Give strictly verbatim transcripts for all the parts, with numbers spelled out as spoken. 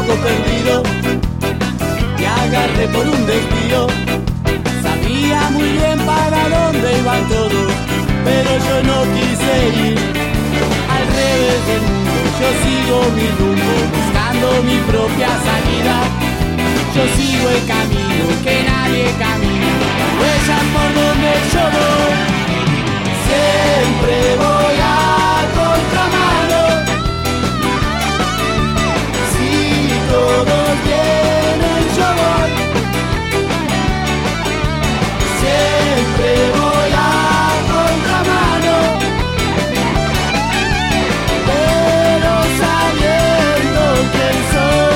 algo perdido, me agarré por un desvío. Sabía muy bien para dónde iban todos, pero yo no quise ir al revés del mundo. Yo sigo mi rumbo, buscando mi propia salida. Yo sigo el camino que nadie camina, huellas por donde yo voy. Siempre voy a contramano. Si todos vienen, yo voy. Siempre voy a contramano, pero sabiendo quién soy.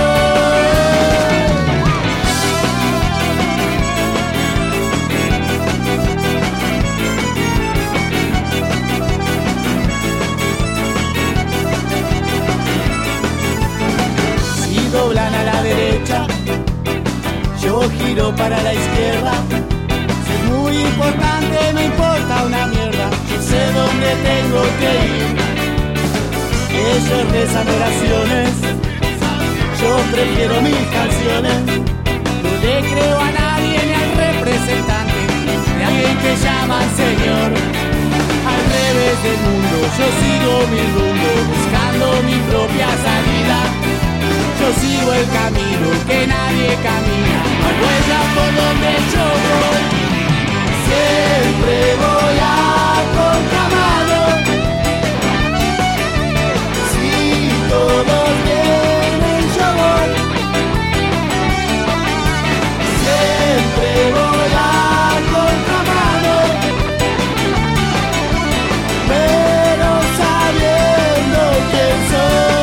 Si doblan a la derecha, yo giro para la izquierda. Muy importante, no importa una mierda, yo sé dónde tengo que ir. Ellos rezan oraciones, yo prefiero mis canciones. No le creo a nadie ni al representante de alguien que llaman señor. Al revés del mundo, yo sigo mi rumbo, buscando mi propia salida. Yo sigo el camino que nadie camina, no hay huellas por donde yo voy. Siempre voy a contramano. Si todos vienen, yo voy. Siempre voy a contramano, pero sabiendo quién soy.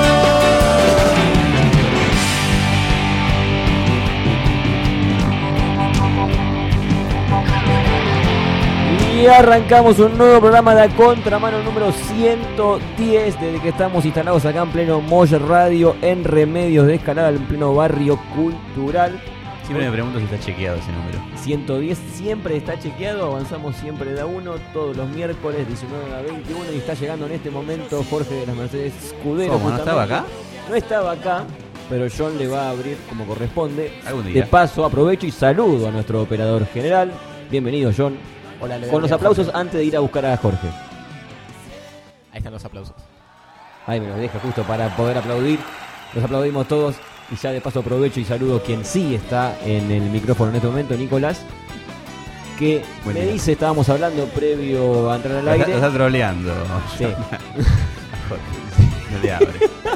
Y arrancamos un nuevo programa de A Contramano número ciento diez, desde que estamos instalados acá en pleno Moller Radio, en Remedios de Escalada, en pleno barrio cultural. Siempre me pregunto si está chequeado ese número. ciento diez siempre está chequeado, avanzamos siempre de a uno, todos los miércoles diecinueve a veintiuno, y está llegando en este momento Jorge de las Mercedes Escudero. ¿Cómo, no estaba acá? No estaba acá, pero John le va a abrir como corresponde. Algún día. De paso, aprovecho y saludo a nuestro operador general. Bienvenido, John. Hola, Con los aplausos antes de ir a buscar a Jorge. Ahí están los aplausos. Ahí me los deja justo para poder aplaudir. Los aplaudimos todos. Y ya de paso aprovecho y saludo a quien sí está en el micrófono en este momento, Nicolás. Que Buen me día. dice, estábamos hablando previo a entrar al aire. Lo está troleando. Sí. No le abre.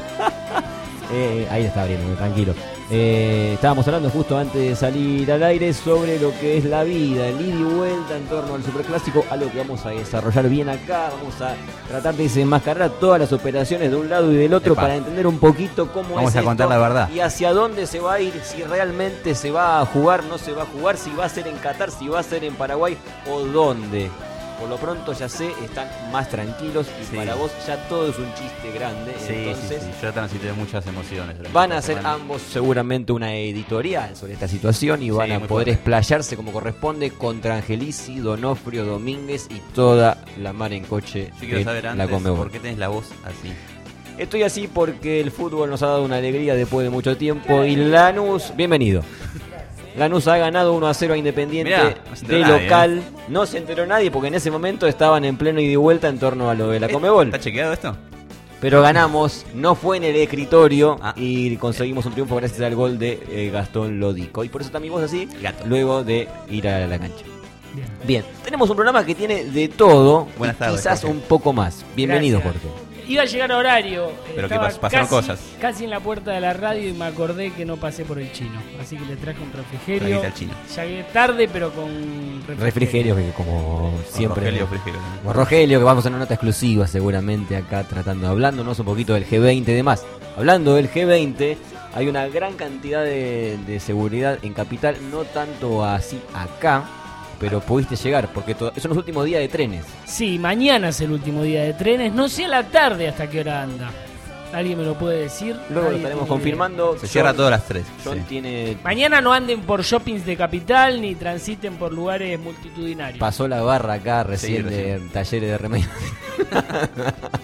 Eh, ahí está abriendo, tranquilo. Eh, estábamos hablando justo antes de salir al aire sobre lo que es la vida, el ida y vuelta en torno al Superclásico, algo que vamos a desarrollar bien acá. Vamos a tratar de desenmascarar todas las operaciones de un lado y del otro. Epa. Para entender un poquito cómo vamos es a contar esto la verdad y hacia dónde se va a ir, si realmente se va a jugar, no se va a jugar, si va a ser en Qatar, si va a ser en Paraguay o dónde. Por lo pronto ya sé, están más tranquilos y sí. Para vos ya todo es un chiste grande. Sí, entonces, sí, sí. Yo transité muchas emociones. Van a hacer ambos seguramente una editorial sobre esta situación y van sí, a poder fuerte. explayarse como corresponde contra Angelici, Donofrio, Domínguez y toda la mar en coche. Yo quiero saber antes, la Conmebol. ¿Por qué tenés la voz así? Estoy así porque el fútbol nos ha dado una alegría después de mucho tiempo y Lanús, bienvenido. Lanús ha ganado uno a cero a Independiente. Mirá, no de nadie, local. ¿eh? No se enteró nadie porque en ese momento estaban en pleno ida y vuelta en torno a lo de la Conmebol. ¿Está chequeado esto? Pero ganamos, no fue en el escritorio ah, y conseguimos un triunfo gracias al gol de eh, Gastón Lodico. Y por eso también vos así, Gato. Luego de ir a la cancha. Bien. Bien, tenemos un programa que tiene de todo. Buenas tardes, quizás Jorge. Un poco más. Bienvenido, Gracias. Jorge. Iba a llegar a horario, pero estaba que pasaron casi, cosas. Casi en la puerta de la radio y me acordé que no pasé por el chino. Así que le traje un refrigerio. Al chino. Llegué tarde, pero con refrigerio. Refrigerio, que como siempre. Rogelio, Frigerio. Con Rogelio, que vamos a una nota exclusiva seguramente acá tratando, hablándonos un poquito del G veinte y demás. Hablando del G veinte, hay una gran cantidad de, de seguridad en Capital, no tanto así acá. Pero pudiste llegar, porque to- son los últimos días de trenes. Sí, mañana es el último día de trenes. No sé a la tarde hasta qué hora anda. ¿Alguien me lo puede decir? Luego lo estaremos confirmando. Se cierra todas las tres. John sí. tiene... Mañana no anden por shoppings de Capital ni transiten por lugares multitudinarios. Pasó la barra acá recién Sí, de recién. talleres de remedio.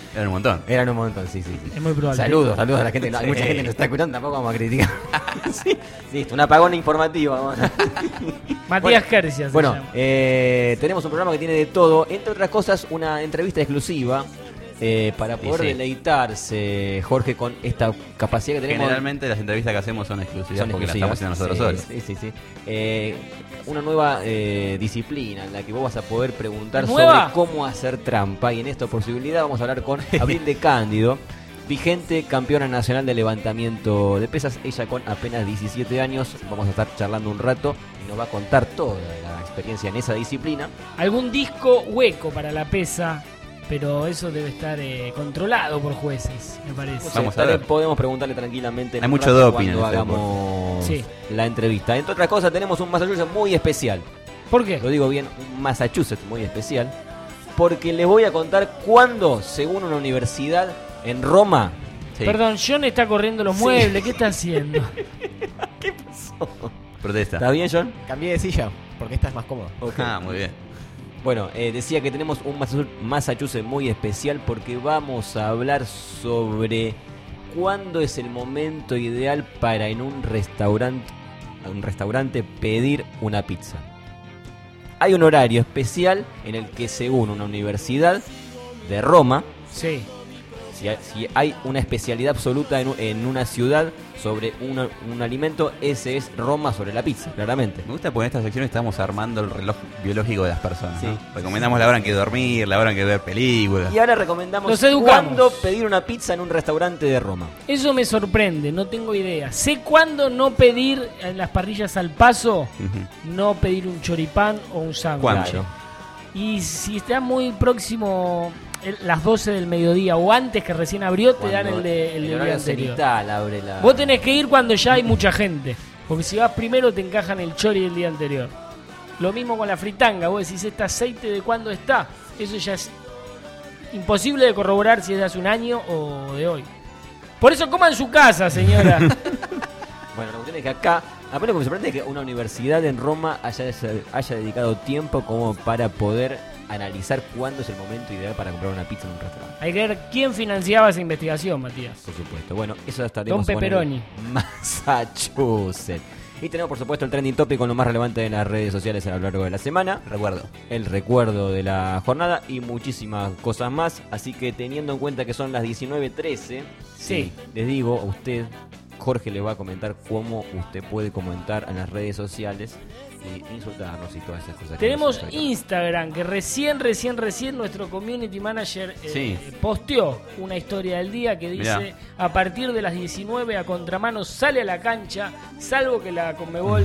Era un montón. Eran un montón, sí, sí. sí. Es muy probable. Saludos, saludos a la gente. No, hay mucha Sí. gente que nos está escuchando, tampoco vamos a criticar. sí, sí, un apagón informativo. Vamos. Matías Kersia se Bueno, llama. eh, tenemos un programa que tiene de todo, entre otras cosas, una entrevista exclusiva eh, para Y poder sí. deleitarse, Jorge, con esta capacidad que tenemos. Generalmente las entrevistas que hacemos son exclusivas Son porque exclusivas. las estamos haciendo nosotros Sí, solos. Sí, sí, sí. Eh, una nueva eh, disciplina en la que vos vas a poder preguntar ¿Nueva? sobre cómo hacer trampa. Y en esta posibilidad vamos a hablar con Abril de Cándido, vigente campeona nacional de levantamiento de pesas. Ella con apenas diecisiete años. Vamos a estar charlando un rato y nos va a contar toda la experiencia en esa disciplina. Algún disco hueco para la pesa, pero eso debe estar eh, controlado por jueces, me parece. Vamos Sí, a ver. Podemos preguntarle tranquilamente en Hay un mucho rato doping en cuando este hagamos Sí. la entrevista. Entre otras cosas, tenemos un Massachusetts muy especial. ¿Por qué? Lo digo bien, un Massachusetts muy especial, porque les voy a contar cuándo, según una universidad en Roma, Sí. Perdón, John está corriendo los Sí. muebles, ¿qué está haciendo? Protesta. ¿está bien, John? Cambié de silla, porque esta es más cómoda. Ok. Ah, muy bien. Bueno, eh, decía que tenemos un Massachusetts- Massachusetts muy especial porque vamos a hablar sobre cuándo es el momento ideal para en un restaurante, un restaurante pedir una pizza. Hay un horario especial en el que, según una universidad de Roma, Sí. si hay, si hay una especialidad absoluta en, u- en una ciudad sobre una- un alimento, ese es Roma sobre la pizza, claramente. Me gusta porque en esta sección estamos armando el reloj biológico de las personas. Sí. ¿no? Recomendamos la hora en que dormir, la hora en que ver películas. Y ahora recomendamos Los educamos. cuándo pedir una pizza en un restaurante de Roma. Eso me sorprende, no tengo idea. Sé cuándo no pedir en las parrillas al paso, Ujú. no pedir un choripán o un sándwich. ¿Cuándo? Claro. Y si está muy próximo el- las doce del mediodía o antes que recién abrió, te dan el, de, el del horario día anterior. cenital abre la... Vos tenés que ir cuando ya hay mucha gente, porque si vas primero te encajan el chori del día anterior. Lo mismo con la fritanga, vos decís, ¿este aceite de cuándo está? Eso ya es imposible de corroborar si es de hace un año o de hoy. Por eso coma en su casa, señora. Bueno, la cuestión es que acá, apenas me sorprende que una universidad en Roma haya, haya dedicado tiempo como para poder analizar cuándo es el momento ideal para comprar una pizza en un restaurante. Hay que ver quién financiaba esa investigación, Matías. Por supuesto. Bueno, eso estaremos Don con el Pepperoni. Massachusetts. Y tenemos, por supuesto, el trending topic con lo más relevante de las redes sociales a lo largo de la semana. Recuerdo. El recuerdo de la jornada y muchísimas cosas más. Así que teniendo en cuenta que son las diecinueve trece, Sí. les digo a usted, Jorge le va a comentar cómo usted puede comentar en las redes sociales y insultarnos y todas esas cosas. que Tenemos nos encantan. Instagram, que recién, recién, recién nuestro community manager eh, Sí. posteó una historia del día que dice: Mirá. a partir de las diecinueve a contramano sale a la cancha, salvo que la Conmebol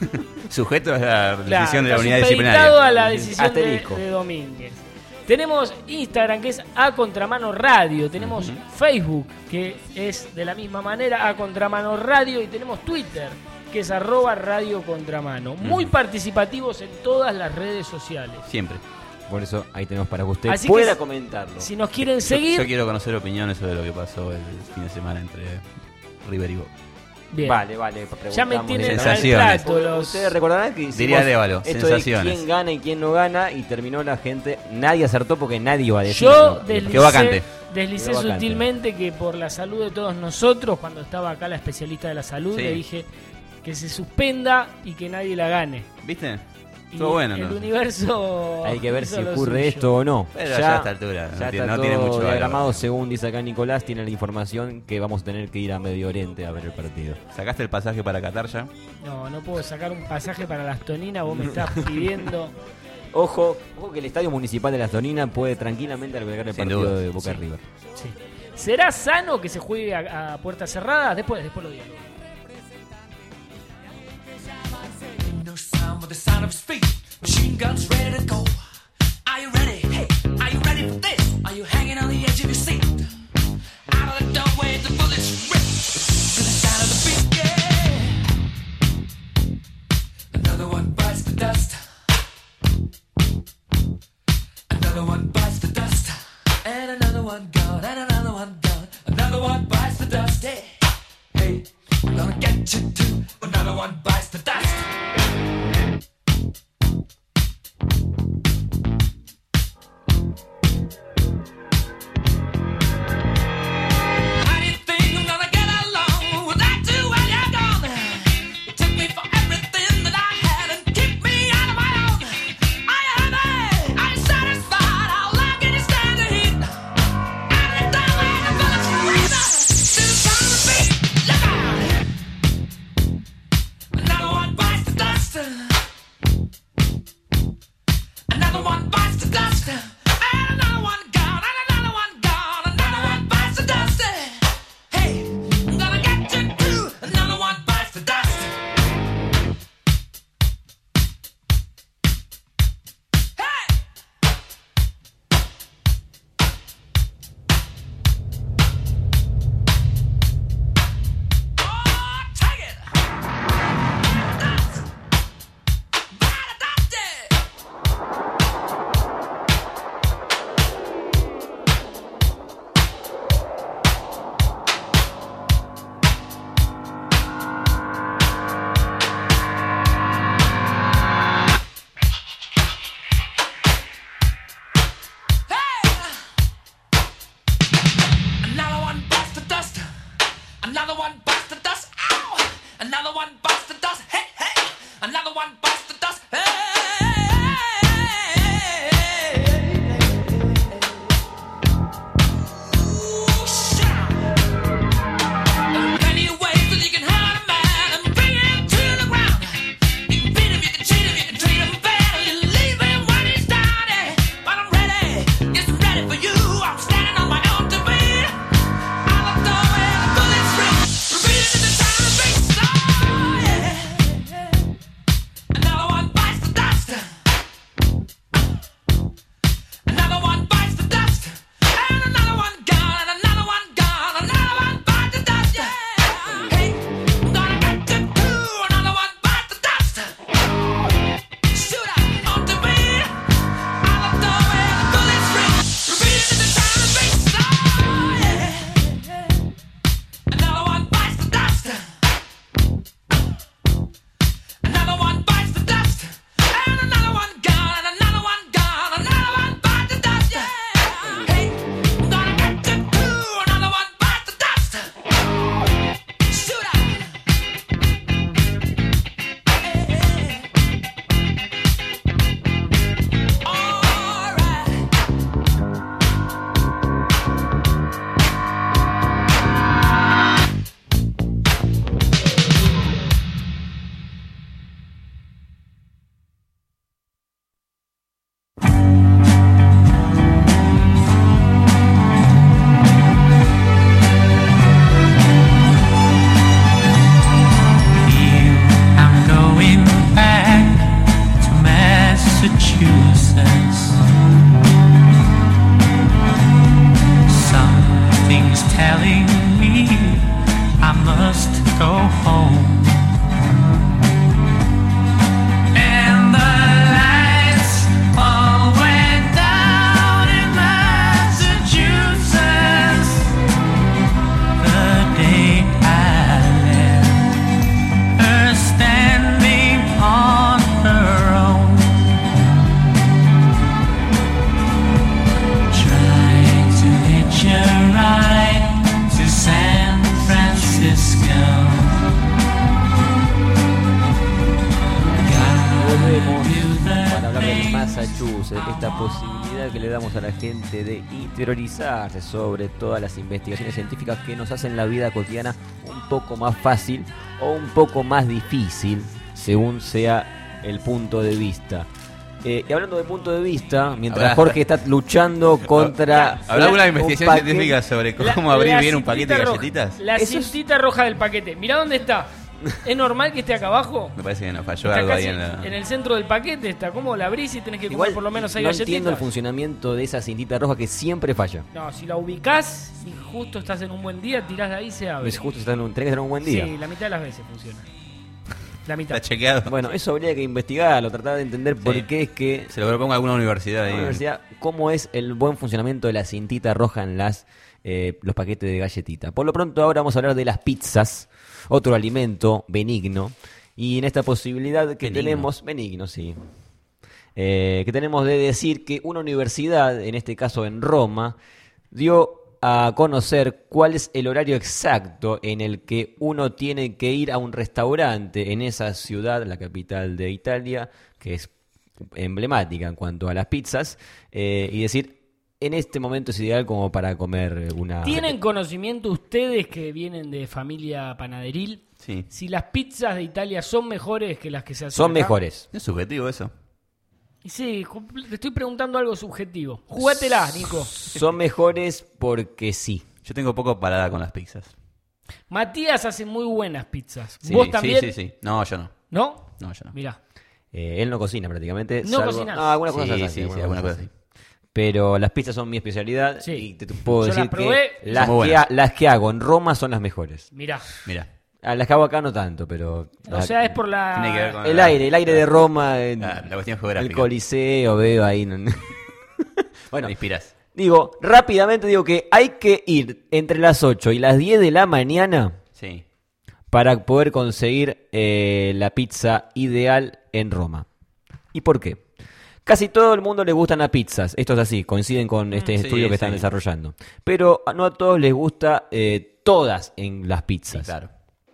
Sujeto a la Claro, decisión de la está unidad supeditado disciplinaria. a la decisión de, Asterisco. de Domínguez. Tenemos Instagram, que es A Contramano Radio. Tenemos Facebook, que es de la misma manera, A Contramano Radio. Y tenemos Twitter, que es arroba Radio Contramano. Muy participativos en todas las redes sociales. Siempre. Por eso ahí tenemos para que usted Así que pueda si- comentarlo. Si nos quieren Yo, seguir, yo quiero conocer opiniones sobre lo que pasó el fin de semana entre River y Boca. bien. Vale, vale. Ya me preguntamos tienen de- al Sensaciones. plato los... Ustedes recordarán que hicimos Diría Dévalo, esto sensaciones. de quién gana y quién no gana y terminó la gente, nadie acertó porque nadie iba a decir. Yo ¿no? deslicé, Quedó vacante. deslicé Quedó vacante. sutilmente que por la salud de todos nosotros, cuando estaba acá la especialista de la salud, Sí. le dije que se suspenda y que nadie la gane. ¿Viste? Y Estuvo bueno, el ¿no? universo Hay que ver hizo si lo ocurre suyo. esto o no. Pero ya a esta altura, no ya tiene- está no tiene todo mucho valor. diagramado, según dice acá Nicolás, tiene la información que vamos a tener que ir a Medio Oriente a ver el partido. ¿Sacaste el pasaje para Qatar ya? No, no puedo sacar un pasaje para las Toninas, vos me estás pidiendo. Ojo, ojo que el Estadio Municipal de Las Doninas puede tranquilamente albergar el Sin partido duda. de Boca Sí. River. Sí. ¿Será sano que se juegue a, a puertas cerradas? Después, después lo digo. No sound but the sound of speed. Machine guns ready to go. Are you ready? Hey, are you ready for this? Are you hanging on the edge of your seat? Out of the doorway, the bullets rip to the sound of the beat. Yeah. Another one bites the dust. Another one bites the dust. And another one gone. And another one gone. Another one bites the dust. Hey, hey, I'm gonna get you too. Another one bites the dust. Esta posibilidad que le damos a la gente de interiorizarse sobre todas las investigaciones científicas que nos hacen la vida cotidiana un poco más fácil o un poco más difícil, según sea el punto de vista. Eh, y hablando de punto de vista, mientras Habrá, Jorge está luchando contra... ¿Habrá una investigación un científica sobre cómo la, abrir la bien un paquete de galletitas? La cintita es... roja del paquete. Mirá dónde está. ¿Es normal que esté acá abajo? Me parece que no, falló está algo casi ahí en la... en el centro del paquete está. ¿Cómo la abrís y tenés que Igual, comer por lo menos seis no galletitas? No entiendo el funcionamiento de esa cintita roja que siempre falla. No, si la ubicás y justo estás en un buen día, tirás de ahí y se abre. Es justo estás en un, tenés que estar en un buen día. Sí, la mitad de las veces funciona. La mitad. Está chequeado. Bueno, eso habría que investigarlo, tratar de entender sí. por qué es que... Se lo proponga alguna universidad ahí. Universidad, cómo es el buen funcionamiento de la cintita roja en las eh, los paquetes de galletita. Por lo pronto ahora vamos a hablar de las pizzas, otro alimento benigno. Y en esta posibilidad que benigno. tenemos... Benigno, sí. Eh, que tenemos de decir que una universidad, en este caso en Roma, dio a conocer cuál es el horario exacto en el que uno tiene que ir a un restaurante en esa ciudad, la capital de Italia, que es emblemática en cuanto a las pizzas, eh, y decir, en este momento es ideal como para comer una... ¿Tienen conocimiento ustedes que vienen de familia panaderil? Sí. Si las pizzas de Italia son mejores que las que se hacen Son acá. mejores. Es subjetivo eso. Y sí, te estoy preguntando algo subjetivo. Jugátela, Nico. Son mejores porque sí. Yo tengo poco parada con las pizzas. Matías hace muy buenas pizzas. Sí, ¿Vos también? Sí, sí, sí. No, yo no. ¿No? No, yo no. Mirá. Eh, él no cocina prácticamente. No salvo- cocinás. No, algunas Sí, cosas sí, así, sí, algunas alguna cosas cosa así. Pero las pizzas son mi especialidad Sí. y te, te puedo Yo decir las probé que y las son muy que, buenas. ha- las que hago en Roma son las mejores. Mirá. Mira. A las que hago acá no tanto, pero... O la- sea, es por la... Tiene que ver con- el aire, el aire de Roma, en Ah, la cuestión el geográfica. Coliseo, veo ahí. ¿no? Bueno, Me inspiras. digo, rápidamente digo que hay que ir entre las ocho y las diez de la mañana Sí. para poder conseguir eh, la pizza ideal en Roma. ¿Y por qué? Casi todo el mundo le gustan las pizzas. Esto es así, coinciden con este Mm, sí, estudio que están sí. desarrollando. Pero no a todos les gusta eh, todas en las Sí, pizzas. claro.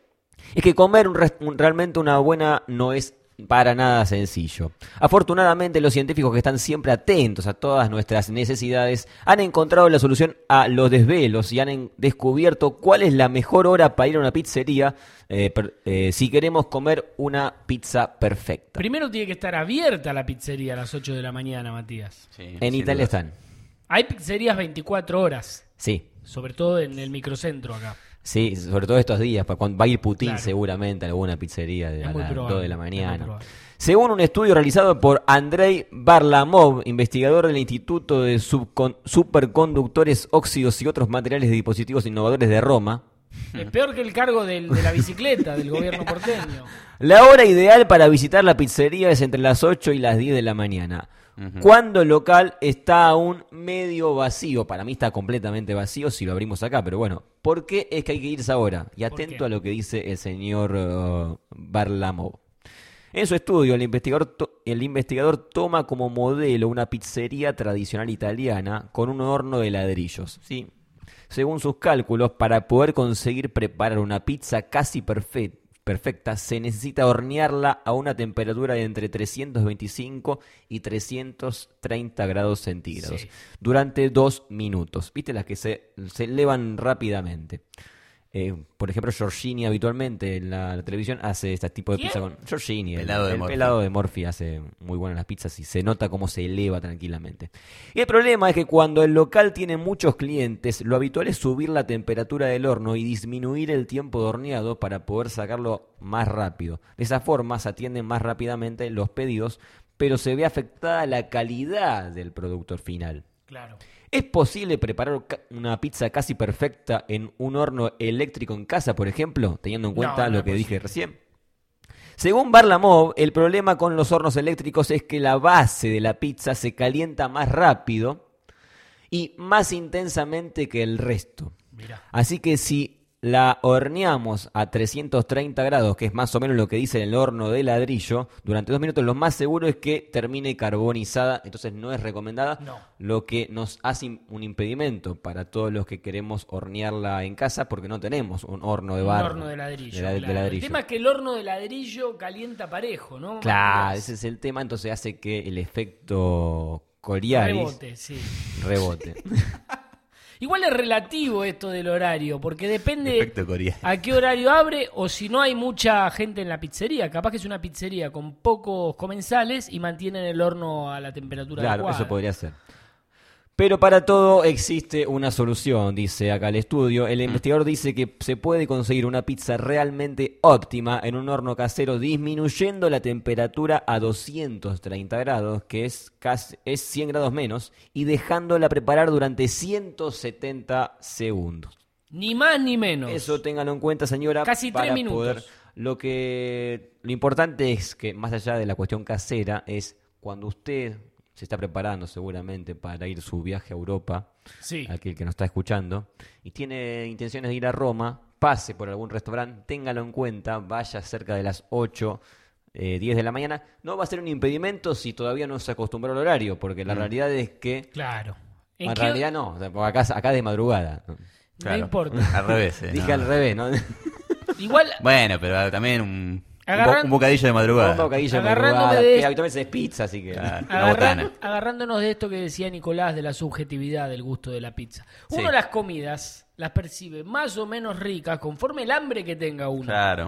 Es que comer un res- un- realmente una buena no es para nada sencillo. Afortunadamente, los científicos que están siempre atentos a todas nuestras necesidades han encontrado la solución a los desvelos y han en- descubierto cuál es la mejor hora para ir a una pizzería eh, per- eh, si queremos comer una pizza perfecta. Primero tiene que estar abierta la pizzería a las ocho de la mañana, Matías. Sí, En sin Italia duda. están. Hay pizzerías veinticuatro horas, Sí. sobre todo en el microcentro acá. Sí, sobre todo estos días, pa- cuando va a ir Putin Claro. seguramente a alguna pizzería de Es a muy las probable, dos de la es muy mañana. probable. Según un estudio realizado por Andrei Varlamov, investigador del Instituto de Subcon- Superconductores, Óxidos y otros materiales de dispositivos innovadores de Roma, Es peor que el cargo del- de la bicicleta del gobierno porteño. la hora ideal para visitar la pizzería es entre las ocho y las diez de la mañana. Ujú. Cuando el local está aún medio vacío, para mí está completamente vacío si lo abrimos acá, pero bueno, ¿por qué es que hay que irse ahora? Y ¿Por atento qué? a lo que dice el señor uh, Varlamov. En su estudio, el investigador, to- el investigador toma como modelo una pizzería tradicional italiana con un horno de ladrillos, ¿sí? Según sus cálculos, para poder conseguir preparar una pizza casi perfe- perfecta, se necesita hornearla a una temperatura de entre trescientos veinticinco y trescientos treinta grados centígrados Sí. durante dos minutos. ¿Viste? Las que se, se elevan rápidamente. Eh, por ejemplo, Giorgini habitualmente en la, la televisión hace este tipo de ¿Quién? pizza con Giorgini, el, Pelado de el Morphy. pelado de Morphy hace muy buenas las pizzas y se nota cómo se eleva tranquilamente. Y el problema es que cuando el local tiene muchos clientes, lo habitual es subir la temperatura del horno y disminuir el tiempo de horneado para poder sacarlo más rápido. De esa forma se atienden más rápidamente los pedidos, pero se ve afectada la calidad del producto final. Claro. ¿Es posible preparar ca- una pizza casi perfecta en un horno eléctrico en casa, por ejemplo, teniendo en No, cuenta no lo es que posible. dije recién? Según Varlamov, el problema con los hornos eléctricos es que la base de la pizza se calienta más rápido y más intensamente que el resto. Mirá. Así que si la horneamos a trescientos treinta grados, que es más o menos lo que dice el horno de ladrillo, durante dos minutos, lo más seguro es que termine carbonizada, entonces no es recomendada, No. lo que nos hace im- un impedimento para todos los que queremos hornearla en casa, porque no tenemos un horno de Un barro. horno de ladrillo. de la- de claro. ladrillo. El tema es que el horno de ladrillo calienta parejo, ¿no? Claro, Matías? ese es el tema, entonces hace que el efecto Coriaris Rebote, sí. rebote. Igual es relativo esto del horario, porque depende Efecto coreano. a qué horario abre o si no hay mucha gente en la pizzería. Capaz que es una pizzería con pocos comensales y mantienen el horno a la temperatura Claro, adecuada. eso podría ser. Pero para todo existe una solución, dice acá el estudio. El investigador dice que se puede conseguir una pizza realmente óptima en un horno casero disminuyendo la temperatura a doscientos treinta grados, que es casi es cien grados menos, y dejándola preparar durante ciento setenta segundos. Ni más ni menos. Eso ténganlo en cuenta, señora. Casi tres para minutos. poder- Lo que lo importante es que más allá de la cuestión casera es cuando usted se está preparando seguramente para ir su viaje a Europa, Sí. aquel que nos está escuchando, y tiene intenciones de ir a Roma, pase por algún restaurante, téngalo en cuenta, vaya cerca de las ocho, eh, diez de la mañana. No va a ser un impedimento si todavía no se acostumbró al horario, porque la realidad es que... Claro. ¿En En qué- realidad no, o sea, porque acá, acá es de madrugada. ¿no? No importa. Al revés. eh, Dije no. al revés, ¿no? Igual, Bueno, pero también un, un, Agarran- bo- un bocadillo de madrugada. Un bocadillo de Agarrándome madrugada, de- que habitualmente es pizza, así que... Claro, una agarran- botana. agarrándonos de esto que decía Nicolás de la subjetividad del gusto de la pizza. Uno Sí. las comidas las percibe más o menos ricas conforme el hambre que tenga uno. Claro.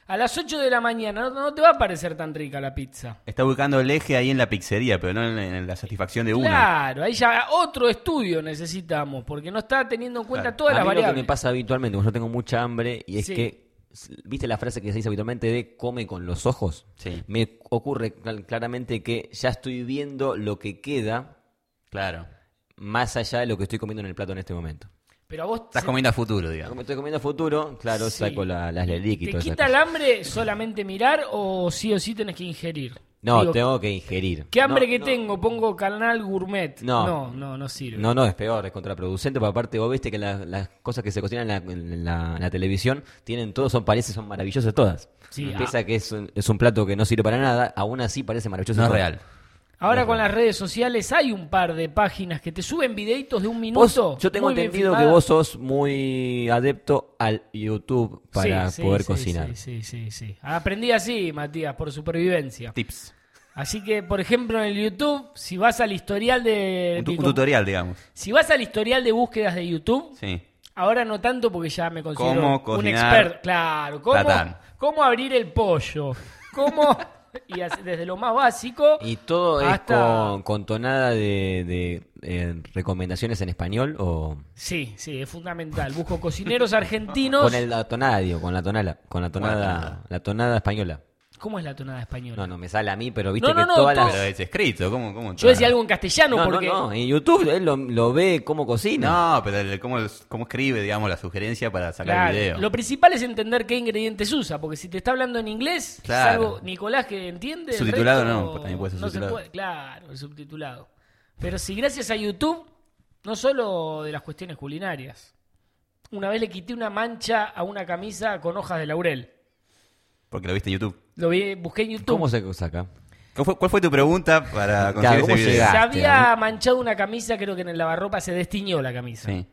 A las ocho de la mañana no, no te va a parecer tan rica la pizza. Está buscando el eje ahí en la pizzería, pero no en, en la satisfacción de una. Claro, ahí ya otro estudio necesitamos, porque no está teniendo en cuenta Claro. todas A las mí lo que variables. me pasa habitualmente, cuando yo tengo mucha hambre, y es Sí. que, ¿viste la frase que se dice habitualmente de come con los ojos? Sí. Me ocurre cl- claramente que ya estoy viendo lo que queda Claro. más allá de lo que estoy comiendo en el plato en este momento. Pero a vos Estás se- comiendo a futuro, digamos. Como estoy comiendo a futuro, claro, Sí. saco la- las Lelic y ¿Te todas esas quita el cosas. hambre solamente mirar o sí o sí tenés que ingerir? No, Digo, tengo que ingerir. ¿qué hambre No, que no. tengo? Pongo canal gourmet. No. no, no, no sirve. No, no, es peor, es contraproducente, porque aparte vos viste que la- las cosas que se cocinan en la, en la- en la televisión tienen todos, son pareces, son maravillosas todas. Sí, Pese a que es un, es un plato que no sirve para nada, aún así parece maravilloso. No es todo. real. Ahora con las redes sociales hay un par de páginas que te suben videitos de un Vos, minuto. yo tengo muy bien entendido que filmadas. vos sos muy adepto al YouTube para Sí, sí, poder sí, cocinar. Sí, sí, sí, sí. Aprendí así, Matías, por supervivencia. Tips. Así que, por ejemplo, en el YouTube, si vas al historial de... Un, tu- mi un com- tutorial, digamos. Si vas al historial de búsquedas de YouTube, Sí. ahora no tanto porque ya me considero Cómo un cocinar experto. Claro, cómo, platán. cómo abrir el pollo, cómo... y así, desde lo más básico... ¿Y todo hasta- es con, con tonada de, de, eh, recomendaciones en español o Sí, sí, es fundamental. Busco cocineros argentinos... con el- la tonada, digo, con la tonada, con la tonada, la tonada española? ¿Cómo es la tonada española? No, no me sale a mí, pero viste No, no, que no, todas todo- las Pero es escrito, ¿cómo? cómo Yo decía algo en castellano no, porque... no, no, en YouTube él lo, lo ve cómo cocina. No, pero el- cómo, cómo escribe, digamos, la sugerencia para sacar Claro, el video. lo principal es entender qué ingredientes usa, porque si te está hablando en inglés, Claro. salvo Nicolás que entiende, el Subtitulado resto no, también puede ser no se subtitulado. puede, claro, el subtitulado. Pero si gracias a YouTube, no solo de las cuestiones culinarias. Una vez le quité una mancha a una camisa con hojas de laurel. Porque lo viste en YouTube. Lo vi, busqué en YouTube. ¿Cómo se saca? ¿Cuál fue, cuál fue tu pregunta para conseguir Claro, ¿cómo ese video? llegaste? Se había ¿no? manchado una camisa, creo que en el lavarropa se destiñó la camisa. Sí,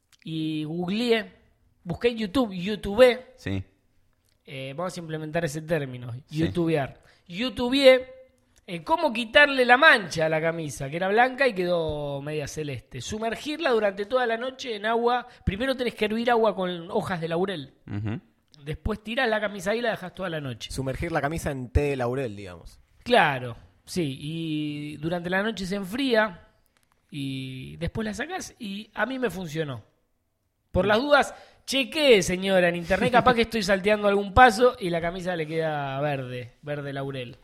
Y googleé, busqué en YouTube, YouTube. sí. Eh, vamos a implementar ese término, Sí. youtubear. Youtubeé eh, cómo quitarle la mancha a la camisa, que era blanca y quedó media celeste. Sumergirla durante toda la noche en agua. Primero tenés que hervir agua con hojas de laurel. Ujú. Después tirás la camisa ahí y la dejas toda la noche. Sumergir la camisa en té de laurel, digamos. Claro, sí. Y durante la noche se enfría y después la sacás y a mí me funcionó. Por las dudas, chequeé, señora, en internet, capaz que estoy salteando algún paso y la camisa le queda verde, verde laurel.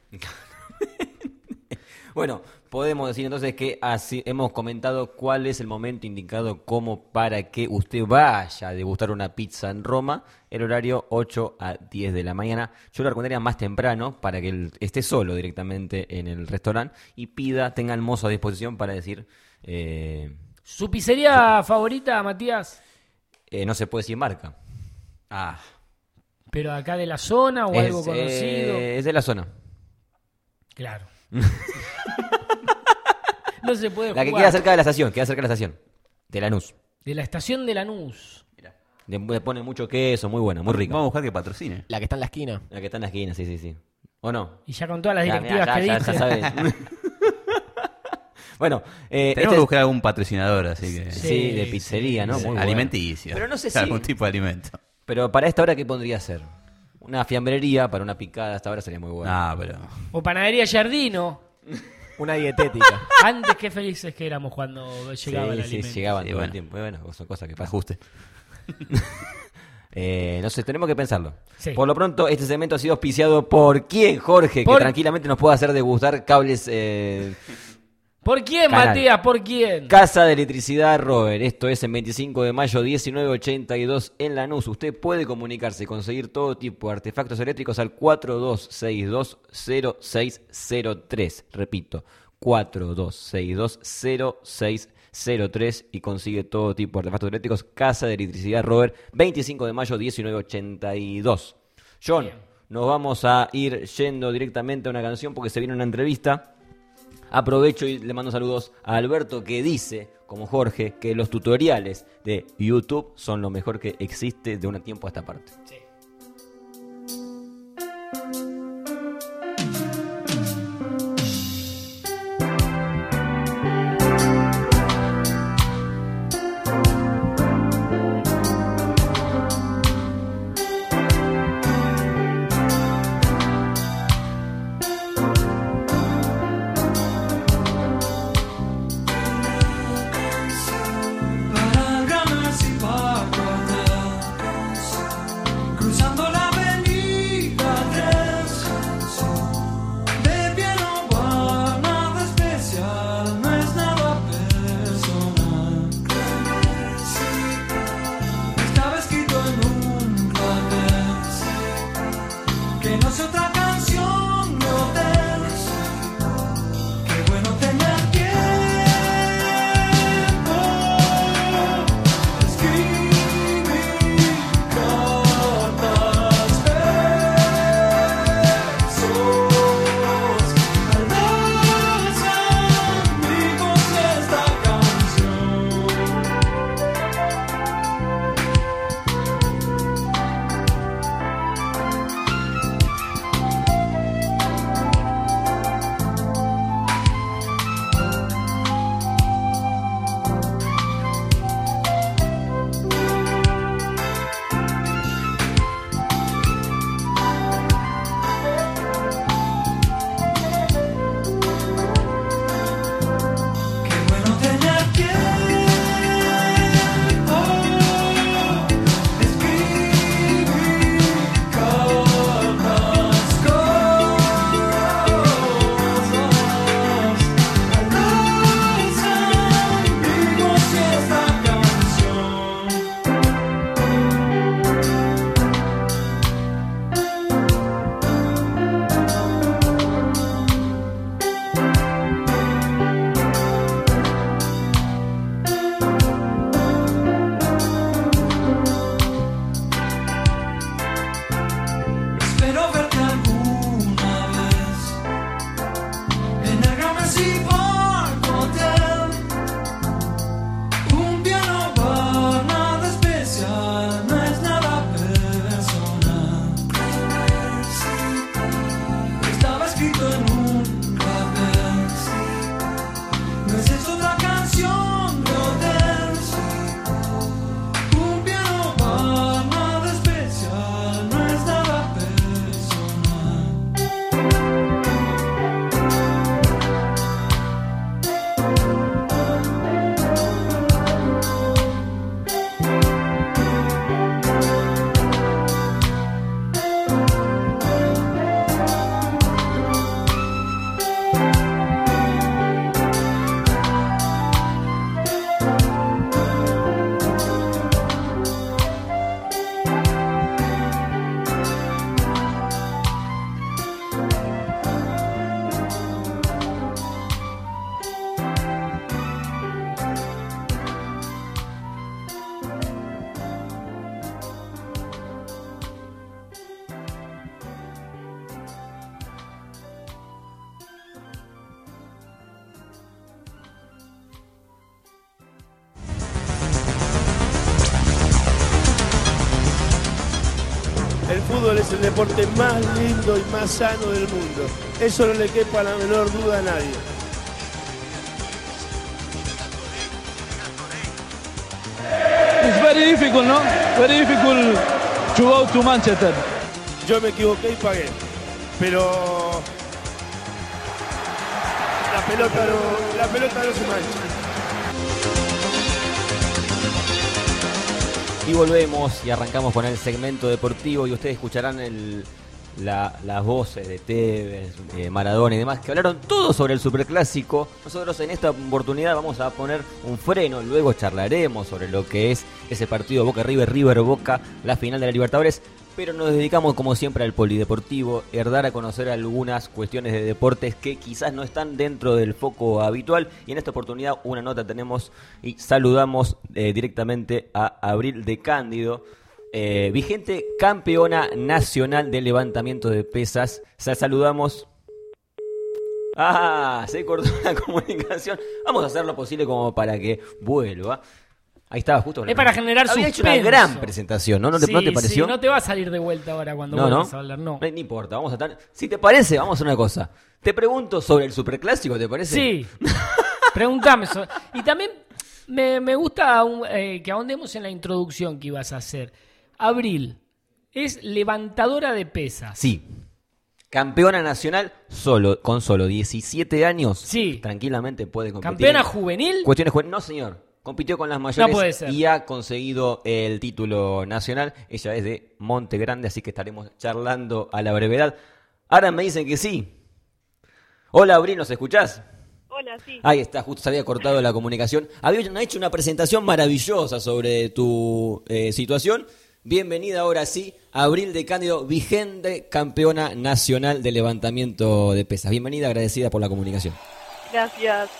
Bueno, podemos decir entonces que así hemos comentado cuál es el momento indicado como para que usted vaya a degustar una pizza en Roma, el horario ocho a diez de la mañana. Yo lo recomendaría más temprano para que él esté solo directamente en el restaurante y pida, tenga el mozo a disposición para decir, eh, ¿Su pizzería favorita, Matías? eh, no se puede decir marca. Ah, ¿Pero acá de la zona o Es, algo conocido? eh, es de la zona. Claro. No se puede La que jugar. queda cerca de la estación, queda cerca de la estación. De Lanús. De la estación de Lanús. Le le pone mucho queso, muy buena, muy rica. vamos a buscar que patrocine. La que está en la esquina. La que está en la esquina, sí, sí, sí. ¿O no? Y ya con todas las Ya, directivas mirá, que ya, dije. ya sabes. Bueno, eh, Tenemos este que es- buscar algún patrocinador, así que... sí, Sí, de pizzería, ¿no? sí, Muy bueno. alimenticio. Pero no sé si- Algún tipo de alimento. Pero para esta hora, ¿qué pondría ser? Una fiambrería para una picada hasta ahora sería muy bueno. Ah, pero... O Panadería Jardino. Una dietética. Antes qué felices que éramos cuando sí, llegaba el sí, alimento. llegaban Sí, todo bueno. el tiempo. Bueno, son cosas que pasan. Ajuste. Eh, no sé, tenemos que pensarlo. Sí. Por lo pronto, este segmento ha sido auspiciado por quién, Jorge, Por- que tranquilamente nos puede hacer degustar cables. Eh, ¿Por quién, Canal. Matías? ¿Por quién? Casa de Electricidad Robert, esto es en veinticinco de mayo diecinueve ochenta y dos en Lanús. Usted puede comunicarse y conseguir todo tipo de artefactos eléctricos al cuatro dos seis dos cero seis cero tres. Repito, cuatro dos seis dos cero seis cero tres y consigue todo tipo de artefactos eléctricos. Casa de Electricidad Robert, veinticinco de mayo diecinueve ochenta y dos. John, Bien. nos vamos a ir yendo directamente a una canción porque se viene una entrevista. Aprovecho y le mando saludos a Alberto, que dice, como Jorge, que los tutoriales de YouTube son lo mejor que existe de un tiempo a esta parte. Sí. fútbol es el deporte más lindo y más sano del mundo. Eso no le quepa la menor duda a nadie. It's very difficult, no? Very difficult to go to Manchester. Yo me equivoqué y pagué, pero la pelota no, la pelota no se mancha. Y volvemos y arrancamos con el segmento deportivo y ustedes escucharán el, la, las voces de Tevez, eh, Maradona y demás que hablaron todo sobre el Superclásico. Nosotros en esta oportunidad vamos a poner un freno, luego charlaremos sobre lo que es ese partido Boca River, River Boca, la final de la Libertadores, pero nos dedicamos como siempre al polideportivo, a dar a conocer algunas cuestiones de deportes que quizás no están dentro del foco habitual, y en esta oportunidad una nota tenemos y saludamos eh, directamente a Abril de Cándido, eh, vigente campeona nacional de levantamiento de pesas. O saludamos. Ah, se cortó la comunicación. Vamos a hacer lo posible como para que vuelva. Ahí estaba justo. Es para generar Había suspenso. hecho una gran presentación, ¿no? ¿No te, sí, ¿no te pareció? Sí, no te va a salir de vuelta ahora cuando no, vuelvas ¿no? a hablar, no. No, no importa, vamos a estar... Si te parece, vamos a hacer una cosa. Te pregunto sobre el Superclásico, ¿te parece? Sí, pregúntame. So- y también me, me gusta un- eh, que ahondemos en la introducción que ibas a hacer. Abril, es levantadora de pesas. Sí. Campeona nacional solo, con solo diecisiete años. Sí. Tranquilamente puede competir. ¿Campeona en juvenil? Cuestiones juveniles. No, señor. Compitió con las mayores No puede ser. y ha conseguido el título nacional. Ella es de Monte Grande, así que estaremos charlando a la brevedad. Ahora me dicen que sí. Hola, Abril, ¿nos escuchás? Hola, sí. Ahí está, justo se había cortado la comunicación. Había hecho una presentación maravillosa sobre tu eh, situación. Bienvenida ahora sí, Abril de Cándido, vigente campeona nacional de levantamiento de pesas. Bienvenida, agradecida por la comunicación. Gracias.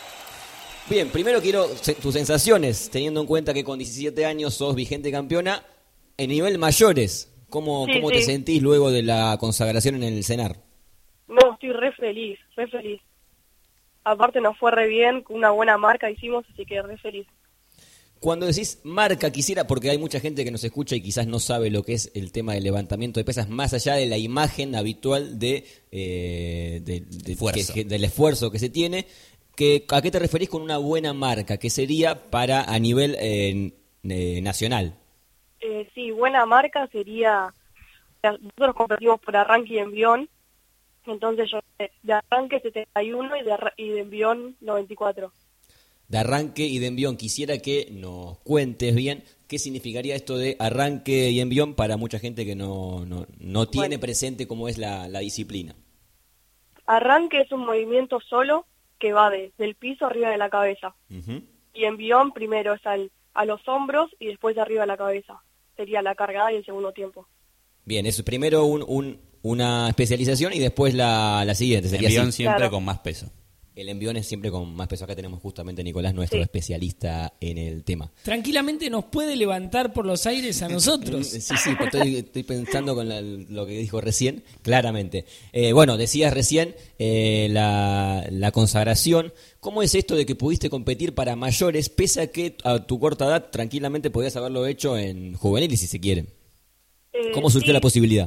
Bien, primero quiero se- tus sensaciones, teniendo en cuenta que con diecisiete años sos vigente campeona en nivel mayores. ¿Cómo, Sí, cómo sí. te sentís luego de la consagración en el CENAR? No, estoy re feliz, re feliz. Aparte nos fue re bien, con una buena marca hicimos, así que re feliz. Cuando decís marca, quisiera, porque hay mucha gente que nos escucha y quizás no sabe lo que es el tema del levantamiento de pesas, más allá de la imagen habitual de, eh, de- de- Esfuerzo. que- que- del esfuerzo que se tiene, que, ¿a qué te referís con una buena marca? ¿Qué sería para a nivel eh, eh, nacional? Eh, sí, buena marca sería... Nosotros competimos por arranque y envión, entonces yo eh, de arranque setenta y uno y de, arra- y de envión noventa y cuatro. De arranque y de envión, quisiera que nos cuentes bien qué significaría esto de arranque y envión para mucha gente que no, no, no tiene Bueno. presente cómo es la, la disciplina. Arranque es un movimiento solo que va desde el piso arriba de la cabeza. Ujú. Y envión primero es al, a los hombros y después de arriba de la cabeza. Sería la cargada y el segundo tiempo. Bien, eso primero un, un- una especialización y después la, la siguiente. Sería Envión así. siempre Claro. con más peso. El envión es siempre con más peso. Acá tenemos justamente a Nicolás, nuestro Sí. especialista en el tema. Tranquilamente nos puede levantar por los aires a nosotros. Sí, sí, pues estoy, estoy pensando con la- lo que dijo recién, claramente. Eh, bueno, decías recién eh, la, la consagración. ¿Cómo es esto de que pudiste competir para mayores, pese a que a tu corta edad tranquilamente podías haberlo hecho en juveniles, si se quiere? Eh, ¿Cómo surgió sí. la posibilidad?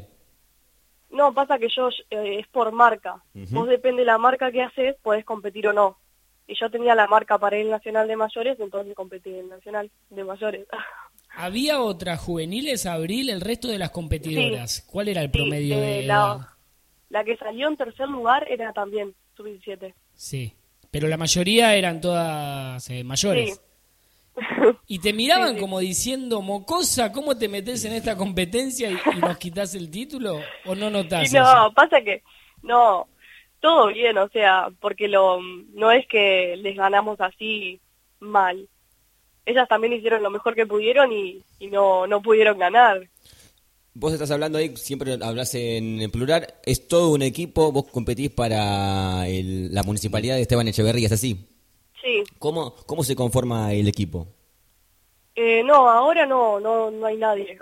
No, pasa que yo eh, es por marca. Ujú. Vos depende de la marca que haces, podés competir o no. Y yo tenía la marca para el Nacional de Mayores, entonces competí en el Nacional de Mayores. ¿Había otras juveniles, Abril, el resto de las competidoras? ¿Cuál era el Sí, promedio eh, de edad? la, la que salió en tercer lugar era también sub diecisiete. Sí, pero la mayoría eran todas eh, mayores. Sí. Y te miraban Sí, sí. como diciendo, mocosa, ¿cómo te metes en esta competencia y, y nos quitas el título? ¿O no notás Y no, eso? pasa que, no, todo bien, o sea, porque lo no es que les ganamos así mal. Ellas también hicieron lo mejor que pudieron y, y no, no pudieron ganar. Vos estás hablando ahí, siempre hablas en plural, es todo un equipo, vos competís para el- la municipalidad de Esteban Echeverría, ¿es así? Sí. ¿Cómo, cómo se conforma el equipo? Eh, no, ahora no, no, no hay nadie.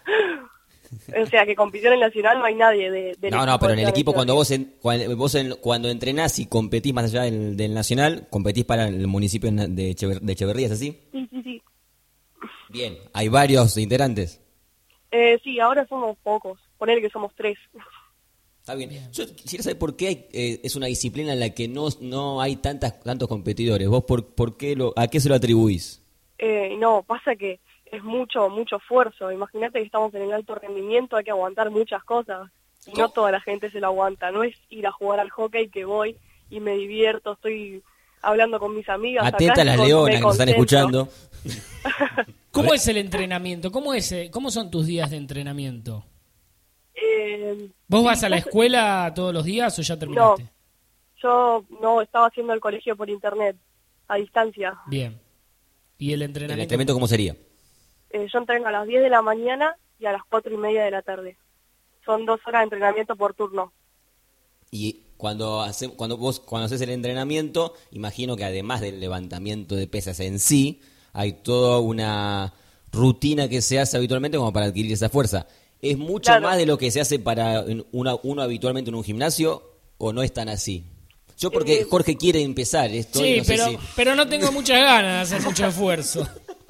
O sea, que compitió en el Nacional no hay nadie de, del No, no, equipo pero en de el Esteban equipo cuando Echeverría. vos, en- cuando, vos en- cuando entrenás y competís más allá del, del nacional, competís para el municipio de, Echever- de Echeverría, ¿es así? Sí, sí, sí. Bien, hay varios integrantes. Eh, sí, ahora somos pocos, poner que somos tres. Está bien. Yo quisiera saber por qué hay, eh, es una disciplina en la que no, no hay tantas, tantos competidores. ¿Vos por, por qué lo, a qué se lo atribuís? Eh, no, pasa que es mucho, mucho esfuerzo. Imagínate que estamos en el alto rendimiento, hay que aguantar muchas cosas. Y no toda la gente se lo aguanta. No es ir a jugar al hockey que voy y me divierto, estoy hablando con mis amigas. Atenta a las con- leonas me que nos están concentro. escuchando. ¿Cómo es el entrenamiento? ¿Cómo es, eh, cómo son tus días de entrenamiento? Eh, ¿Vos sí, vas a la yo- escuela todos los días o ya No, terminaste? yo no estaba haciendo el colegio por internet, a distancia. Bien. ¿Y el ¿El entrenamiento? entrenamiento cómo sería? Eh, yo entreno a las diez de la mañana y a las cuatro y media de la tarde. Son dos horas de entrenamiento por turno. Y cuando hace, cuando vos cuando haces el entrenamiento, imagino que además del levantamiento de pesas en sí, hay toda una rutina que se hace habitualmente como para adquirir esa fuerza. ¿Es mucho Claro. más de lo que se hace para en una, uno habitualmente en un gimnasio o no es tan así? Yo porque Eh, Jorge quiere empezar esto. y Sí, no sé pero, si- pero no tengo muchas ganas de hacer mucho esfuerzo.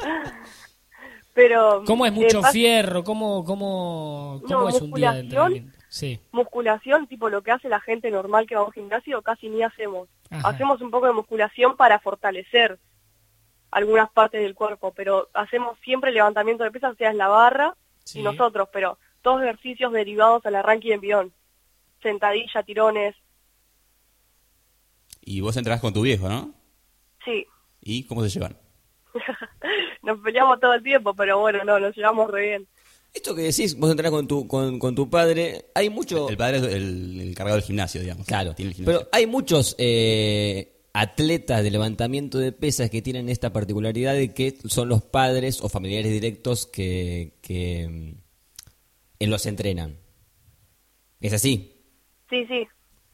Pero ¿Cómo es eh, mucho pasa- fierro? ¿Cómo, cómo, cómo No, es un día de musculación. entrenamiento? Sí. musculación, tipo lo que hace la gente normal que va a un gimnasio, casi ni hacemos. Ajá. Hacemos un poco de musculación para fortalecer algunas partes del cuerpo, pero hacemos siempre levantamiento de pesas, sea en la barra Sí. y nosotros, pero todos ejercicios derivados al arranque y envión. Sentadilla, tirones, Y vos entrás con tu viejo, ¿no? sí. ¿Y cómo se llevan? Nos peleamos todo el tiempo, pero bueno, no, nos llevamos re bien. Esto que decís, vos entrenás con tu, con, con tu padre, hay mucho... El padre es el, el cargado del gimnasio, digamos. Claro, Tiene el gimnasio. pero hay muchos eh, atletas de levantamiento de pesas que tienen esta particularidad de que son los padres o familiares directos que, que mm, eh, los entrenan. ¿Es así? Sí, sí.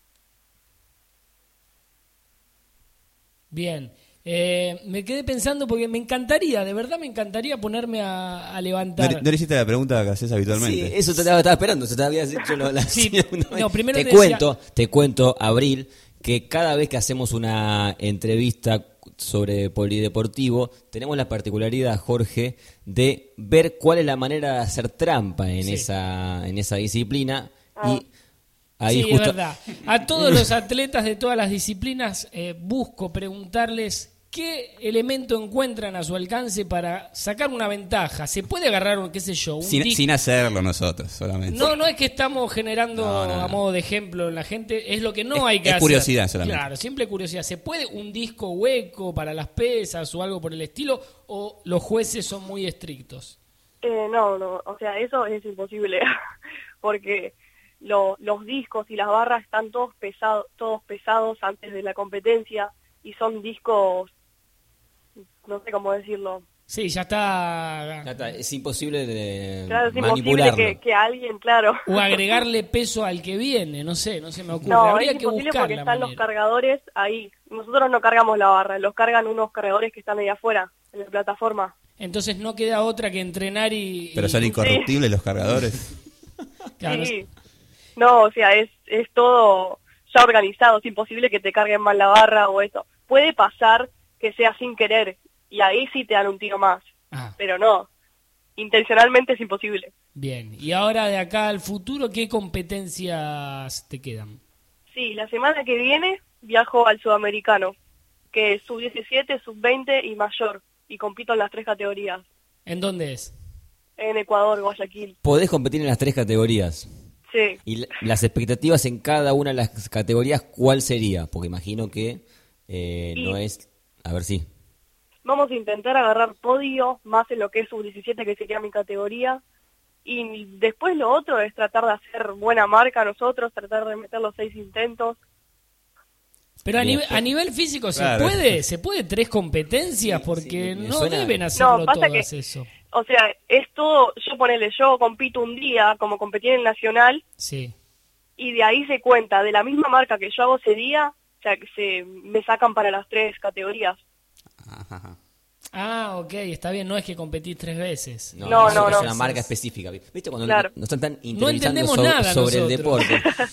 Bien. Eh, me quedé pensando porque me encantaría, de verdad me encantaría ponerme a, a ¿No, levantar. le- no le hiciste la pregunta que haces habitualmente? Sí, eso te estaba, estaba esperando, se te había hecho lo- la Sí, una vez. no, primero te te decía- cuento, te cuento, Abril, que cada vez que hacemos una entrevista sobre polideportivo, tenemos la particularidad, Jorge, de ver cuál es la manera de hacer trampa en Sí. esa en esa disciplina Ah. y ahí Sí, justo es verdad. A todos los atletas de todas las disciplinas eh, busco preguntarles qué elemento encuentran a su alcance para sacar una ventaja. ¿Se puede agarrar, un, qué sé yo, un Sin, disco? sin hacerlo nosotros, solamente. No, no es que estamos generando No, no, no. a modo de ejemplo en la gente, es lo que no Es- hay que es hacer. curiosidad solamente. Claro, siempre curiosidad. ¿Se puede un disco hueco para las pesas o algo por el estilo? ¿O los jueces son muy estrictos? Eh, no, no, o sea, eso es imposible, porque lo- los discos y las barras están todos pesados, todos pesados antes de la competencia y son discos, no sé cómo decirlo. Sí, ya está. Ya está, es imposible de Claro, es imposible manipularlo. que, que alguien, claro. O agregarle peso al que viene, no sé, no se me ocurre. No, Habría es que imposible buscar porque la están los manera. cargadores ahí. Nosotros no cargamos la barra, los cargan unos cargadores que están ahí afuera, en la plataforma. Entonces no queda otra que entrenar y... Pero y- son incorruptibles los cargadores. Claro, Sí. No, o sea, es, es todo ya organizado, es imposible que te carguen mal la barra o eso. Puede pasar que sea sin querer y ahí sí te dan un tiro más, Ah, pero no, intencionalmente es imposible. bien. Y ahora de acá al futuro, ¿qué competencias te quedan? Sí, la semana que viene viajo al sudamericano, que es sub diecisiete, sub veinte y mayor, y compito en las tres categorías, ¿En dónde es? en Ecuador, Guayaquil. Podés competir en las tres categorías. Sí. Y la- las expectativas en cada una de las categorías, ¿cuál sería? Porque imagino que eh, Y- no es... A ver si... Vamos a intentar agarrar podio, más en lo que es sub diecisiete, que sería mi categoría. Y después lo otro es tratar de hacer buena marca nosotros, tratar de meter los seis intentos. Pero a, Bien, nivel, pero- a nivel físico, ¿se Claro. puede? ¿Se puede tres competencias? Porque me no suena- deben hacerlo No, pasa todas que- eso. O sea, es todo, yo ponele, yo compito un día como competí en el Nacional Sí. y de ahí se cuenta, de la misma marca que yo hago ese día, o sea, que se me sacan para las tres categorías. Ajá, ajá. Ah, ok, está bien, no es que competís tres veces. No, No, es, no, es no. una marca específica. ¿Viste cuando Claro. no, no están tan interiorizando entendemos sobre, nada sobre el nosotros. deporte?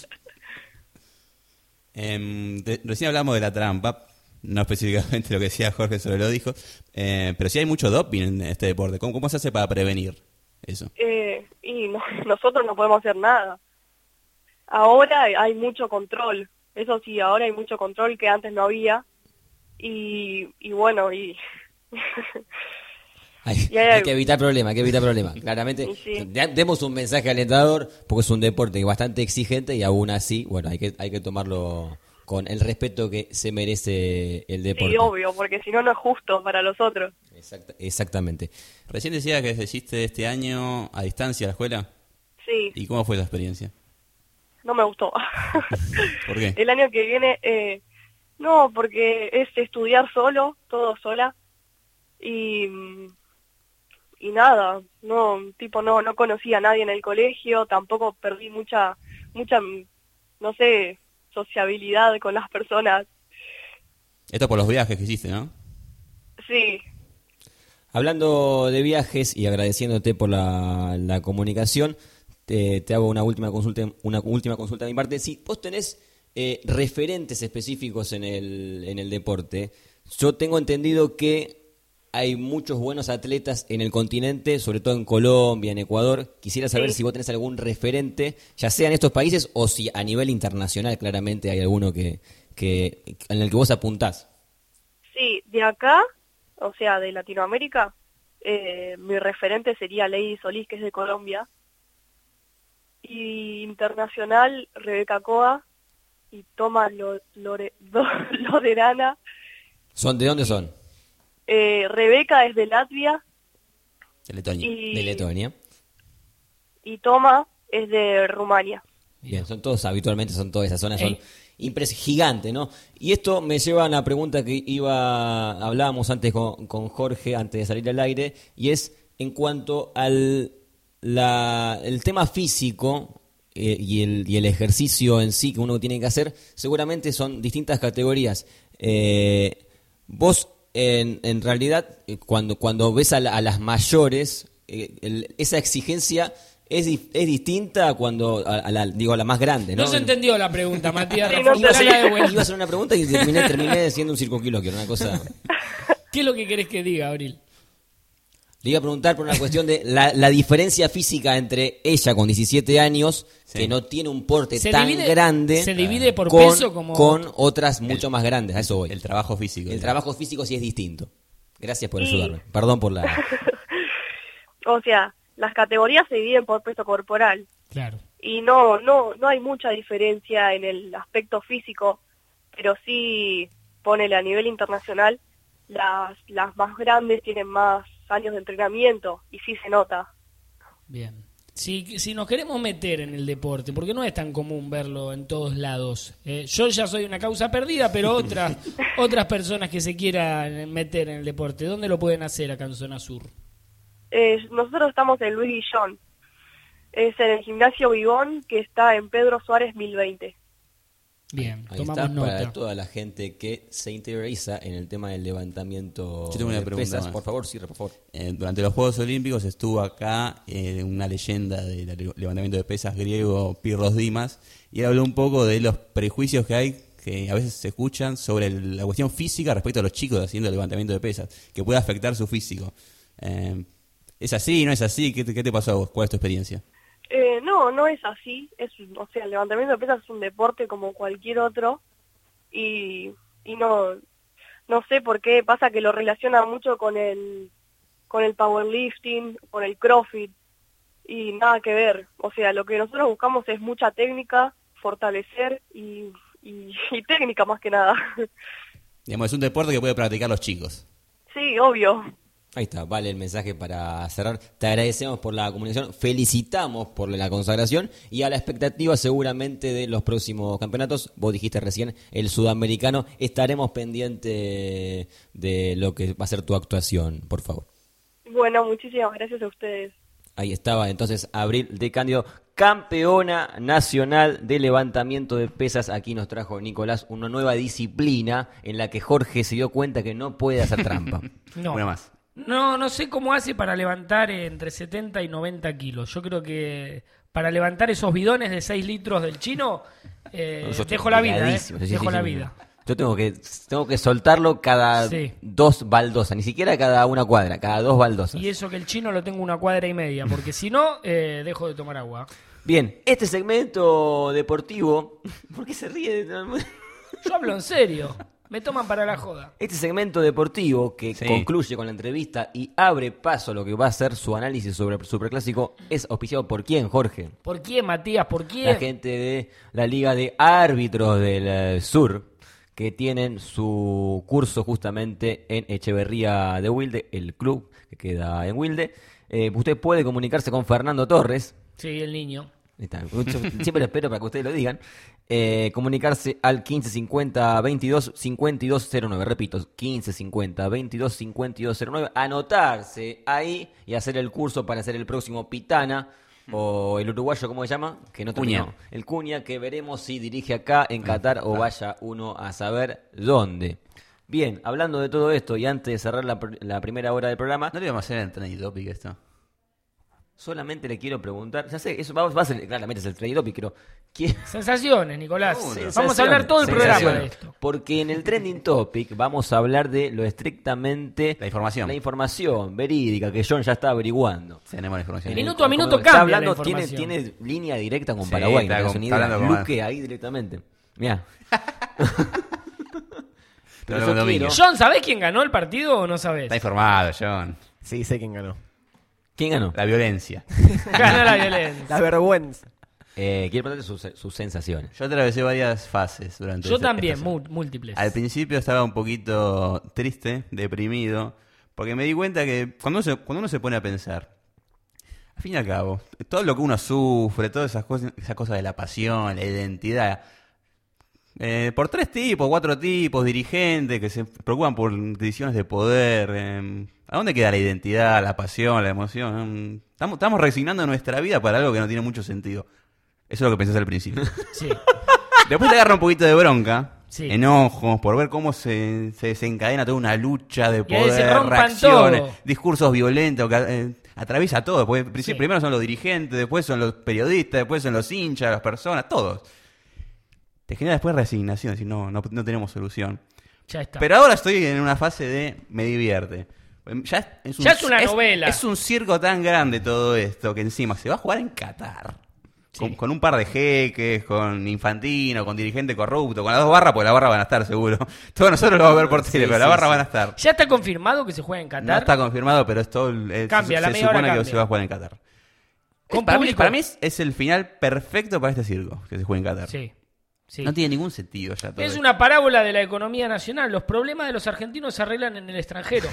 Em, de- recién hablamos de la trampa, no específicamente lo que decía Jorge sobre lo dijo, eh, pero sí hay mucho doping en este deporte. ¿Cómo, cómo se hace para prevenir eso? Eh, y no- nosotros no podemos hacer nada. Ahora hay- hay mucho control, eso sí, ahora hay mucho control que antes no había. Y, y bueno, y... Hay, Y hay hay algo- que evitar problemas, hay que evitar problemas. Claramente, Y sí. de- demos un mensaje alentador, porque es un deporte bastante exigente y aún así, bueno, hay que, hay que tomarlo con el respeto que se merece el deporte. Sí, obvio, porque si no, no es justo para los otros. Exacta- exactamente. Recién decía que hiciste este año a distancia a la escuela. Sí, ¿Y cómo fue la experiencia? no me gustó. ¿Por qué? El año que viene, eh, no, porque es estudiar solo, todo sola. Y, y nada, no, tipo, no, no conocía a nadie en el colegio, tampoco perdí mucha, mucha, no sé, sociabilidad con las personas. Esto por los viajes que hiciste, ¿no? Sí, Hablando de viajes y agradeciéndote por la, la comunicación, te, te hago una última consulta, una última consulta de mi parte. Si vos tenés eh, referentes específicos en el, en el deporte, yo tengo entendido que hay muchos buenos atletas en el continente, sobre todo en Colombia, en Ecuador. Quisiera saber Sí. si vos tenés algún referente, ya sea en estos países o si a nivel internacional claramente hay alguno que, que en el que vos apuntás. sí, de acá, o sea, de Latinoamérica, eh, mi referente sería Lady Solís, que es de Colombia. Y internacional, Rebeca Coa y Tomás Lo- Lore- Loderana. ¿Son, ¿De dónde son? Eh, Rebeca es de Latvia De Letonia. y, De Letonia. y Toma es de Rumania. Bien, son todos, habitualmente son todas esas zonas, son Ey. impres gigantes, ¿no? Y esto me lleva a una pregunta que iba, hablábamos antes con, con Jorge, antes de salir al aire, y es en cuanto al la, el tema físico eh, y, el, y el ejercicio en sí que uno tiene que hacer, seguramente son distintas categorías. Eh, vos, en, en realidad, eh, cuando, cuando ves a, la- a las mayores, eh, el- esa exigencia es, di- es distinta a cuando a, a la, digo, a la más grande, ¿no? No se entendió la pregunta, Matías. Sí, no reformulala se- de Iba a vuelta. hacer una pregunta y terminé, terminé siendo un circunquiloquio, una cosa. ¿Qué es lo que querés que diga, Abril? Le iba a preguntar por una cuestión de la, la diferencia física entre ella con diecisiete años, Sí. que no tiene un porte Se tan divide- grande, se divide por con, peso como- con otras mucho más grandes. A eso voy. El trabajo físico. El digamos. trabajo físico sí es distinto. Gracias por Sí. ayudarme. Perdón por la... O sea, las categorías se dividen por peso corporal Claro. y no, no, no hay mucha diferencia en el aspecto físico, pero sí, ponele a nivel internacional, las, las más grandes tienen más años de entrenamiento y sí se nota. Bien. Si, si nos queremos meter en el deporte, porque no es tan común verlo en todos lados. Eh, yo ya soy una causa perdida, pero otras otras personas que se quieran meter en el deporte, ¿dónde lo pueden hacer acá en Zona Sur? Eh, nosotros estamos en Luis Guillón, es en el gimnasio Vivón que está en Pedro Suárez mil veinte. Bien, Ahí tomamos está, para nota. toda la gente que se interioriza en el tema del levantamiento Yo tengo una de pregunta pesas. más. Por favor, sí, por favor. Eh, durante los Juegos Olímpicos estuvo acá eh, una leyenda del le- levantamiento de pesas griego, Pirros Dimas, y él habló un poco de los prejuicios que hay, que a veces se escuchan sobre el- la cuestión física respecto a los chicos haciendo el levantamiento de pesas, que puede afectar su físico. Eh, ¿Es así? ¿No es así? ¿Qué te, qué te pasó a vos? ¿Cuál es tu experiencia? Eh, no, no es así. Es, o sea, el levantamiento de pesas es un deporte como cualquier otro y, y no, no sé por qué pasa que lo relaciona mucho con el, con el powerlifting, con el CrossFit y nada que ver. O sea, lo que nosotros buscamos es mucha técnica, fortalecer y, y, y técnica más que nada. Digamos, es un deporte que pueden practicar los chicos. Sí, obvio. Ahí está, vale el mensaje para cerrar. Te agradecemos por la comunicación, felicitamos por la consagración y a la expectativa seguramente de los próximos campeonatos. Vos dijiste recién el sudamericano, estaremos pendientes de lo que va a ser tu actuación, por favor. Bueno, muchísimas gracias a ustedes. Ahí estaba entonces Abril de Cándido, campeona nacional de levantamiento de pesas. Aquí nos trajo Nicolás una nueva disciplina en la que Jorge se dio cuenta que no puede hacer trampa. No. Una más. No, no sé cómo hace para levantar entre setenta y noventa kilos. Yo creo que para levantar esos bidones de seis litros del chino, eh, Nosotros dejo la vida, eh. complicadísimo, sí, sí, Dejo sí, la sí. vida. Yo tengo que tengo que soltarlo cada Sí. dos baldosas, ni siquiera cada una cuadra, cada dos baldosas. Y eso que el chino lo tengo una cuadra y media, porque si no, eh, dejo de tomar agua. Bien, este segmento deportivo... ¿Por qué se ríe? Yo hablo en serio. Me toman para la joda. Este segmento deportivo que Sí. concluye con la entrevista y abre paso a lo que va a ser su análisis sobre el Superclásico es auspiciado por quién, Jorge. ¿Por quién, Matías? ¿Por quién? La gente de la Liga de Árbitros del eh, Sur, que tienen su curso justamente en Echeverría de Wilde, el club que queda en Wilde. Eh, usted puede comunicarse con Fernando Torres. Sí, el niño. Ahí está. Yo siempre lo espero para que ustedes lo digan. Eh, comunicarse al quince cincuenta veintidós cincuenta y dos cero nueve. Repito, quince cincuenta veintidós cincuenta y dos cero nueve. Anotarse ahí y hacer el curso para ser el próximo Pitana. O el uruguayo, ¿cómo se llama? Que no terminó. Cuña. El Cuña, que veremos si dirige acá en Qatar o vaya uno a saber dónde. Bien, hablando de todo esto y antes de cerrar la, pr- la primera hora del programa, ¿No le íbamos a hacer en Trending Topic esto? solamente le quiero preguntar, ya sé, eso va, va a ser, claramente es el trending topic, pero ¿quién? Sensaciones, Nicolás. Sensaciones, Vamos a hablar todo el programa sensaciones. de esto. Porque en el trending topic vamos a hablar de lo estrictamente La información. la información verídica que John ya está averiguando. Tenemos la información. Minuto a minuto Como está cambia hablando, la tiene, información. tiene línea directa con Sí, Paraguay, está no con- es una está idea. hablando con- Luque ahí directamente. Mirá. Pero Todo yo el dominio. quiero- John, ¿sabés quién ganó el partido o no sabés? Está informado, John. Sí, sé quién ganó. ¿Quién ganó? La violencia. Ganó la violencia. La vergüenza. Eh, quiero preguntarte sus, sus sensaciones. Yo atravesé varias fases durante Yo esta- también, esta- mu- múltiples. Al principio estaba un poquito triste, deprimido, porque me di cuenta que cuando uno se, cuando uno se pone a pensar, al fin y al cabo, todo lo que uno sufre, todas esas cosas, esas cosas de la pasión, la identidad, eh, por tres tipos, cuatro tipos, dirigentes que se preocupan por decisiones de poder, eh, ¿a dónde queda la identidad, la pasión, la emoción? Eh, Estamos, estamos resignando nuestra vida para algo que no tiene mucho sentido. Eso es lo que pensé al principio. Sí. Después te agarra un poquito de bronca, Sí. enojos, por ver cómo se, se desencadena toda una lucha de Y ahí se poder, rompan reacciones, todo. discursos violentos, que eh, atraviesa todo. Porque pri- Sí. primero son los dirigentes, después son los periodistas, después son los hinchas, las personas, todos. Te genera después resignación, decir, no, no, no tenemos solución. Ya está. Pero ahora estoy en una fase de me divierte. Ya es, es un, Ya es una novela. Es un circo tan grande todo esto que encima se va a jugar en Qatar. Con, Sí. con un par de jeques, con Infantino, con dirigente corrupto, con las dos barras, porque las barras van a estar seguro. Todos nosotros lo vamos a ver por tele, Sí, pero las sí, barras sí. van a estar. ¿Ya está confirmado que se juega en Qatar? No está confirmado, pero es todo el- eh, Cambia, se, la se media hora supone que cambia. se va a jugar en Qatar. Con Es- para, mí, público. para mí es, es el final perfecto para este circo, que se juegue en Qatar. Sí. sí. No tiene ningún sentido ya todo Es esto. una parábola de la economía nacional. Los problemas de los argentinos se arreglan en el extranjero.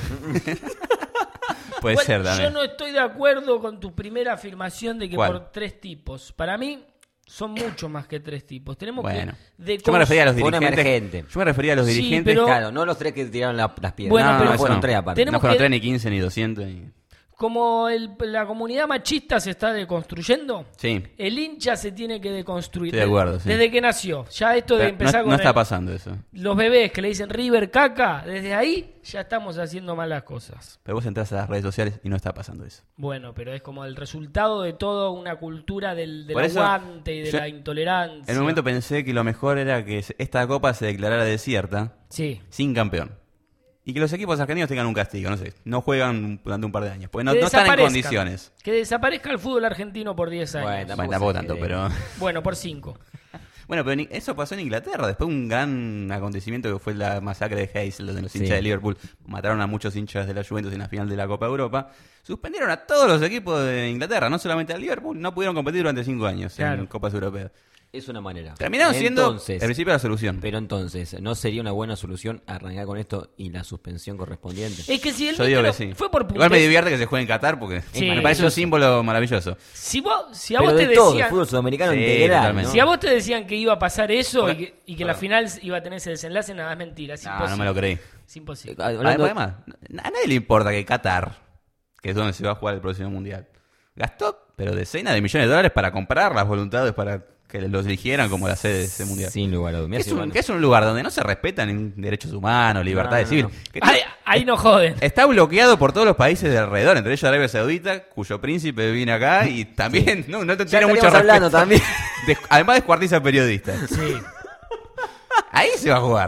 Puede Igual, ser también. Yo no estoy de acuerdo con tu primera afirmación de que ¿Cuál? por tres tipos. Para mí son mucho más que tres tipos. Tenemos Bueno, que... yo me refería a los Fue un dirigentes. emergente. Yo me refería a los Sí, dirigentes. pero- Claro, no los tres que tiraron la- las piedras. Bueno, no, pero- no fueron no. tres aparte. Tenemos No fueron que- tres, ni quince, ni doscientos. Ni... Como el- la comunidad machista se está deconstruyendo, Sí. el hincha se tiene que deconstruir. Estoy de acuerdo, sí. Desde que nació. Ya esto de Pero empezar no, con no está el- pasando eso. los bebés que le dicen River caca, desde ahí ya estamos haciendo malas cosas. Pero vos entras a las redes sociales y no está pasando eso. Bueno, pero es como el resultado de toda una cultura del, del Por eso, aguante y de yo la intolerancia. En un momento pensé que lo mejor era que esta copa se declarara desierta, Sí. sin campeón. Y que los equipos argentinos tengan un castigo, no sé, no juegan durante un par de años, porque no, Que no están en desaparezcan. condiciones. Que desaparezca el fútbol argentino por diez años. Bueno, Bueno, tampoco tanto, se pero... Bueno, por cinco. Bueno, pero ni- eso pasó en Inglaterra, después de un gran acontecimiento que fue la masacre de Hazel, donde los Sí. hinchas de Liverpool mataron a muchos hinchas de la Juventus en la final de la Copa Europa. Suspendieron a todos los equipos de Inglaterra, no solamente al Liverpool, no pudieron competir durante cinco años Claro. en Copas Europeas. Es una manera. Terminaron siendo Entonces, el principio de la solución. pero entonces, ¿no sería una buena solución arrancar con esto y la suspensión correspondiente? Es que si el Yo digo niño que no- sí. fue por Igual me puntos. divierte que se juegue en Qatar porque Sí. me parece un símbolo maravilloso. Si, vos, si a Pero vos te de todo, el decían, fútbol sudamericano Sí, integral, totalmente. ¿no? si a vos te decían que iba a pasar eso y Porque- que, y que la final iba a tener ese desenlace, nada, es mentira. Es No, imposible. no me lo creí. Es imposible. Eh, hablando- Además, a nadie le importa que Qatar, que es donde se va a jugar el próximo mundial, gastó pero decenas de millones de dólares para comprar las voluntades para que los eligieran como la sede de ese mundial. Sin lugar a dudas. Que Mirá es, si un, bueno. que es un lugar donde no se respetan en derechos humanos, libertades No, no, no. civiles. Que Ahí, ahí no joden. está bloqueado por todos los países de alrededor, entre ellos Arabia Saudita, cuyo príncipe viene acá y también no, no te Ya tiene mucho estaríamos hablando respeto. también. Des- además descuartiza periodistas. Sí. Ahí se va a jugar.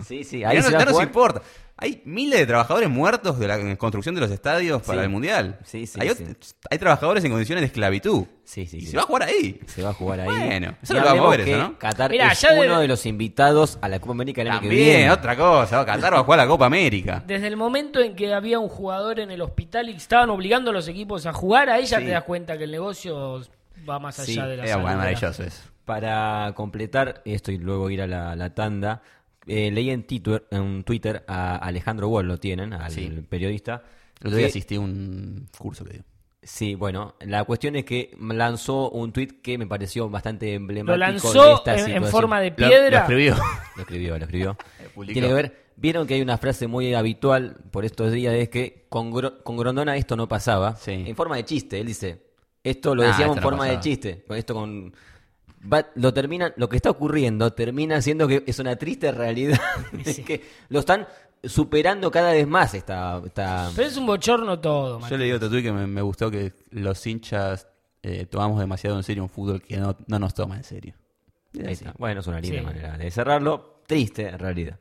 Sí, sí, Y ahí no, se va no a nos jugar. importa. Hay miles de trabajadores muertos de la construcción de los estadios para Sí. el Mundial. Sí, sí, hay, sí. ot- hay trabajadores en condiciones de esclavitud. Sí, sí, y sí. se va a jugar ahí. Se va a jugar ahí. Bueno, eso Y lo vamos a hablemos ver, que eso, ¿no? Qatar Mirá, es ya de- uno de los invitados a la Copa América el año que También, viene. otra cosa. Qatar va a jugar la Copa América. Desde el momento en que había un jugador en el hospital y estaban obligando a los equipos a jugar, ahí ya Sí. te das cuenta que el negocio va más allá Sí, de la Era salud. maravilloso eso. Para completar esto y luego ir a la, la tanda, eh, leí en Twitter, en Twitter a Alejandro Wall, lo tienen, al Sí. periodista. El otro día que- asistí a un curso que dio. Sí, bueno, la cuestión es que lanzó un tweet que me pareció bastante emblemático. Lo de lanzó esta en, en situación. forma de Lo, piedra. lo escribió. Lo escribió, lo escribió. Publicó. Tiene que ver, vieron que hay una frase muy habitual por estos días, es que con, Gro- con Grondona esto no pasaba. Sí. En forma de chiste, él dice, esto lo Ah, decíamos esto en no forma de pasaba. chiste. Con esto con... va- lo terminan, lo que está ocurriendo termina siendo que es una triste realidad. Es que lo están superando cada vez más esta... esta... Pero es un bochorno todo, man. Yo le digo a Tatuí que me, me gustó que los hinchas eh, tomamos demasiado en serio un fútbol que no, no nos toma en serio. Es Ahí así. está. Bueno, es una linda Sí. manera de cerrarlo. Triste, en realidad.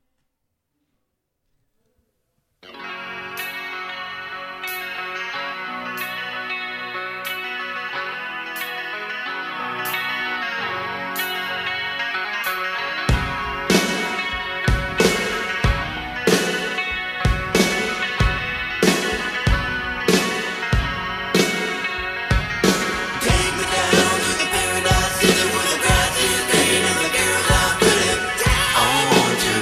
Take me down to the paradise city with the grass is green and the girls are pretty. I want to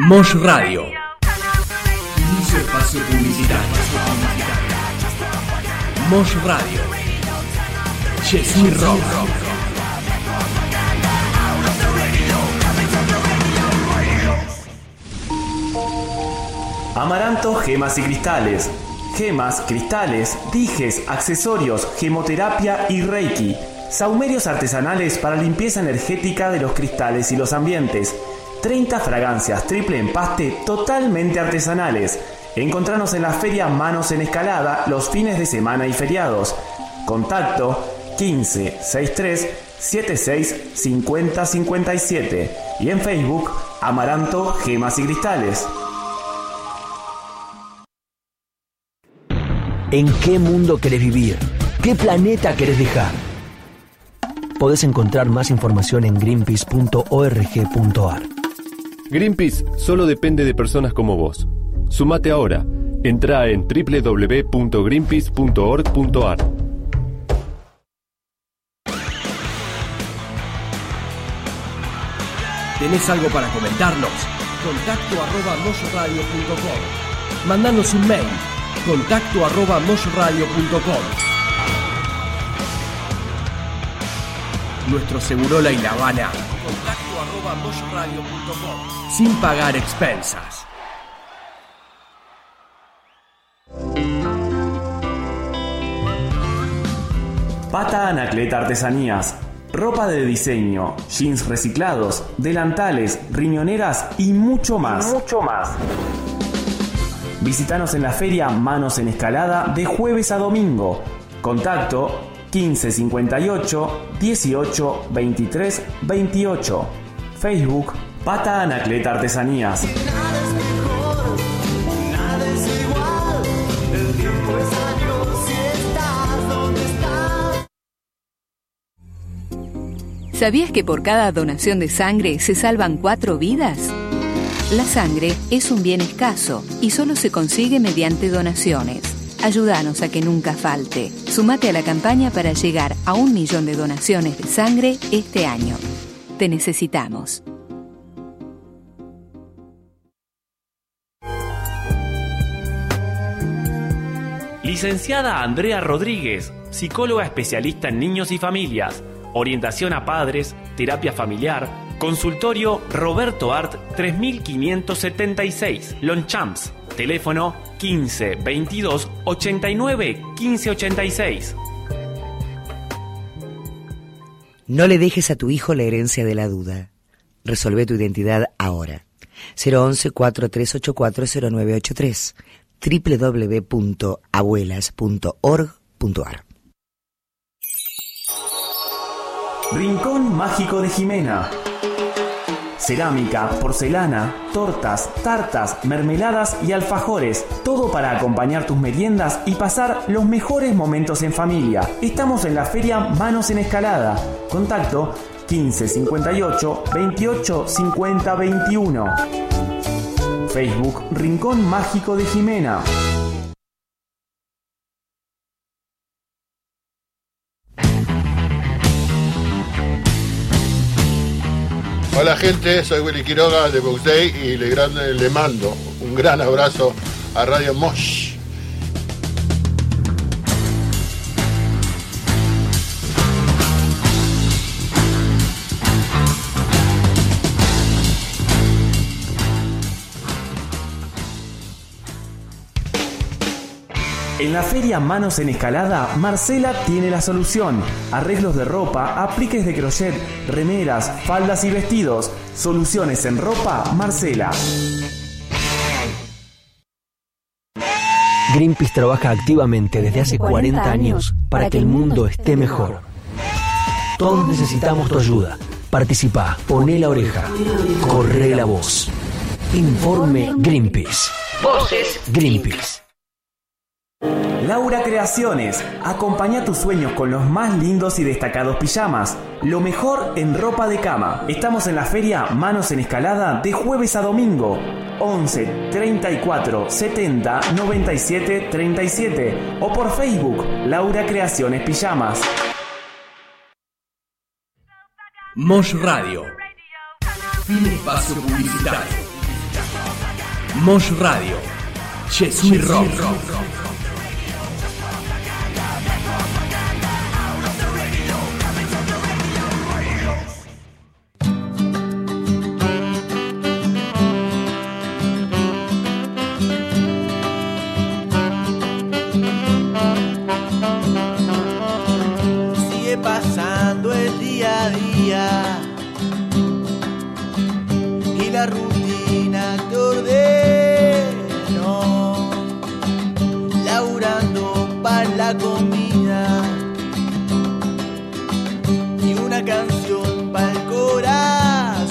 Mosh Radio. Inicio espacio publicitario. Mosh Radio. Jesús Rock. Amaranto Gemas y Cristales. Gemas, cristales, dijes, accesorios, gemoterapia y reiki. Saumerios artesanales para limpieza energética de los cristales y los ambientes. treinta fragancias triple empaste totalmente artesanales. Encontranos en la feria Manos en Escalada los fines de semana y feriados. Contacto quince sesenta y tres setenta y seis cincuenta cincuenta y siete y en Facebook Amaranto Gemas y Cristales. ¿En qué mundo querés vivir? ¿Qué planeta querés dejar? Podés encontrar más información en greenpeace punto org punto ar. Greenpeace solo depende de personas como vos. Sumate ahora. Entrá en doble u doble u doble u punto greenpeace punto org punto ar. ¿Tenés algo para comentarnos? Contacto arroba moshradio punto com. Mandanos un mail. Contacto arroba moshradio punto com. Nuestro Segurola y La Habana. Contacto arroba moshradio punto com. Sin pagar expensas. Pata Anacleta Artesanías. Ropa de diseño, jeans reciclados, delantales, riñoneras y mucho más. Mucho más. Visítanos en la feria Manos en Escalada de jueves a domingo. Contacto quince cincuenta y ocho dieciocho veintitrés veintiocho. Facebook Pata Anacleta Artesanías. ¿Sabías que por cada donación de sangre se salvan cuatro vidas? La sangre es un bien escaso y solo se consigue mediante donaciones. Ayúdanos a que nunca falte. Sumate a la campaña para llegar a un millón de donaciones de sangre este año. Te necesitamos. Licenciada Andrea Rodríguez, psicóloga especialista en niños y familias, orientación a padres, terapia familiar, consultorio Roberto Art tres mil quinientos setenta y seis, Lonchamps, teléfono quince veintidós ochenta y nueve quince ochenta y seis. No le dejes a tu hijo la herencia de la duda. Resolvé tu identidad ahora. cero once cuatro tres ocho cuatro cero nueve ocho tres, doble u doble u doble u punto abuelas punto org punto ar. Rincón Mágico de Jimena. Cerámica, porcelana, tortas, tartas, mermeladas y alfajores. Todo para acompañar tus meriendas y pasar los mejores momentos en familia. Estamos en la feria Manos en Escalada. Contacto quince cincuenta y ocho veintiocho cincuenta veintiuno. Facebook Rincón Mágico de Jimena. Hola gente, soy Willy Quiroga de Box Day y le, gran, le mando un gran abrazo a Radio Mosh. En la feria Manos en Escalada, Marcela tiene la solución. Arreglos de ropa, apliques de crochet, remeras, faldas y vestidos. Soluciones en ropa, Marcela. Greenpeace trabaja activamente desde hace cuarenta años para que el mundo esté mejor. Todos necesitamos tu ayuda. Participá, poné la oreja, corre la voz. Informe Greenpeace. Voces Greenpeace. Laura Creaciones. Acompaña tus sueños con los más lindos y destacados pijamas. Lo mejor en ropa de cama. Estamos en la feria Manos en Escalada de jueves a domingo. once treinta y cuatro setenta noventa y siete treinta y siete o por Facebook Laura Creaciones Pijamas. Mosh Radio. Fin espacio publicitario. Mosh Radio. Je suis rock. Sigue pasando el día a día y la rutina te ordeno, laburando para la comida y una canción para el corazón.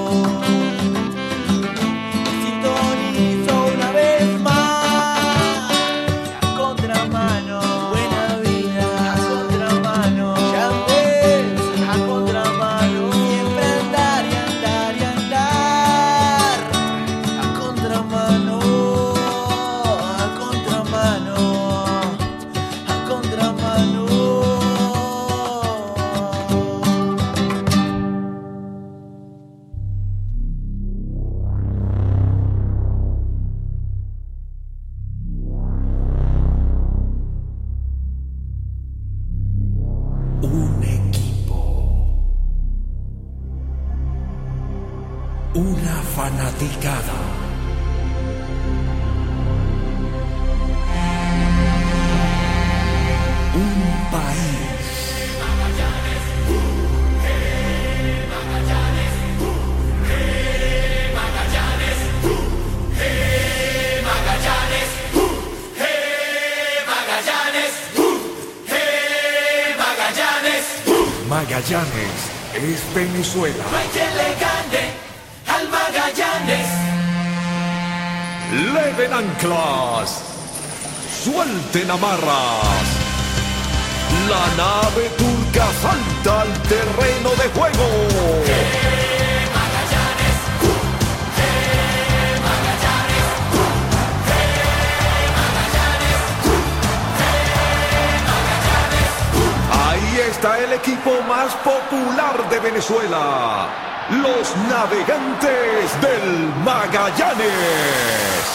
Sintonizo una vez más a contramano, buena vida a contramano, ya ves a contramano, siempre andar y andar y andar a contramano, a contramano, a contramano. Un equipo. Una fanaticada. Un país. Magallanes es Venezuela. No hay quien le gane al Magallanes. Leven anclas. Suelten amarras. La nave turca salta al terreno de juego. Ahí está el equipo más popular de Venezuela. Los navegantes del Magallanes.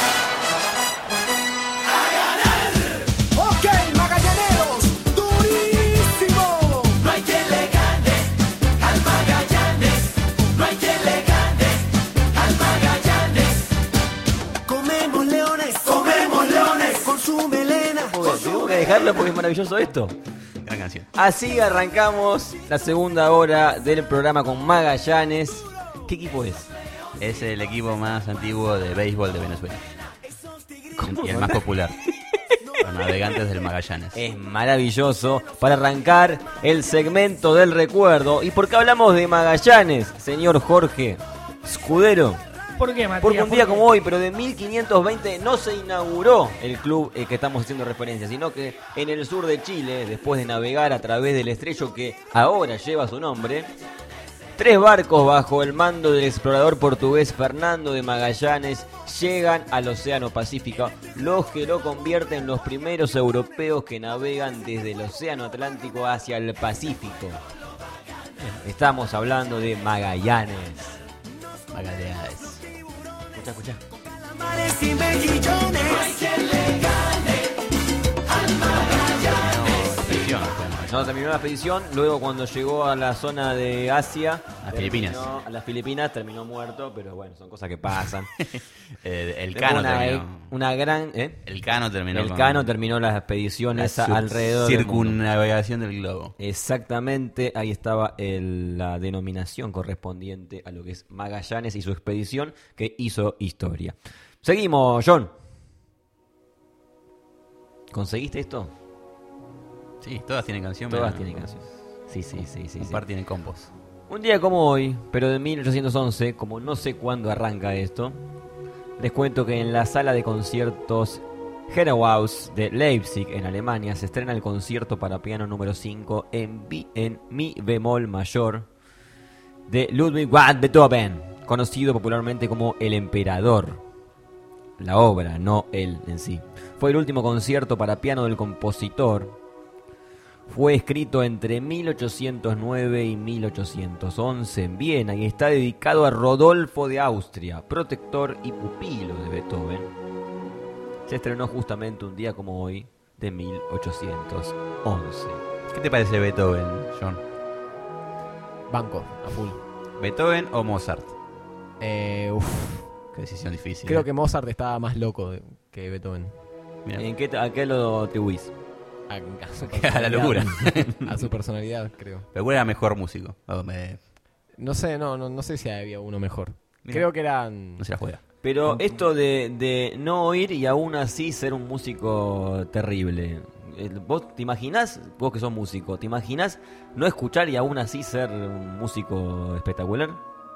Ok, Magallaneros, durísimo. No hay quien le gane al Magallanes. No hay quien le gane al Magallanes. Comemos leones, comemos leones con su melena. Joder, tengo que dejarlo porque es maravilloso esto. Gran canción. Así arrancamos la segunda hora del programa con Magallanes. ¿Qué equipo es? Es el equipo más antiguo de béisbol de Venezuela. Y el más popular. Los navegantes del Magallanes. Es maravilloso para arrancar el segmento del recuerdo. ¿Y por qué hablamos de Magallanes, señor Jorge Escudero? ¿Por qué, Matías? Porque un ¿Por día qué? como hoy, pero de mil quinientos veinte, no se inauguró el club eh, que estamos haciendo referencia, sino que en el sur de Chile, después de navegar a través del estrecho que ahora lleva su nombre, tres barcos bajo el mando del explorador portugués Fernando de Magallanes llegan al Océano Pacífico, los que lo convierten en los primeros europeos que navegan desde el Océano Atlántico hacia el Pacífico. Estamos hablando de Magallanes. Magallanes. Escucha, escucha. Mares y mejillones. No hay quien le gane al Magallanes. Expedición. No, terminó la expedición, luego cuando llegó a la zona de Asia, A Filipinas. A las Filipinas terminó muerto, pero bueno, son cosas que pasan. Eh, el Tengo Cano una, terminó. una gran... ¿eh? El Cano terminó. El con Cano terminó las expediciones la alrededor del mundo. circunnavegación del globo. Exactamente, ahí estaba el- la denominación correspondiente a lo que es Magallanes y su expedición que hizo historia. Seguimos, John. ¿Conseguiste esto? Sí, todas tienen canción. Todas pero- tienen canción. Sí, sí, sí, sí. Un sí. par tienen compos. Un día como hoy, pero de mil ochocientos once, como no sé cuándo arranca esto, les cuento que en la sala de conciertos Heraus de Leipzig, en Alemania, se estrena el concierto para piano número cinco en, bi- en mi bemol mayor de Ludwig van Beethoven, conocido popularmente como El Emperador. La obra, no él en sí. Fue el último concierto para piano del compositor, Fue escrito entre mil ochocientos nueve y mil ochocientos once en Viena y está dedicado a Rodolfo de Austria, protector y pupilo de Beethoven. Se estrenó justamente un día como hoy de mil ochocientos once. ¿Qué te parece Beethoven, John? Banco, a full. ¿Beethoven o Mozart? Eh, uf. Qué decisión difícil. Creo ¿eh? que Mozart estaba más loco de- que Beethoven. Mirá. ¿En qué, ¿A qué lo atribuís? A, a su A la locura. A su personalidad, creo. Pero ¿cuál era mejor músico? Oh, me- No sé, no, no, no sé si había uno mejor. Mira. Creo que eran... No se la juega. Pero esto de, de no oír y aún así ser un músico terrible. Eh, ¿Vos te imaginás, vos que sos músico, te imaginás no escuchar y aún así ser un músico espectacular?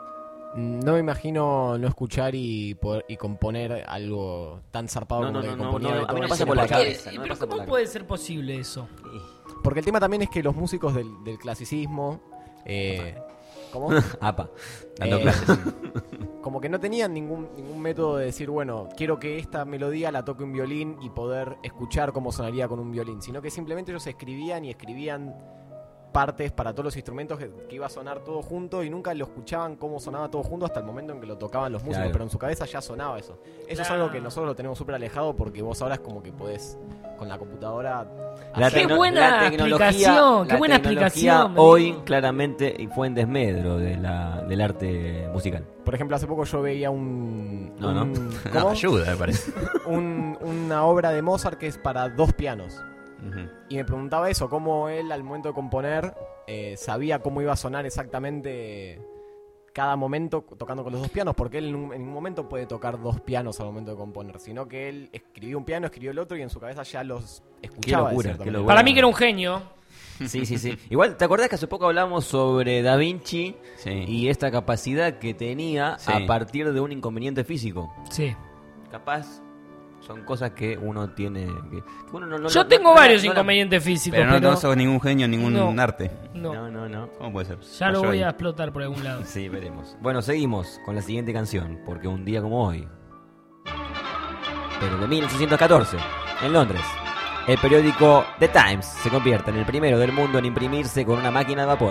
No me imagino no escuchar y poder, y componer algo tan zarpado No, como no, que no, no, componía no, a mí Beethoven. me pasa por la ¿Por qué? cabeza, no me Pero pasa por ¿cómo la puede ser posible eso? Porque el tema también es que los músicos del, del clasicismo... Eh, ¿Cómo? Apa, dando Eh, clases. Como que no tenían ningún, ningún método de decir, bueno, quiero que esta melodía la toque un violín y poder escuchar cómo sonaría con un violín, sino que simplemente ellos escribían y escribían partes para todos los instrumentos que, que iba a sonar todo junto y nunca lo escuchaban cómo sonaba todo junto hasta el momento en que lo tocaban los músicos, Claro. pero en su cabeza ya sonaba eso. Eso es algo que nosotros lo tenemos súper alejado porque vos ahora es como que podés con la computadora... La hacer- tecno- buena la tecnología- explicación, qué la buena tecnología explicación, me hoy dijo. claramente fue en desmedro de la, del arte musical. Por ejemplo, hace poco yo veía un... No, no. un- No, ¿cómo? ayuda, me parece. Un- una obra de Mozart que es para dos pianos. Ujú. Y me preguntaba eso, cómo él al momento de componer eh, sabía cómo iba a sonar exactamente cada momento tocando con los dos pianos, porque él en, un- en ningún momento puede tocar dos pianos al momento de componer, sino que él escribió un piano, escribió el otro y en su cabeza ya los escuchaba. Qué locura, de cierta qué manera. locura. Para mí que era un genio. Sí, sí, sí. Igual, ¿te acordás que hace poco hablamos sobre Da Vinci Sí. y esta capacidad que tenía Sí. a partir de un inconveniente físico? Sí. Capaz son cosas que uno tiene que, que uno no, no- Yo no- tengo no- varios no- no- inconvenientes físicos, Pero no, pero no sos ningún genio en ningún No. arte. no. No, no, no. ¿Cómo puede ser? Ya lo Falló voy ahí. a explotar por algún lado. Sí, veremos. Bueno, seguimos con la siguiente canción, porque un día como hoy, pero de mil ochocientos catorce, en Londres, el periódico The Times se convierte en el primero del mundo en imprimirse con una máquina de vapor.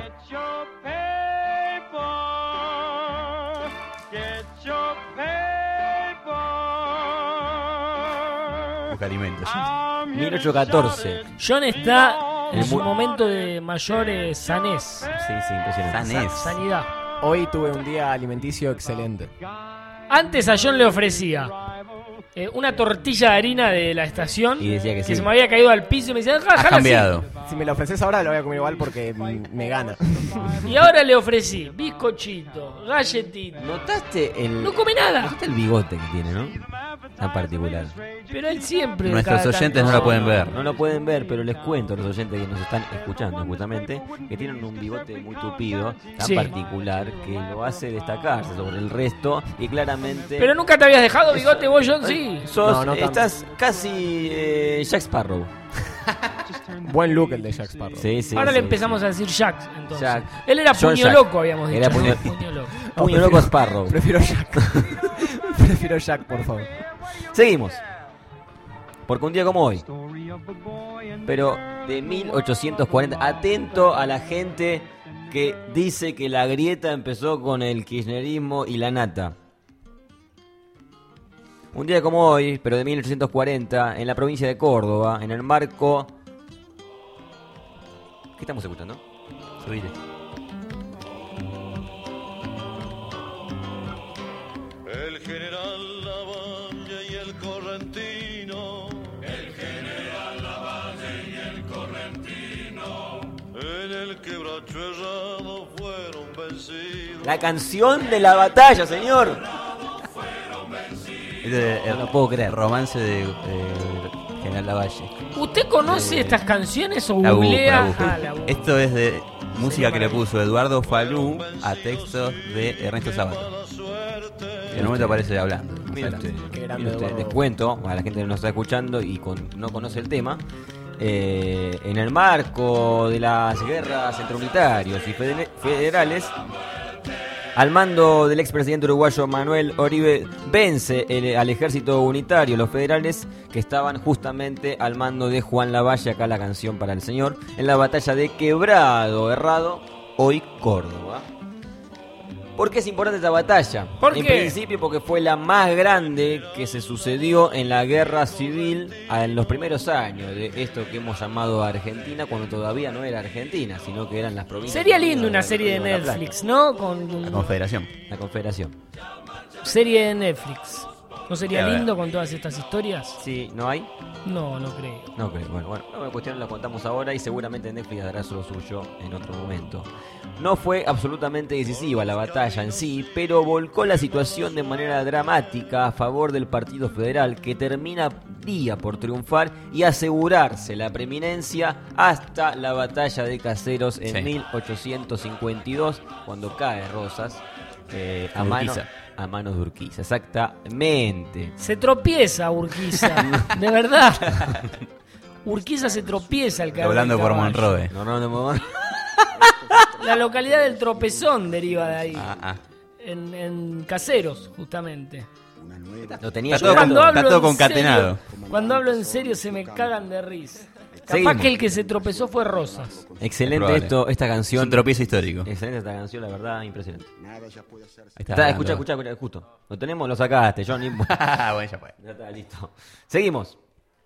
Busca alimentos. mil ochocientos catorce. John está en El su mu- momento de mayor eh, sanez. Sí, sí, impresionante. Sanés. Sa- sanidad. Hoy tuve un día alimenticio excelente. Antes a John le ofrecía eh, una tortilla de harina de la estación Y decía que sí. se me había caído al piso y me decía, "Ja, Has jala cambiado. Si me la ofreces ahora, la voy a comer igual porque mm, me gana. así". Y ahora le ofrecí bizcochito, galletita. ¿Notaste el, No come nada. ¿Notaste el bigote que tiene, no? Tan particular. Pero él siempre. Nuestros cada oyentes tanto- no la pueden ver. No lo pueden ver, pero les cuento a los oyentes que nos están escuchando justamente que tienen un bigote muy tupido, tan Sí. particular, que lo hace destacarse sobre el resto y claramente... Pero nunca te habías dejado bigote vos, John, sí. Sos, No, no tanto. estás casi eh, Jack Sparrow. Buen look el de Jack Sparrow. Sí, sí, Ahora sí, le empezamos sí. a decir Jack, entonces. Jack. Él era John puño Jack. loco, habíamos dicho. Era ¿no? puño- Puño loco. Puño loco Sparrow. Prefiero Jack. Prefiero Jack, por favor. Seguimos. Porque un día como hoy, pero de mil ochocientos cuarenta, atento a la gente que dice que la grieta empezó con el kirchnerismo y la nata. Un día como hoy, pero de mil ochocientos cuarenta, en la provincia de Córdoba, en el marco... ¿Qué estamos escuchando? Subile. El general Lavalle y el correntino. El general Lavalle y el correntino. En el quebracho errado fueron vencidos. La canción de la batalla, señor. Este es el, No lo puedo creer. romance de, de General Lavalle. ¿Usted conoce Eh, estas canciones o La busco, googlea? la busco. Ah, la busco. Esto es de música que le puso Eduardo Falú a textos de Ernesto Sabato. En un momento aparece hablando. más Mire adelante. usted, Qué grande mire usted, Eduardo. les cuento a la gente que nos está escuchando y con- no conoce el tema. eh, en el marco de las guerras entre unitarios y fede- federales, Al mando del expresidente uruguayo Manuel Oribe vence el, al ejército unitario, los federales que estaban justamente al mando de Juan Lavalle, acá la canción para el señor, en la batalla de Quebrado Herrado, hoy Córdoba. ¿Por qué es importante esta batalla? ¿Por en qué? principio porque fue la más grande que se sucedió en la guerra civil en los primeros años de esto que hemos llamado Argentina, cuando todavía no era Argentina, sino que eran las provincias. Sería lindo una del serie de Río la Plata. Netflix, ¿no? Con La Confederación. La Confederación. serie de Netflix. ¿No sería A ver. lindo con todas estas historias? Sí, ¿no hay? No, no creo. No creo. Bueno, bueno, la cuestión la contamos ahora y seguramente Netflix dará lo suyo en otro momento. No fue absolutamente decisiva la batalla en sí, pero volcó la situación de manera dramática a favor del Partido Federal, que termina día por triunfar y asegurarse la preeminencia hasta la batalla de Caseros en Sí. mil ochocientos cincuenta y dos, cuando cae Rosas eh, a, Con mano, Urquiza. a manos de Urquiza. Exactamente. Se tropieza Urquiza, de verdad. Urquiza se tropieza al caer Hablando del por caballo. Monroe. No, no, no, no. La localidad del Tropezón deriva de ahí. Ah, ah. En, en Caseros, justamente. Lo tenía Está todo, yo con- está todo en concatenado. serio- cuando hablo en serio se me cagan de risa. Capaz Seguimos. que el que se tropezó fue Rosas. Excelente Probable. esto, esta canción. Es un tropiezo histórico. Excelente esta canción, la verdad, impresionante. Ahí está Está, hablando. escucha, escucha, escucha, justo. Lo tenemos, lo sacaste, Johnny. bueno, ya fue. Ya está, listo. Seguimos.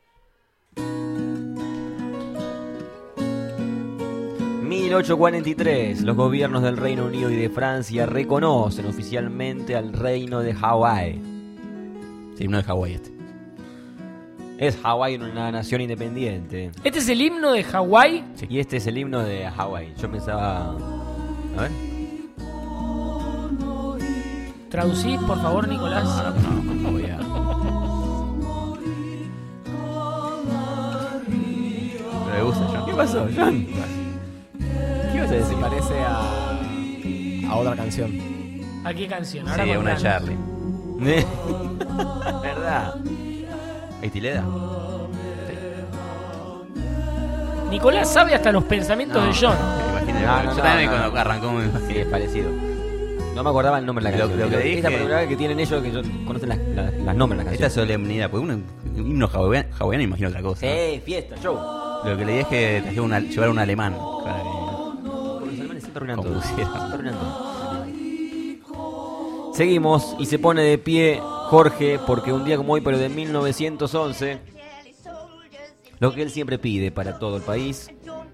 mil ochocientos cuarenta y tres, los gobiernos del Reino Unido y de Francia reconocen oficialmente al reino de Hawái. Sí, no de Hawái este. Es Hawái una nación independiente. ¿Este es el himno de Hawái? Y este es el himno de Hawái. Yo pensaba... A ver. ¿Traducís, por favor, Nicolás? No, no voy a... Pero me gusta, John. ¿Qué pasó, John? ¿Qué ibas a decir? Se parece a, a otra canción. ¿A qué canción? Ahora Sí, una contanos. Charlie. ¿Verdad? ¿Estileda? Nicolás sabe hasta los pensamientos de John. Imagínate. No, no, yo no, también no. cuando arrancó me Sí, imaginé. es parecido. No me acordaba el nombre de la Lo- canción. lo que Esta dije- es la primera vez que tienen ellos que yo- conocen las, las, las nombres de la Esta canción. solemnidad, porque un, un himno hawaiano, hawaiano imagino otra cosa. ¿no? Sí, fiesta, show. Lo que le dije es que trajeron una, llevar un alemán para que Porque los alemanes siempre arruinan todo. compusiera. Siempre arruinan todo. Seguimos y se pone de pie Jorge porque un día como hoy, pero de mil novecientos once, lo que él siempre pide para todo el país.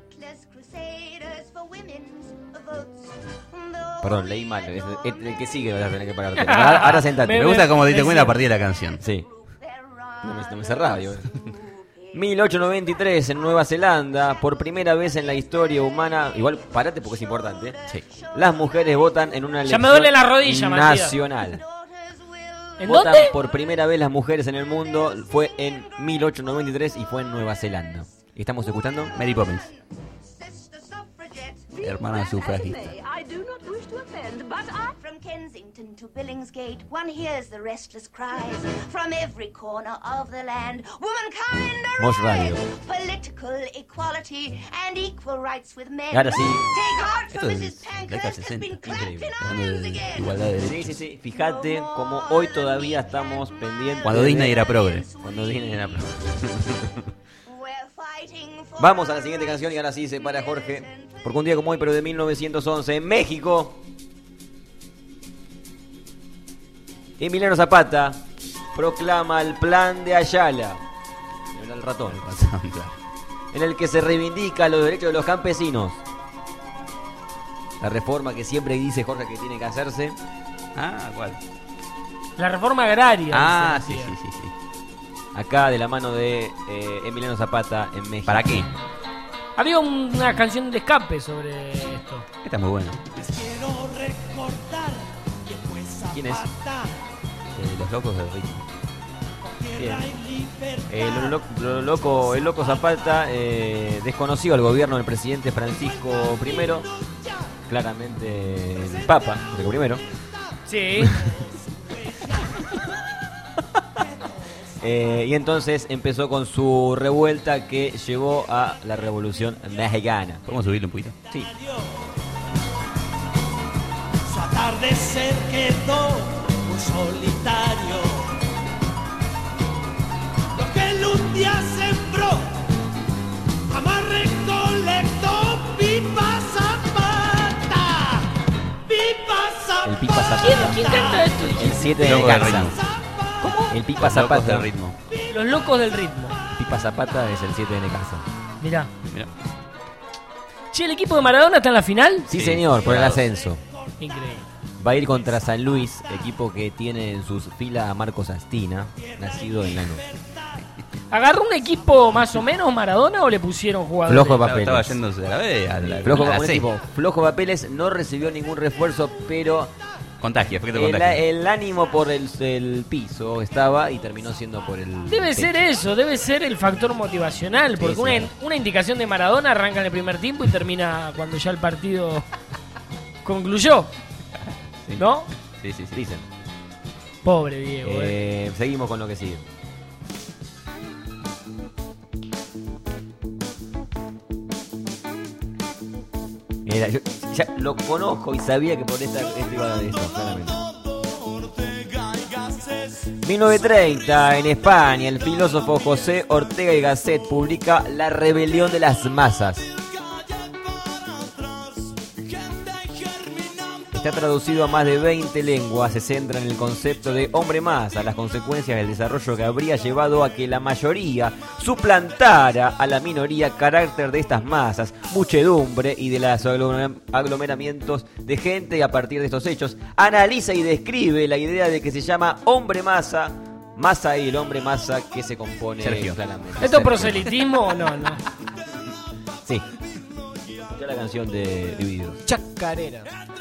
Perdón, leí mal. Es el, el que sigue vas a tener que pararte. Ahora, ahora sentate. Me gusta cómo te diste cuenta a partir de la canción. Sí. No me, no me cerraba yo. mil ochocientos noventa y tres en Nueva Zelanda, por primera vez en la historia humana, igual parate porque es importante. Sí. Las mujeres votan en una Ya elección me duele la rodilla, Matías. nacional. ¿En Votan dónde? por primera vez las mujeres en el mundo, fue en mil ochocientos noventa y tres y fue en Nueva Zelanda. ¿Estamos escuchando? Mary Poppins. Hermana sufragista. I do not wish to offend, but I... From Kensington to Billingsgate, one hears the restless cries. From every corner of the land, womankind Mosh arise. Radio. Political equality and equal rights with men. Ahora sí. Take heart Esto from es Missus década Pankhurst has sesenta. been clapped Increíble. in Hablando arms de again. igualdad de Sí, derechos. sí, sí. Fíjate como hoy todavía estamos pendientes. Cuando de- Disney era progre. Cuando Disney era progre. Vamos a la siguiente canción y ahora sí se para Jorge. Porque un día como hoy, pero de mil novecientos once, en México, Emiliano Zapata proclama el plan de Ayala. Era el ratón. En el que se reivindica los derechos de los campesinos. La reforma que siempre dice Jorge que tiene que hacerse. Ah, ¿cuál? La reforma agraria. Ah, dice sí, Matías. sí, sí, sí. Acá de la mano de eh, Emiliano Zapata en México. ¿Para qué? Había una canción de escape sobre esto. Esta es muy buena. Quiero recordar que fue ¿Quién es? Zapata, Eh, los locos del ritmo. tierra Bien. y libertad. Eh, lo, lo- lo loco, el loco Zapata eh, desconoció al gobierno del presidente Francisco primero, claramente el Papa, Francisco primero. Sí. Eh, y entonces empezó con su revuelta que llevó a la revolución mexicana. ¿Podemos subirle un poquito? Sí. Satán atardecer quedó muy solitario. Lo que él un día sembró, jamás recolectó. Pipa Zapata, Pipa Zapata. El Pipa Zapata. ¿Quién, quién canta esto? El siete de Loco del Necaxa. ritmo. ¿Cómo? El Pipa Los locos Zapata. del ritmo. Los locos del ritmo. Pipa Zapata es el siete de Necaxa. Mirá. Mirá. Che, ¿el equipo de Maradona está en la final? Sí, Sí, señor, por el claro. ascenso. Increíble. Va a ir contra San Luis, equipo que tiene en sus filas a Marcos Astina, nacido en Lanús. ¿Agarró un equipo más o menos Maradona o le pusieron jugadores? Flojo de Estaba, papeles. estaba yéndose a la B, a la, Flojo, a la un C. equipo flojo de papeles, no recibió ningún refuerzo, pero Contagio, efecto el, contagio. el ánimo por el, el piso estaba y terminó siendo por el... Debe techo. ser eso, debe ser el factor motivacional, porque Sí, una, sí. una indicación de Maradona arranca en el primer tiempo y termina cuando ya el partido concluyó, Sí. ¿no? Sí, sí, sí. Dicen. Pobre Diego. eh. Eh, seguimos con lo que sigue. Mira, yo ya lo conozco y sabía que por esta, esta iba a esto, claramente. mil novecientos treinta, en España, el filósofo José Ortega y Gasset publica La rebelión de las masas. Está traducido a más de veinte lenguas, se centra en el concepto de hombre masa, las consecuencias del desarrollo que habría llevado a que la mayoría suplantara a la minoría, carácter de estas masas, muchedumbre y de los aglomeramientos de gente, y a partir de estos hechos analiza y describe la idea de que se llama hombre masa, masa y el hombre masa que se compone Sergio. claramente. ¿Esto es Sergio. proselitismo o no? no? Sí. Escuchá la canción de Divididos. Chacarera.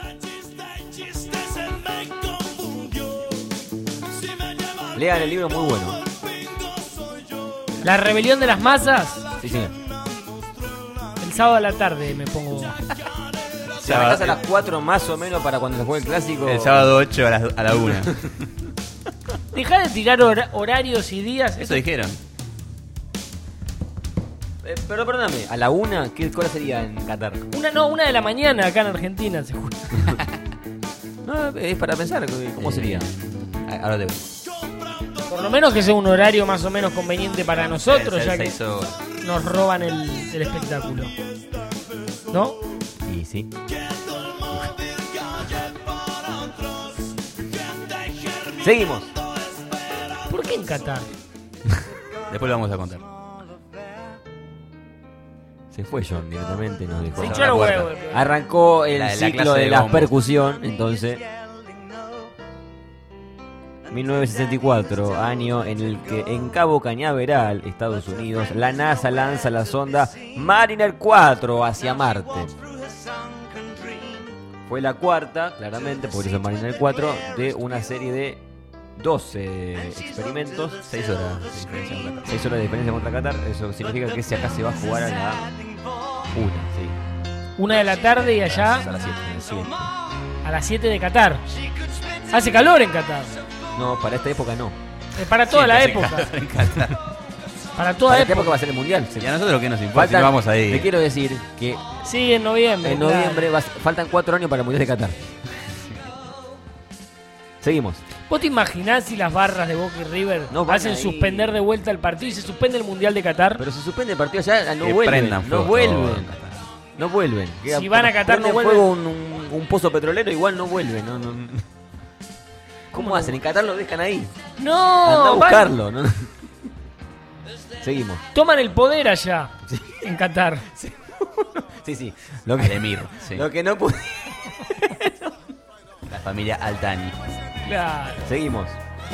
Lean el libro, muy bueno. La rebelión de las masas, Sí, señor. el sábado a la tarde me pongo... Se arrancás a las cuatro más o menos para cuando se juegue el clásico. El sábado ocho a la, a la una. Dejá de tirar hora- horarios y días. Eso dijeron. Eh, pero perdóname, ¿a la una? ¿Qué hora sería en Qatar? Una, no, una de la mañana acá en Argentina se juega. No, es para pensar, ¿cómo sería? Ah, Ahora te Por lo menos que sea un horario más o menos conveniente para nosotros, Debe ser ya que seis horas. nos roban el, el espectáculo. ¿No? Y sí. Seguimos. ¿Por qué en Qatar? Después lo vamos a contar. Se fue John directamente, nos dejó. Se hinchó los huevos. Arrancó el La- la ciclo clase de, de la bombo. percusión, entonces. mil novecientos sesenta y cuatro, año en el que en Cabo Cañaveral, Estados Unidos, la NASA lanza la sonda Mariner cuatro hacia Marte. Fue la cuarta, claramente, por eso Mariner cuatro, de una serie de doce experimentos. seis horas de diferencia contra Qatar. seis horas de diferencia contra Qatar. Eso significa que si acá se va a jugar a la una, sí. Una de la tarde y allá A las siete, a las siete. a las siete de Qatar. Hace calor en Qatar. No, para esta época no. Es para toda la Siempre época. se caga en Qatar. Para toda Para esta época. época va a ser el mundial. Y a nosotros lo que nos importa, si Faltan- no vamos ahí. Te quiero decir que Sí, en noviembre. en claro. noviembre va a- faltan cuatro años para el mundial de Qatar. Seguimos. ¿Vos te imaginás si las barras de Boca y River No van hacen ahí. suspender de vuelta el partido y se suspende el Mundial de Qatar? Pero se suspende el partido ya, no Que vuelven. prendan No fuego vuelven. todo en Qatar. No vuelven. Queda- Si van a Qatar, prenden no vuelven. fuego un, un- un pozo petrolero, igual no vuelven. No, no. ¿Cómo hacen? En Qatar lo dejan ahí. No, Anda a van- buscarlo. ¿no? Seguimos. toman el poder allá en Qatar. Sí, sí. Lo que, Al emir, sí. lo que no pude. La familia Altani. Claro. Seguimos.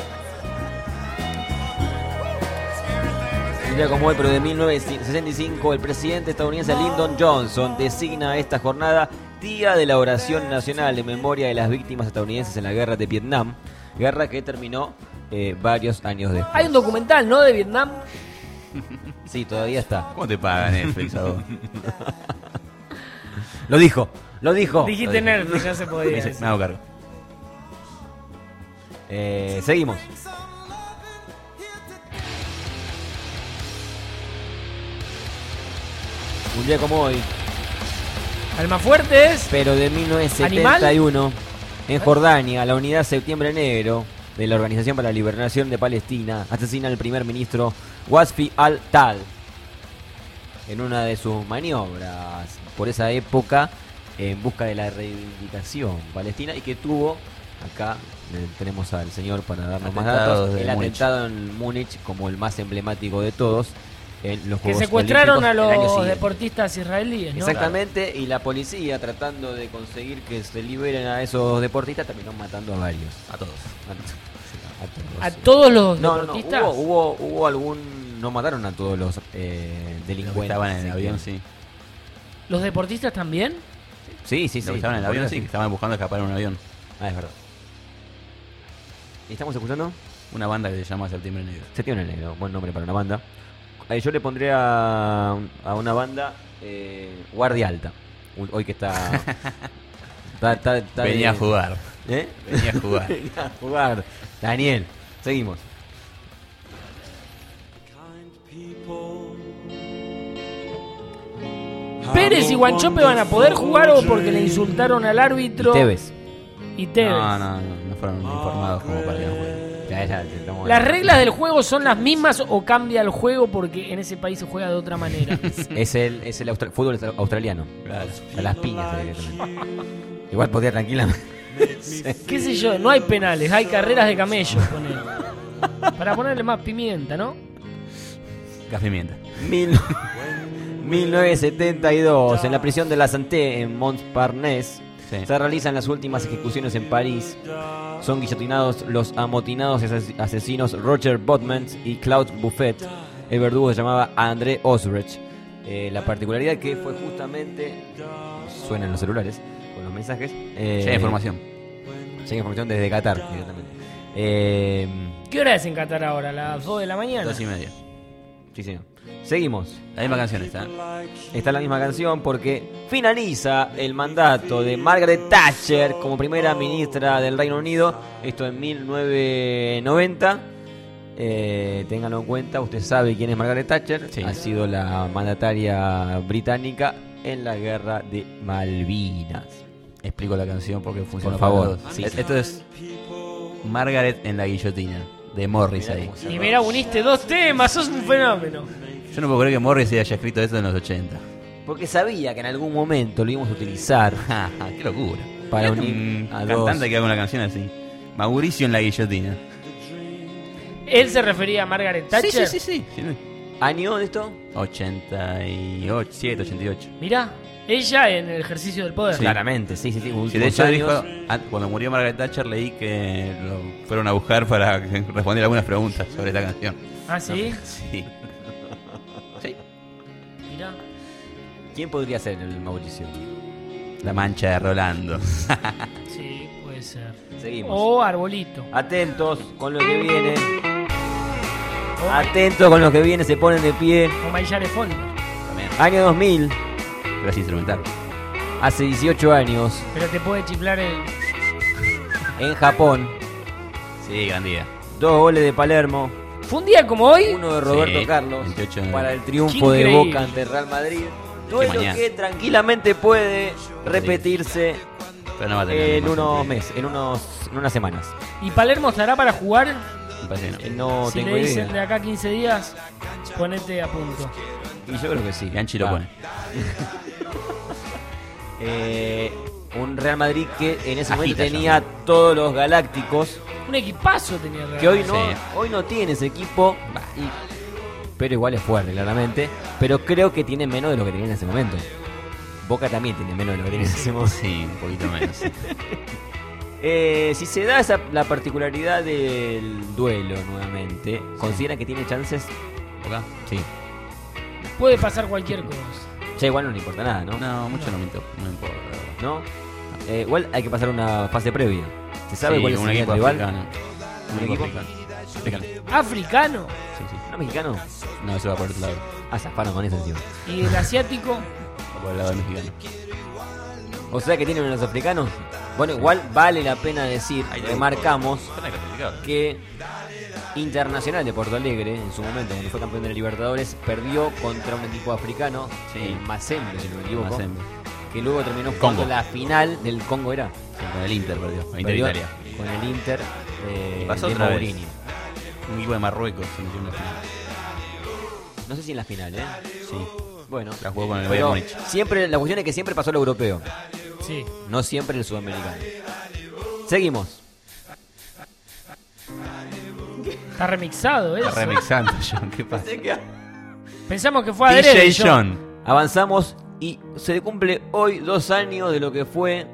Un día como hoy, pero de mil novecientos sesenta y cinco, el presidente estadounidense Lyndon Johnson designa esta jornada Día de la Oración Nacional en memoria de las víctimas estadounidenses en la guerra de Vietnam, guerra que terminó eh, varios años después. Hay un documental, ¿no? De Vietnam. Sí, todavía está. ¿Cómo te pagan Netflix a vos? Lo dijo, lo dijo. Dijiste Lo dijo. Netflix, ya se Me podía dice, decir. me hago cargo. Eh, seguimos. Un día como hoy, Almafuerte es. pero de mil novecientos setenta y uno, En Jordania, la unidad Septiembre Negro de la Organización para la Liberación de Palestina asesina al primer ministro Wasfi al-Tal en una de sus maniobras por esa época en busca de la reivindicación palestina y que tuvo, acá eh, tenemos al señor para darnos más Atentados datos, de el Múnich. atentado en Múnich como el más emblemático de todos en los Que Juegos secuestraron a Olímpicos el año los siguiente. deportistas israelíes, ¿no? Exactamente, y la policía tratando de conseguir que se liberen a esos deportistas terminó matando a varios. A todos. A, ¿A todos los no, deportistas? No, no, hubo, hubo, hubo algún... No mataron a todos los eh, delincuentes. Los que estaban en el así avión, que- sí. ¿Los deportistas también? Sí, sí, sí. Los que estaban en el avión, sí, sí. que estaban buscando escapar en un avión. Ah, es verdad. ¿Y estamos escuchando? Una banda que se llama Septiembre Negro. Septiembre Negro, buen nombre para una banda. Eh, yo le pondré a, a una banda eh, Guardia Alta. U- Hoy que está... está- está- está Venía de- a jugar. ¿Eh? Venía a jugar. Venía a jugar. Daniel, seguimos. ¿Pérez y Guanchope van a poder jugar o porque le insultaron al árbitro? Y Tevez. Y Tevez. No, no, no, no fueron informados como para que no jueguen. Ya, ya, estamos- ¿Las reglas del juego son las mismas o cambia el juego porque en ese país se juega de otra manera? Es el, es el austra- fútbol australiano. Claro. A las piñas directamente. Igual podría tranquilamente. ¿Qué sé yo? No hay penales, hay carreras de camellos. ponele. Para ponerle más pimienta, ¿no? Gas pimienta. Mil- mil novecientos setenta y dos, en la prisión de la Santé en Montparnasse, Sí. se realizan las últimas ejecuciones en París. Son guillotinados los amotinados ases- asesinos Roger Botman y Claude Buffet. El verdugo se llamaba André Osrich. Eh, la particularidad que fue justamente... Suenan los celulares con los mensajes. Eh, Llega información. Llega información desde Qatar, directamente. Eh, ¿Qué hora es en Qatar ahora? ¿Las dos de la mañana? Dos y media. Sí, señor. Seguimos. La misma canción está. Está la misma canción porque finaliza el mandato de Margaret Thatcher como primera ministra del Reino Unido. Esto en mil novecientos noventa. Eh, ténganlo en cuenta, usted sabe quién es Margaret Thatcher. Sí. Ha sido la mandataria británica en la guerra de Malvinas. Explico la canción porque funciona Por favor. para todos. Sí, Es- sí. Esto es Margaret en la guillotina, de Morris ahí. Y mira, uniste dos temas, sos un fenómeno. Yo no puedo creer que Morris haya escrito esto en los ochenta. Porque sabía que en algún momento lo íbamos a utilizar. ¡Qué locura! Para Mirá unir un a cantante dos. que haga una canción así. Mauricio en la guillotina. ¿Él se refería a Margaret Thatcher? Sí, sí, sí, sí. ¿Año de esto? ochenta y ocho, siete, ochenta y ocho. Mirá, ella en el ejercicio del poder. Claramente, sí, sí, sí. Sí, últimos de hecho, años. dijo, ah, cuando murió Margaret Thatcher leí que lo fueron a buscar para responder algunas preguntas sobre esta canción. ¿Ah, sí? Sí. Sí. Mirá. ¿Quién podría ser el Mauricio? La mancha de Rolando. Sí, puede ser. Seguimos. O Arbolito. Atentos con lo que viene. Atentos con lo que viene, se ponen de pie. O Mayare Fondo. También. Año dos mil, Pero es instrumental. hace dieciocho años, Pero te puede chiflar el... en Japón, Sí, gran día. dos goles de Palermo, ¿Fue un día como hoy? uno de Roberto Sí, Carlos veintiocho de para el Qué triunfo de increíble. Boca ante Real Madrid. Duelo mañana. que tranquilamente puede repetirse Pero no va a tener en más unos sentido. meses, en unos en unas semanas. ¿Y Palermo estará para jugar? Me parece que Eh, no. No si tengo le dicen idea. de acá a quince días, ponete a punto. Y yo creo que sí. Bianchi lo Va. pone. Eh, un Real Madrid que en ese momento Agita ya. tenía todos los galácticos, Un equipazo tenía Real que hoy Madrid. no, Sí. hoy no tiene ese equipo, y- pero igual es fuerte, claramente. Pero creo que tiene menos de lo que tenía en ese momento. Boca también tiene menos de lo que tenía en ese momento. Sí, un poquito menos. Eh, si se da esa, la particularidad del duelo nuevamente, ¿consideran que tiene chances? ¿Boca? Sí. Puede pasar cualquier cosa. Ya igual no le importa nada, ¿no? No, mucho no me, to- no me importa. la verdad. ¿No? Eh, igual hay que pasar una fase previa. ¿Se sabe Sí, cuál es un el equipo rival? africano. ¿Un Un equipo? equipo africano. Africano. Africano. Sí, sí. ¿No mexicano? No, eso va por otro lado. Ah, zafaron con eso encima. Y el asiático. Va por el lado del mexicano. O sea que tienen los africanos. Bueno, igual vale la pena decir, remarcamos Están clasificados. que Internacional de Porto Alegre, en su momento, cuando fue campeón de la Libertadores, perdió contra un equipo africano, Sí. el Mazembe, si no me equivoco, Mazembe. que luego terminó Congo. jugando la final del Congo, ¿era? Sí, con el Inter perdió. Con Inter Perdió Italia. Con el Inter eh, Y pasó de otra vez. Mourinho. Un equipo de Marruecos se metió en la final. No sé si en la final, ¿eh? Sí. Bueno, La jugó con el pero Bayern Múnich. siempre, la cuestión es que siempre pasó el europeo. Sí. No siempre el sudamericano. Seguimos. Está remixado, ¿eh? Está remixando, John. ¿Qué pasa? Pensamos que fue a D J adrede, John. Avanzamos y se cumple hoy dos años de lo que fue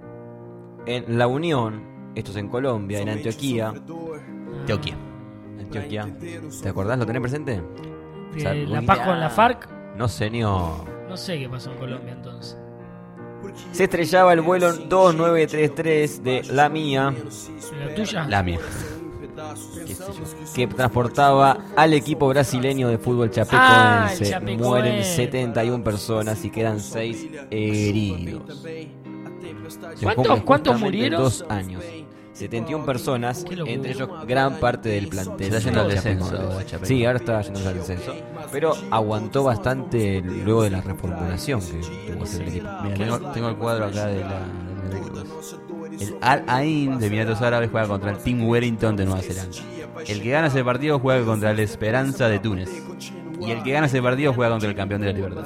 en La Unión, esto es en Colombia, en Antioquia. Antioquia. Antioquia. ¿Te acordás? ¿Lo tenés presente? Eh, O sea, ¿La un paz día- con la FARC? No, señor. No sé qué pasó en Colombia entonces. Se estrellaba el vuelo dos nueve tres tres de La Mía. ¿La tuya? La mía. Qué sé yo, que transportaba al equipo brasileño de fútbol Ah, chapecoense. el Chapecoense. Mueren setenta y una personas y quedan seis heridos. Se ¿Cuántos- cumplen cuántos justamente murieron? Dos años. setenta y una personas, Qué locura. entre ellos gran parte del plantel. Se está yendo al de descenso, Chapecoense. Chapecoense. Sí, ahora está yendo al descenso. Pero aguantó bastante luego de la reformulación que tuvo que hacer el equipo. Mira, tengo, tengo el cuadro acá de la. de Emiratos. El Al Ain de Emiratos Árabes juega contra el Team Wellington de Nueva Zelanda. El que gana ese partido juega contra el Esperanza de Túnez. Y el que gana ese partido juega contra el campeón de la Libertad.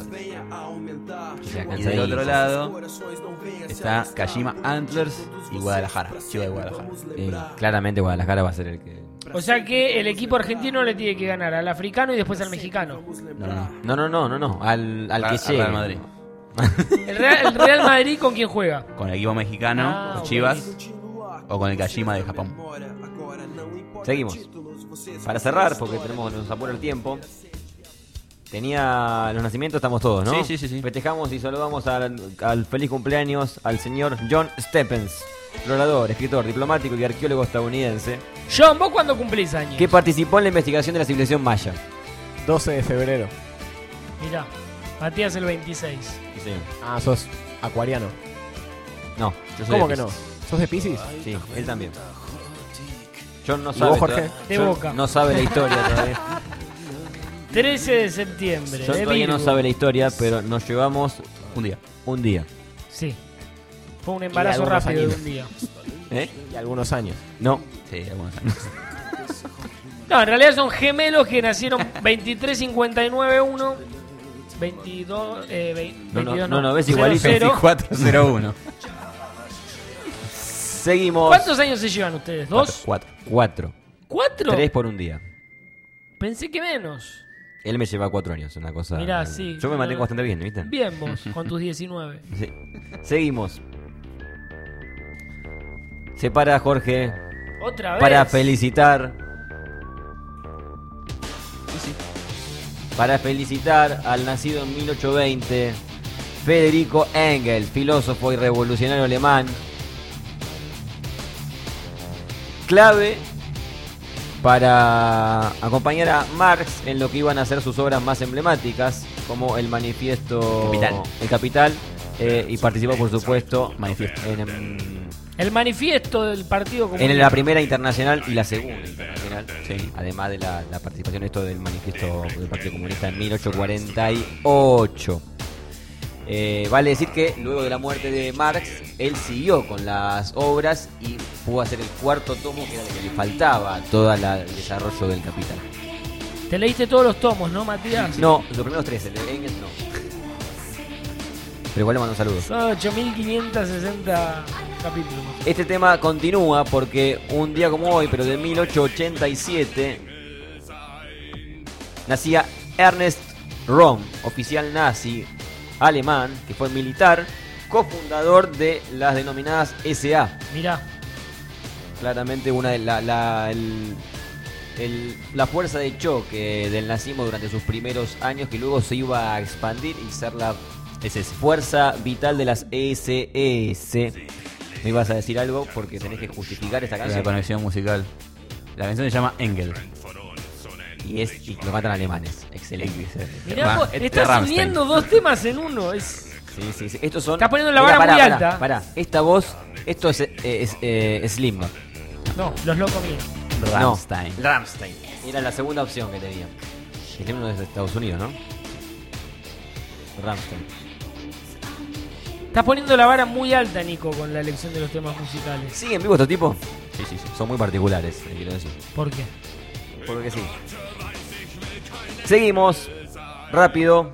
O sea, Y del cansadísimo. otro lado está Kashima Antlers y Guadalajara, Chiva de Guadalajara. Eh, claramente Guadalajara va a ser el que. O sea que el equipo argentino le tiene que ganar al africano y después al mexicano. No, no, No, no, no, no, no. Al, al Al- que al llegue. Real Madrid. ¿El Real, el Real Madrid con quién juega? Con el equipo mexicano, Ah, los ok. Chivas, o con el Kashima de Japón. Seguimos. Para cerrar, porque tenemos nos apura el tiempo. Tenía los nacimientos, estamos todos, ¿no? Sí, sí, sí, sí. Festejamos y saludamos al, al feliz cumpleaños al señor John Stephens, explorador, escritor, diplomático y arqueólogo estadounidense, John, ¿vos cuándo cumplís años? que participó en la investigación de la civilización maya. doce de febrero. Mirá, Matías el veintiséis. Sí, señor. Ah, sos acuariano. No, yo soy ¿Cómo de que no? Piscis. ¿Sos de Piscis? Sí, él también. John no ¿Y sabe. vos, Jorge? todavía- De John Boca. No sabe la historia todavía. trece de septiembre. John de todavía no Virgo. sabe la historia, pero nos llevamos Un día. un día. Sí. Fue un embarazo algunos rápido de años. un día. ¿Eh? Y algunos años. No. Sí, algunos años. No, en realidad son gemelos que nacieron veintitrés cincuenta y nueve uno, veintidós, eh, veinte, No, no, veintidós, no, no, ves cero, igualito. cero. veinticuatro cero uno. Seguimos. ¿Cuántos años se llevan ustedes? ¿Dos? Cuatro. Cuatro. ¿Cuatro? Tres por un día. Pensé que menos. Él me lleva cuatro años, una cosa. Mirá, sí. Yo me mantengo bastante bien, ¿viste? Bien vos, con tus diecinueve. Sí. Seguimos. Se para Jorge Otra vez. para felicitar. Para felicitar al nacido en mil ochocientos veinte, Federico Engels, filósofo y revolucionario alemán. Clave para acompañar a Marx en lo que iban a ser sus obras más emblemáticas, como el Manifiesto Capital. El Capital, eh, y participó, por supuesto, Manifiesto en, en- El manifiesto del Partido Comunista. en la primera internacional y la segunda internacional, sí, además de la, la participación esto del Manifiesto del Partido Comunista en mil ochocientos cuarenta y ocho. Eh, vale decir que luego de la muerte de Marx, él siguió con las obras y pudo hacer el cuarto tomo, que era el que le faltaba a todo el desarrollo del Capital. Te leíste todos los tomos, ¿no, Matías? No, los primeros tres, el de Engels no. Pero igual le mando un saludo. Son ocho mil quinientos sesenta capítulos. Este tema continúa porque un día como hoy, pero de mil ochocientos ochenta y siete, nacía Ernest Röhm, oficial nazi alemán, que fue militar, cofundador de las denominadas S A. Mirá. Claramente una de la, la, el- el- la fuerza de choque del nazismo durante sus primeros años, que luego se iba a expandir y ser la S S, fuerza vital de las S S. ¿Me ibas a decir algo? Porque tenés que justificar esta La canción. conexión musical. La canción se llama Engel. Y es y lo cantan alemanes. Excelente. Mirá, Ra- vos, este estás Rammstein. uniendo dos temas en uno. Es... Sí, sí, sí. Estos son. Estás poniendo la Mira, vara muy pará, alta. Pará, pará. Esta voz, esto es, eh, es eh, Slipknot. No, los locos míos. Rammstein. No, Rammstein. Era la segunda opción que tenía. Slipknot es de Estados Unidos, ¿no? Rammstein. Estás poniendo la vara muy alta, Nico, con la elección de los temas musicales. ¿Sigue en vivo estos tipos? Sí, sí, sí. Son muy particulares, eh, quiero decir. ¿Por qué? Porque sí. Seguimos. Rápido.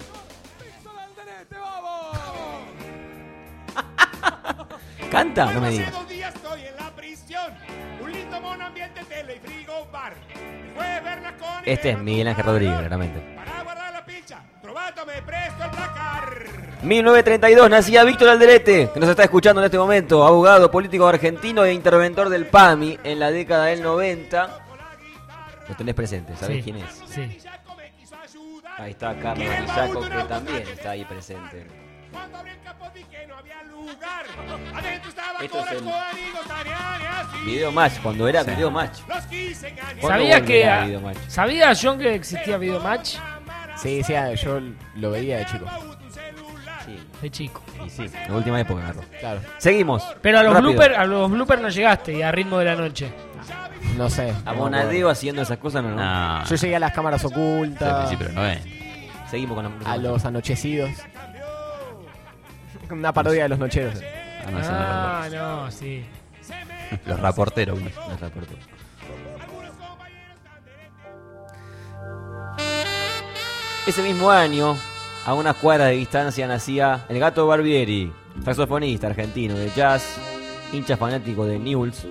¿Canta? No me digas. Hace dos días estoy en la prisión. Un lindo mono ambiente, tele y frigo bar. Fue verla con Este es Miguel Ángel Rodríguez, claramente. para guardar la picha. Trovato me presto el placar. mil novecientos treinta y dos nacía Víctor Alderete, que nos está escuchando en este momento, abogado, político argentino e interventor del P A M I en la década del noventa. Lo tenés presente, ¿sabés Sí, quién es? Sí. Ahí está Carlos Arizaco, que también está ahí presente. Cuando abrí el capó vi que no había lugar. Adentro estaba Esto es Coras, el Códigos, Tariani, así. Video Match, cuando era Video Match. Los quise engañar. volverá ¿Sabías que Video Match? ¿Sabía John que existía Video Match? Sí, sí, yo lo veía de chico. De chico. Y sí, la última época agarró. Claro. Seguimos. Pero a los Rápido. bloopers, a los bloopers no llegaste y a Ritmo de la Noche. No sé. A Monadeo haciendo esas cosas, no, no. No. Yo llegué a las cámaras ocultas. Sí, pero no es. Seguimos con la A los anochecidos. Una parodia de los nocheros. Ah, no, eso no Ah, no, sí. es. Los raporteros. güey. Los reporteros. Ese mismo año, a unas cuadras de distancia, nacía el Gato Barbieri, saxofonista argentino de jazz, hincha fanático de Newell's,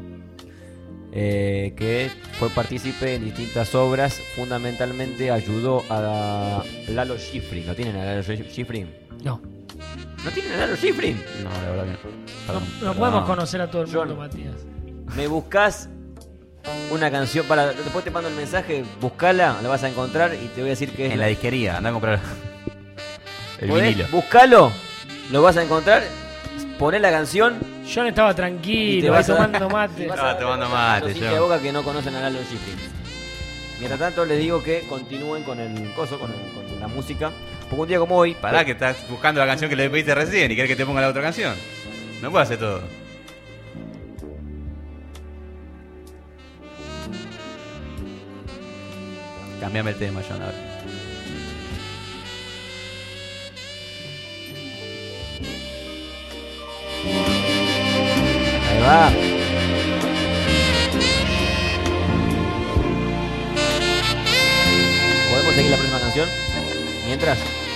eh, que fue partícipe en distintas obras. Fundamentalmente ayudó a Lalo Schifrin. ¿No tienen a Lalo Schifrin? No. ¿No tienen a Lalo Schifrin? No, la verdad que no. Perdón. No, no podemos conocer a todo el mundo, John. Matías. Me buscás una canción para. Después te mando el mensaje, buscala, la vas a encontrar y te voy a decir que es. En la disquería, anda a comprar el ¿Podés? vinilo. Buscalo, lo vas a encontrar, poné la canción. John estaba Y te tranquilo, vas ahí a- tomando mate. vas a Estaba ver tomando a mate, los hinchas yo. de Boca que no conocen a Lalo Schifrin. Mientras tanto les digo que continúen con el coso, con, el- con la música. Porque un día como hoy. Pará, que estás buscando la canción que le pediste recién y querés que te ponga la otra canción. No puedo hacer todo. Cambiame el tema, John, a ver. Ahí va. ¿Podemos seguir la próxima canción? Mientras.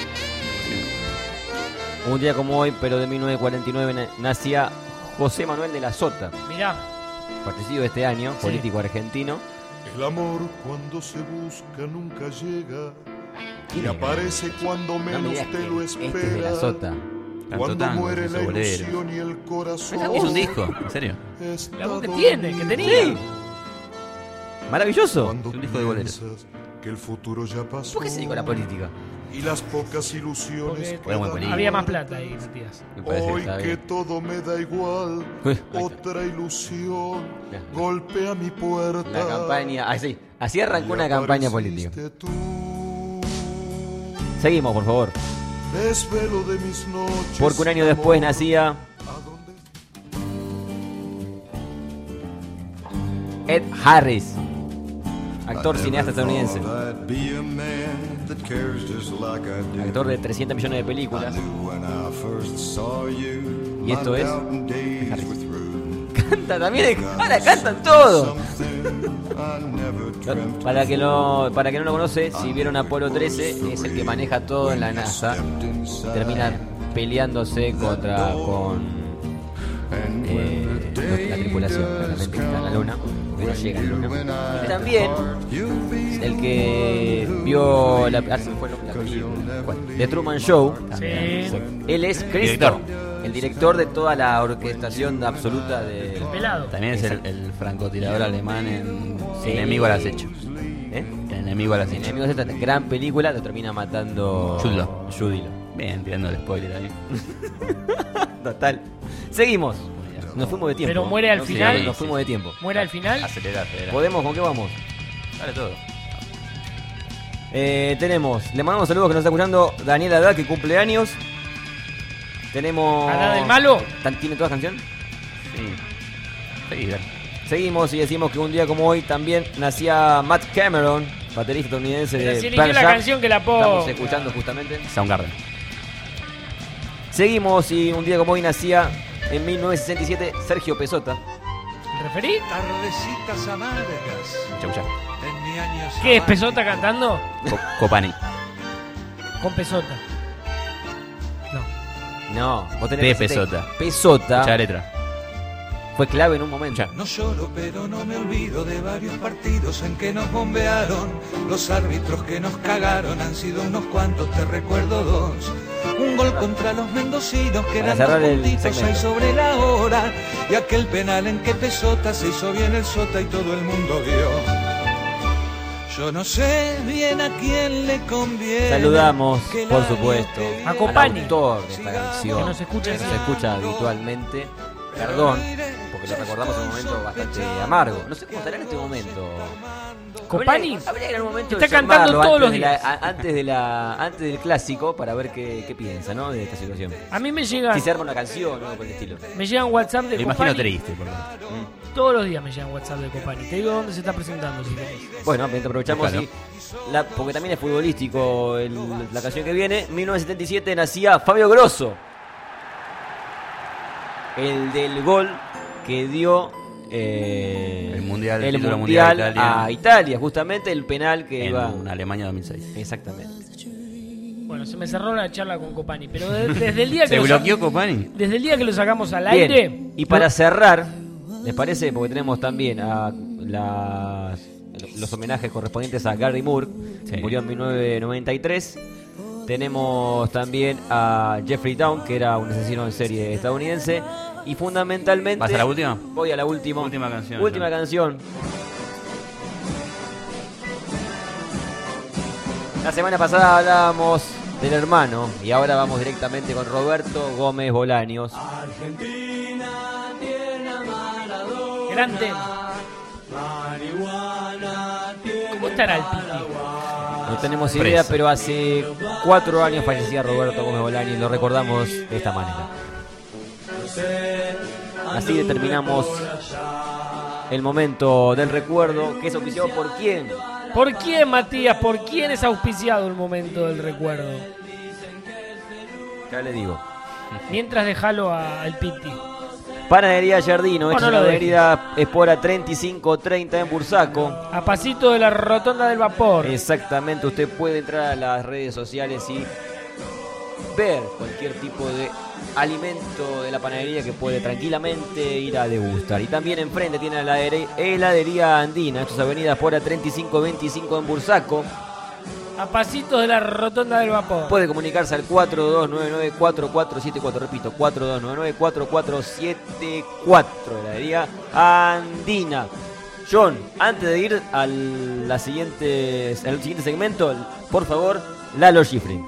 Un día como hoy, pero de mil novecientos cuarenta y nueve, na- nacía José Manuel de la Sota. Mirá. Fallecido este año, Sí. político argentino. El amor cuando se busca nunca llega y era? aparece cuando No me menos digas te que lo este es de espera. la Sota. Cantó Cuando tango, muere hizo la bolero. ilusión y el corazón. ¿Hizo un disco? ¿En serio? La voz que tiene, que tenía. Sí. Maravilloso. Cuando Es un disco de boleros. piensas que el futuro ya pasó. ¿Por qué se dedicó a la política? Y las pocas ilusiones Porque Fue muy político. había más plata ahí, Matías. Me parece que Hoy está que bien. todo me da igual, Uy, ahí está. otra ilusión Ya. golpea mi puerta. La campaña. Así, así arrancó una campaña política. Seguimos, por favor. Desvelo de mis noches. Porque un año después nacía Ed Harris, actor cineasta estadounidense, actor de trescientos millones de películas. Y esto es Ed Harris. Canta también, ahora cantan todo. Para que no, para que no lo conoce, si vieron Apolo trece, es el que maneja todo en la NASA. Termina peleándose contra con eh, la tripulación, claramente está en la luna, pero no llega a la luna. Y también el que vio la, ah, se me fue la película, ¿cuál? The Truman Show. Sí. Él es Cristo, el director de toda la orquestación absoluta de. Pelado. También es el, el francotirador alemán en Sí. Enemigo al acecho. ¿Eh? El Enemigo al acecho. Enemigos de esta gran película, lo termina matando Jude Law. Jude Law. Bien, tirando el spoiler ahí. Total. Seguimos. Nos fuimos de tiempo. Pero muere al Nos final. fuimos- Nos fuimos de tiempo. Muere al final. Acelera, acelera. ¿Podemos? ¿Con qué vamos? Dale todo. Eh, tenemos, le mandamos saludos que nos está escuchando Daniel Haddad, que cumple años. Tenemos. ¿Haddad del malo? ¿Tan- ¿Tiene todas canciones? Sí. Sí, dale. Seguimos y decimos que un día como hoy también nacía Matt Cameron, baterista estadounidense Pero de si eligió Pearl la Jam. canción que la pongo. Estamos escuchando justamente. Soundgarden. Seguimos y un día como hoy nacía en mil novecientos sesenta y siete Sergio Pesota. ¿El referí? Tardecitas amargas. Chau, chau. En mi año ¿Qué es Pesota cantando? Co- Copani. Con Pesota. No, vos tenés De que decirte Pesota. Pesota. Escuchá la letra. Fue clave en un momento. No lloro, pero no me olvido de varios partidos en que nos bombearon. Los árbitros que nos cagaron han sido unos cuantos, te recuerdo dos. Un gol contra los mendocinos que Para eran dos cerrar el puntitos segmento. ahí sobre la hora. Y aquel penal en que Pesota se hizo bien el sota y todo el mundo vio. Yo no sé bien a quién le conviene. Saludamos, que el por año supuesto, que viene A Copani. al autor de esta canción. Que no se escucha que no así. se escucha habitualmente. Perdón, porque lo recordamos en un momento bastante amargo. No sé cómo estará en este momento. Copani Habría, habría en algún momento está de cantando llamarlo todos los antes de la- días. a- antes, de la, antes del clásico para ver qué, qué piensa, ¿no? De esta situación. A mí me llegan, Si se arma una canción o algo por el estilo. me llegan WhatsApp de Me Copani. imagino triste, por lo menos. Todos los días me llegan WhatsApp de Copani. Te digo dónde se está presentando, si querés. Bueno, mientras aprovechamos Búscalo. y la, porque también es futbolístico el- la canción que viene. mil novecientos setenta y siete nacía Fabio Grosso, el del gol que dio eh, El mundial, el título mundial mundial de Italia. a Italia, justamente el penal que En iba Alemania dos mil seis. exactamente. Bueno, se me cerró la charla con Copani, pero de- desde el día que ¿Se lo bloqueó sa- Copani? Desde el día que lo sacamos al Bien, aire. y para cerrar, ¿les parece? Porque tenemos también a las, los homenajes correspondientes a Gary Moore, que Sí. murió en mil novecientos noventa y tres. Tenemos también a Jeffrey Town, que era un asesino en serie estadounidense. Y fundamentalmente... ¿Vas a la última? Voy a la última. Última canción. Última ya. canción. La semana pasada hablábamos del hermano y ahora vamos directamente con Roberto Gómez Bolaños. Gran tema. ¿Cómo estará el Piti? No tenemos idea, Preso. pero hace cuatro años fallecía Roberto Gómez Bolaños y lo recordamos de esta manera. Así determinamos el momento del recuerdo, que es auspiciado por quién. ¿Por quién, Matías? ¿Por quién es auspiciado el momento del recuerdo? Ya le digo. Mientras dejalo al Piti. Panadería Giardino, No, ex no lo Avenida Espora treinta y cinco treinta en Bursaco. A pasito de la rotonda del vapor. Exactamente, usted puede entrar a las redes sociales y ver cualquier tipo de alimento de la panadería que puede tranquilamente ir a degustar. Y también enfrente tiene la heladería- heladería Andina, esto es Avenida Espora treinta y cinco veinticinco en Bursaco. A pasitos de la rotonda del vapor. Puede comunicarse al cuatro dos nueve nueve cuatro cuatro siete cuatro, repito, cuatro dos nueve nueve cuatro cuatro siete cuatro, heladería Andina. John, antes de ir al, la siguiente, al siguiente segmento, por favor, Lalo Schifrin.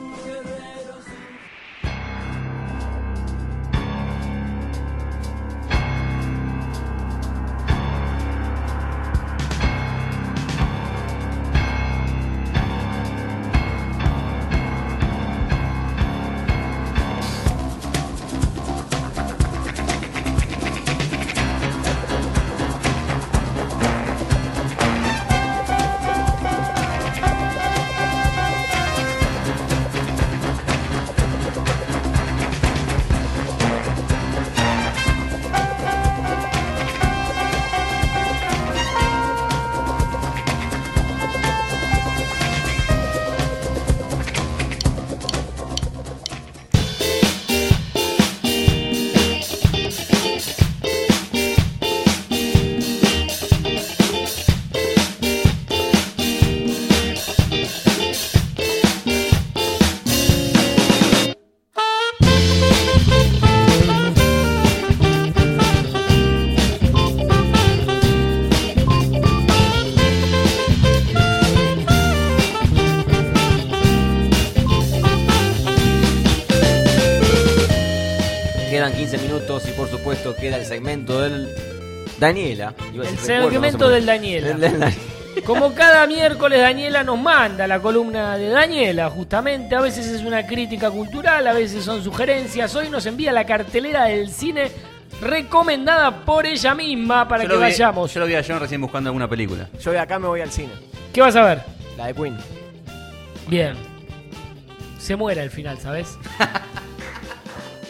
Quedan quince minutos y por supuesto queda el segmento del Daniela. Iba a El decir recuerdo, segmento no sé del por- Daniela. del- del Daniela. Como cada miércoles Daniela nos manda la columna de Daniela, justamente. A veces es una crítica cultural, a veces son sugerencias. Hoy nos envía la cartelera del cine recomendada por ella misma para Yo que lo vi- vayamos. Yo lo vi a John recién buscando alguna película. Yo de acá me voy al cine. ¿Qué vas a ver? La de Queen. Bien. Se muere al final, ¿sabes?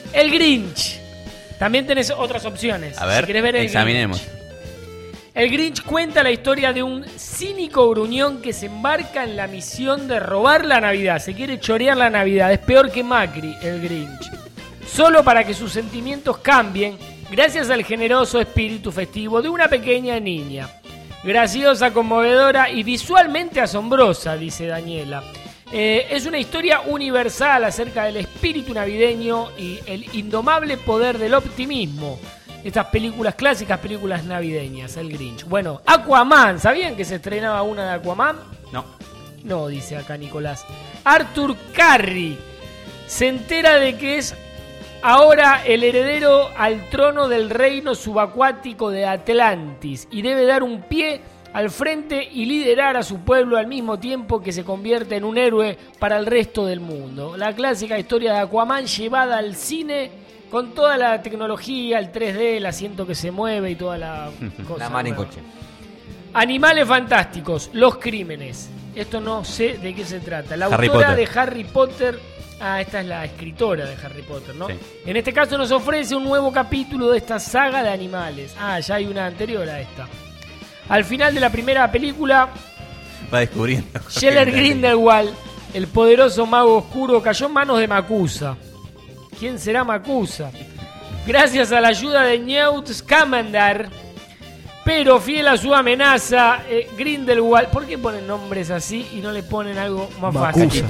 El Grinch. También tenés otras opciones. A ver, si querés ver el examinemos. Grinch. El Grinch cuenta la historia de un cínico gruñón que se embarca en la misión de robar la Navidad. Se quiere chorear la Navidad. Es peor que Macri, el Grinch. Solo para que sus sentimientos cambien gracias al generoso espíritu festivo de una pequeña niña. Graciosa, conmovedora y visualmente asombrosa, dice Daniela. Eh, es una historia universal acerca del espíritu navideño y el indomable poder del optimismo. Estas películas clásicas, películas navideñas, el Grinch. Bueno, Aquaman, ¿sabían que se estrenaba una de Aquaman? No. No, dice acá Nicolás. Arthur Curry se entera de que es ahora el heredero al trono del reino subacuático de Atlantis y debe dar un pie al frente y liderar a su pueblo al mismo tiempo que se convierte en un héroe para el resto del mundo. La clásica historia de Aquaman llevada al cine con toda la tecnología, el tres D, el asiento que se mueve y toda la cosa. La mar en nueva. coche. Animales fantásticos, los crímenes. Esto no sé de qué se trata. La Harry autora Potter. de Harry Potter. Ah, esta es la escritora de Harry Potter, ¿no? Sí. En este caso nos ofrece un nuevo capítulo de esta saga de animales. Ah, ya hay una anterior a esta. Al final de la primera película, Va descubriendo. Scheller Grindelwald, el poderoso mago oscuro, cayó en manos de Macusa. ¿Quién será Macusa? Gracias a la ayuda de Newt Scamander, pero fiel a su amenaza, eh, Grindelwald, ¿por qué ponen nombres así y no le ponen algo más fácil?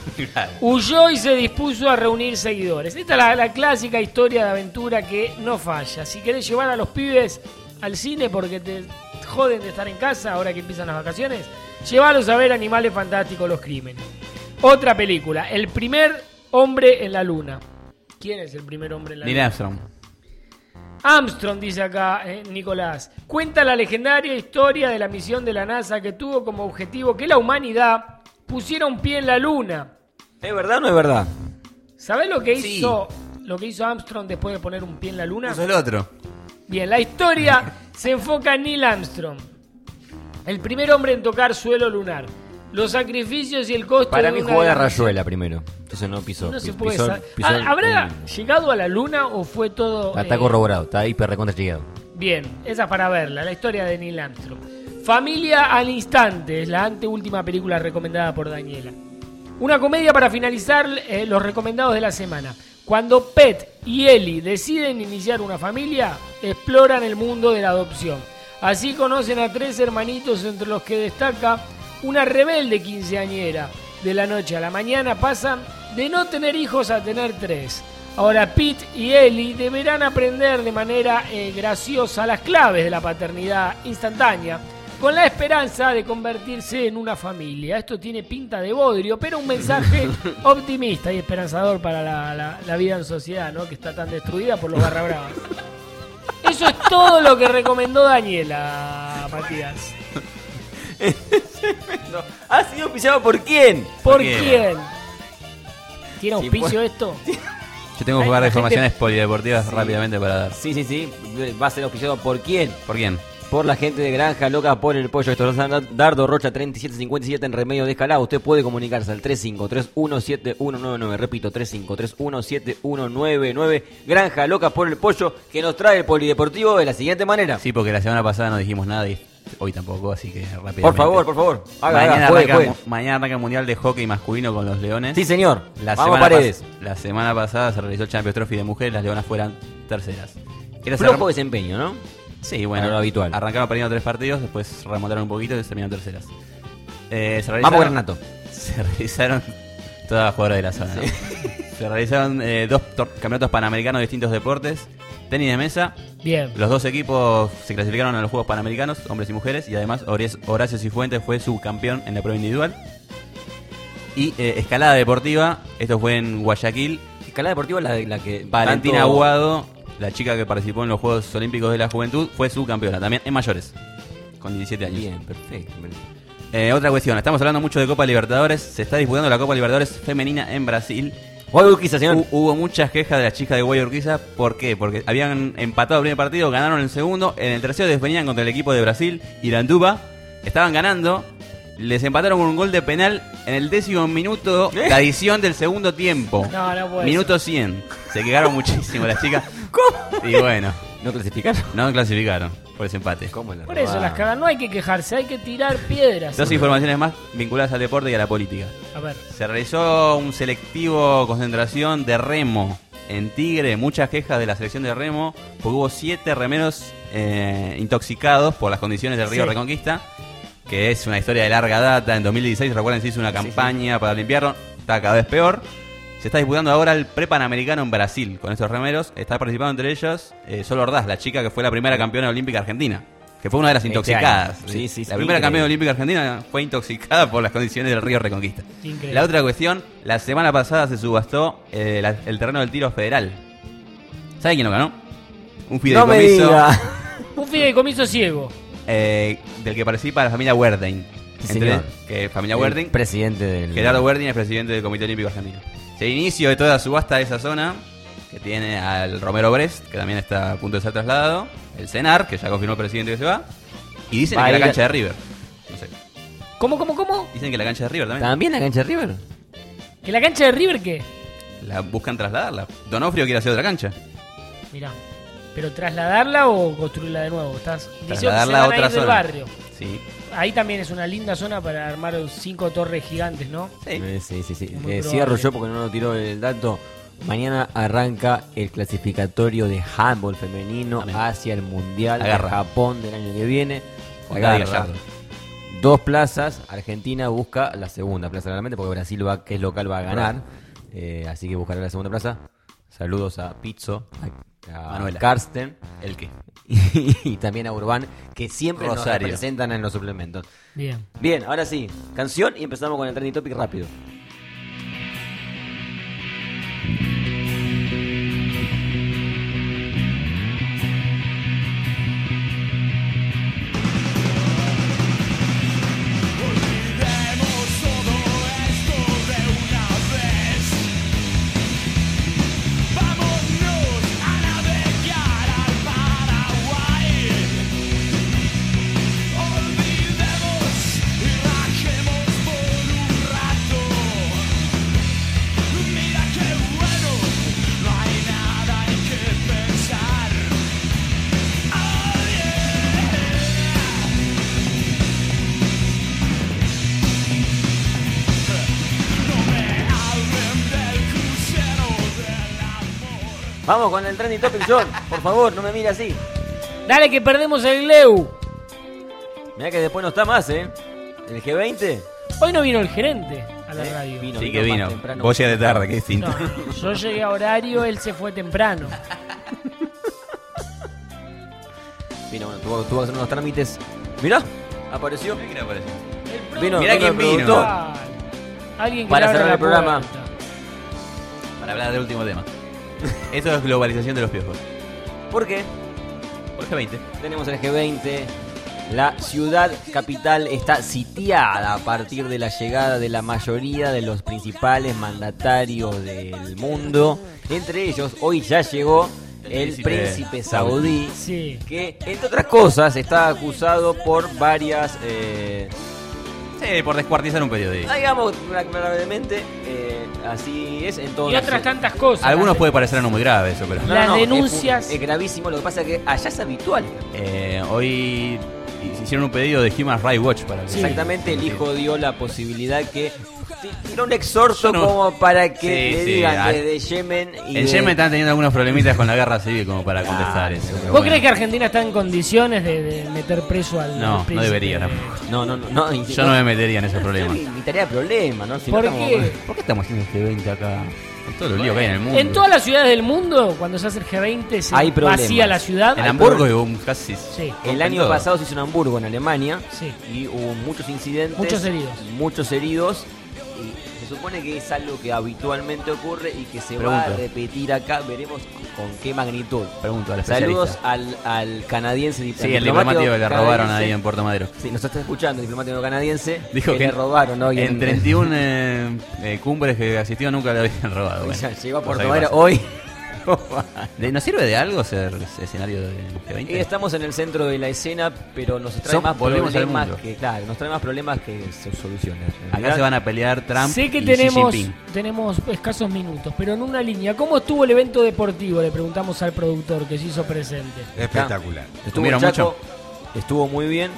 Huyó y se dispuso a reunir seguidores. Esta es la, la clásica historia de aventura que no falla. Si querés llevar a los pibes al cine porque te joden de estar en casa ahora que empiezan las vacaciones, llévalos a ver Animales Fantásticos, los crímenes. Otra película, El primer hombre en la luna. ¿Quién es el primer hombre en la Neil luna? Armstrong. Armstrong, dice acá eh, Nicolás. Cuenta la legendaria historia de la misión de la NASA que tuvo como objetivo que la humanidad pusiera un pie en la luna. ¿Es verdad o no es verdad? ¿Sabés lo que Sí. hizo lo que hizo Armstrong después de poner un pie en la luna? Puso el otro. Bien, la historia se enfoca en Neil Armstrong, el primer hombre en tocar suelo lunar. Los sacrificios y el costo Para de mí una jugó a la gran- rayuela primero. Entonces no pisó. No se Pis- puede pisó- saber. pisó Ah, el- ¿Habrá el- llegado a la luna o fue todo...? Está eh, corroborado, está hiper recontra chequeado. Bien, esa es para verla, la historia de Neil Armstrong. Familia al instante, es la anteúltima película recomendada por Daniela. Una comedia para finalizar eh, los recomendados de la semana. Cuando Pet y Ellie deciden iniciar una familia, exploran el mundo de la adopción. Así conocen a tres hermanitos entre los que destaca una rebelde quinceañera. De la noche a la mañana pasan de no tener hijos a tener tres. Ahora Pete y Ellie deberán aprender de manera eh, graciosa las claves de la paternidad instantánea, con la esperanza de convertirse en una familia. Esto tiene pinta de bodrio, pero un mensaje optimista y esperanzador para la, la- la vida en sociedad, ¿no? Que está tan destruida por los barra bravas. Eso es todo lo que recomendó Daniela, Matías. ¿Ha sido auspiciado por quién? ¿Por quién? quién? ¿Tiene Sí, auspicio pues. esto? Yo tengo un Ay, par de la informaciones gente- polideportivas Sí. rápidamente para dar. Sí, sí, sí. Va a ser auspiciado por quién. ¿Por quién? Por la gente de Granja Loca por el Pollo. Esto es Dardo Rocha treinta y siete cincuenta y siete en Remedio de Escalá. Usted puede comunicarse al tres cinco tres uno siete uno nueve nueve. Repito, tres cinco tres uno siete uno nueve nueve. Granja Loca por el Pollo, que nos trae el polideportivo de la siguiente manera. Sí, porque la semana pasada no dijimos nada y hoy tampoco, así que rápidamente. Por favor, por favor. Haga, mañana, haga, juegue, arranca, juegue. mu- mañana arranca el Mundial de Hockey Masculino con los Leones. Sí, señor. La Vamos, semana Paredes. pas- La semana pasada se realizó el Champions Trophy de mujeres, las Leonas fueron terceras. ¿Quieres Flojo saber- desempeño, ¿no? Sí, bueno, Para lo habitual. Arrancaron perdiendo tres partidos, después remontaron un poquito y terminaron terceras. Eh, se Vamos, Granato. Se realizaron todas las jugadoras de la zona, ¿no? Se realizaron eh, dos tor- campeonatos panamericanos de distintos deportes. Tenis de mesa. Bien. Los dos equipos se clasificaron a los Juegos Panamericanos, hombres y mujeres, y además Horacio Horacio Cifuentes fue subcampeón en la prueba individual. Y eh, escalada deportiva, esto fue en Guayaquil. Escalada deportiva la, la que... Valentina tanto- Aguado, la chica que participó en los Juegos Olímpicos de la Juventud, fue subcampeona, también en mayores, con diecisiete años. Bien, perfecto. Eh, otra cuestión, estamos hablando mucho de Copa Libertadores, se está disputando la Copa Libertadores femenina en Brasil. Guay Urquiza, señor. Hu- Hubo muchas quejas de las chicas de Guay Urquiza, ¿por qué? Porque habían empatado el primer partido, ganaron el segundo, en el tercero venían contra el equipo de Brasil, Iranduba, estaban ganando, les empataron con un gol de penal En el décimo minuto, ¿Eh? la adición del segundo tiempo. No, no puede Minuto cien. Se quedaron muchísimo las chicas. ¿Cómo? Y bueno. ¿No clasificaron? No clasificaron por ese empate. ¿Cómo la Por eso las cagan, no hay que quejarse, hay que tirar piedras. Dos informaciones más vinculadas al deporte y a la política. A ver. Se realizó un selectivo concentración de remo en Tigre. Muchas quejas de la selección de remo, porque hubo siete remeros eh, intoxicados por las condiciones del río Sí. Reconquista, que es una historia de larga data. En dos mil dieciséis, recuerden, se hizo una campaña para limpiarlo. Está cada vez peor. Se está disputando ahora el pre-panamericano en Brasil con estos remeros. Está participando entre ellos eh, Sol Ordaz, la chica que fue la primera campeona olímpica argentina, que fue una de las Este intoxicadas. año. Sí, sí, sí, la primera increíble. campeona olímpica argentina fue intoxicada por las condiciones del río Reconquista. Increíble. La otra cuestión, la semana pasada se subastó eh, la- el terreno del tiro federal. ¿Sabe quién lo ganó? Un No me fideicomiso diga. Un fideicomiso ciego. eh, del que participa la familia Werdein. Sí, Entre- señor. que familia El Werdein. presidente del... Gerardo Werdein es presidente del Comité Olímpico Argentino. Se inicio de toda la subasta de esa zona, que tiene al Romero Brest, que también está a punto de ser trasladado, el Cenar, que ya confirmó el presidente que se va, y dicen Va que a la ir- cancha de River. No sé. ¿Cómo, cómo, cómo? Dicen que la cancha de River también. ¿También la cancha de River? ¿Que la cancha de River qué? La buscan trasladarla. Donofrio quiere hacer otra cancha. Mirá. ¿Pero trasladarla o construirla de nuevo? Estás diciendo que se Trasladarla a van a otra ir del zona. barrio. Sí. Ahí también es una linda zona para armar cinco torres gigantes, ¿no? Eh, sí, sí, sí. Muy Eh, probable. cierro yo porque no lo tiró el dato. Mañana arranca el clasificatorio de handball femenino hacia el Mundial Agarra. de Japón del año que viene. Con Gaby Agarra. Gallardo. Dos plazas. Argentina busca la segunda plaza claramente porque Brasil, va, que es local, va a ganar. Eh, así que buscará la segunda plaza. Saludos a Pizzo, a, a Manuela. Karsten, ¿El qué? y también a Urbán, que siempre nos Rosario. representan en los suplementos. Bien. Bien, ahora sí, canción y empezamos con el trending topic rápido. Olvidemos todo esto de una vez. Vámonos a navegar al Paraguay. Olvidemos y rajemos por un rato. Mira qué bueno, no hay nada en que pensar. Oh yeah. Vamos con el trending topic, John. Por favor, no me mire así. Dale que perdemos el Gleu. Mirá que después no está más, ¿eh? El G veinte. Hoy no vino el gerente a la Eh, radio. vino, Sí vino que más vino. temprano. Vos llegaste tarde, que es distinto. No, yo llegué a horario, él se fue temprano. Vino, bueno, tuvo, tuvo que hacer unos trámites. Mirá, apareció. ¿Qué apareció? Vino, Mirá vino quién el vino. productor. Ah, alguien que Para le abra cerrar la el programa. puerta. Para hablar del último tema. Esto es globalización de los piojos. ¿Por qué? Por G veinte. Tenemos el G veinte. La ciudad capital está sitiada a partir de la llegada de la mayoría de los principales mandatarios del mundo. Entre ellos, hoy ya llegó el príncipe príncipe saudí, Sí. que entre otras cosas está acusado por varias... Eh, Sí, por descuartizar un periodista. digamos brevemente, eh, así es. Entonces, Y otras tantas cosas. A algunos Las- puede parecer no muy grave eso, pero... No, Las no, no, denuncias- Es, es gravísimo, lo que pasa es que allá es habitual. Eh, hoy hicieron un pedido de Human Rights Watch para que... Exactamente, el hijo dio la posibilidad que ti- tiró un exhorto Yo no- como para que Sí, le sí, digan al- desde Yemen y En de- Yemen están teniendo algunos problemitas con la guerra civil como para contestar eso. pero ¿Vos bueno. crees que Argentina está en condiciones de, de meter preso al No, al no príncipe? debería tampoco. No, no, no, no, y- Yo no me metería en esos problemas. Yo invitaría a problemas, ¿no? Si ¿Por no estamos- qué? ¿Por qué estamos haciendo este veinte acá? Con todo el lío que hay en el mundo. En todas las ciudades del mundo, cuando se hace el G veinte, se Hay problemas. vacía la ciudad. En Hay Hamburgo problemas. hubo un casi... Sí. El año todo. pasado se hizo en Hamburgo, en Alemania, Sí. y hubo muchos incidentes. Muchos heridos. Muchos heridos. Y se supone que es algo que habitualmente ocurre y que se va a Pregunto. repetir acá. Veremos con qué magnitud. Pregunto al Saludos especialista. al, al canadiense. Sí, el diplomático que le robaron canadiense. ahí en Puerto Madero. Sí, nos está escuchando, el diplomático canadiense. Dijo que le robaron hoy en treinta y uno eh, eh, cumbres que asistió nunca le habían robado. Bueno, Ya llegó a cosa Puerto que Madero pasa. hoy. ¿Nos sirve de algo ser escenario de G veinte? Y estamos en el centro de la escena, pero nos trae Son- más volvemos al problemas mundo. que, claro, nos trae más problemas que se solucionan. Acá se van a pelear Trump Sé que y tenemos, Xi Jinping. tenemos escasos minutos, pero en una línea. ¿Cómo estuvo el evento deportivo? Le preguntamos al productor que se hizo presente. Espectacular. Estuvo en Chaco, estuvo muy bien.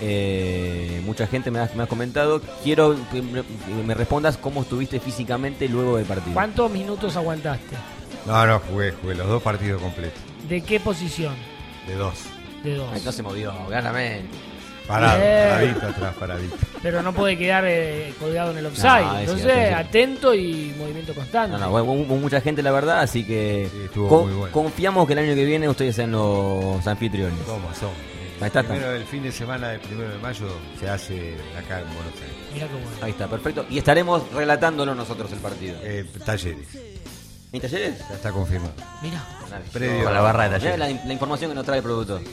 Eh, mucha gente me ha, me ha comentado. Quiero que me, que me respondas cómo estuviste físicamente luego del partido. ¿Cuántos minutos aguantaste? No, no, jugué, jugué los dos partidos completos. ¿De qué posición? De dos. De dos. Ay, no se movió, claramente. Parado, Bien. paradito atrás, paradito. Pero no puede quedar eh, colgado en el offside. No, es Entonces, cierto, es cierto. atento y movimiento constante. No, no, hubo, hubo mucha gente, la verdad, así que estuvo con- muy bueno. confiamos que el año que viene ustedes sean los anfitriones. ¿Cómo son? Ahí está, está. Primero, el fin de semana del primero de mayo se hace acá en Buenos Aires. Mirá qué bueno. Ahí está, perfecto. Y estaremos relatándolo nosotros el partido. Eh, talleres. ¿En talleres? Ya está confirmado. Mira. Previo Con la barra de Mirá talleres. La, la información que nos trae el productor.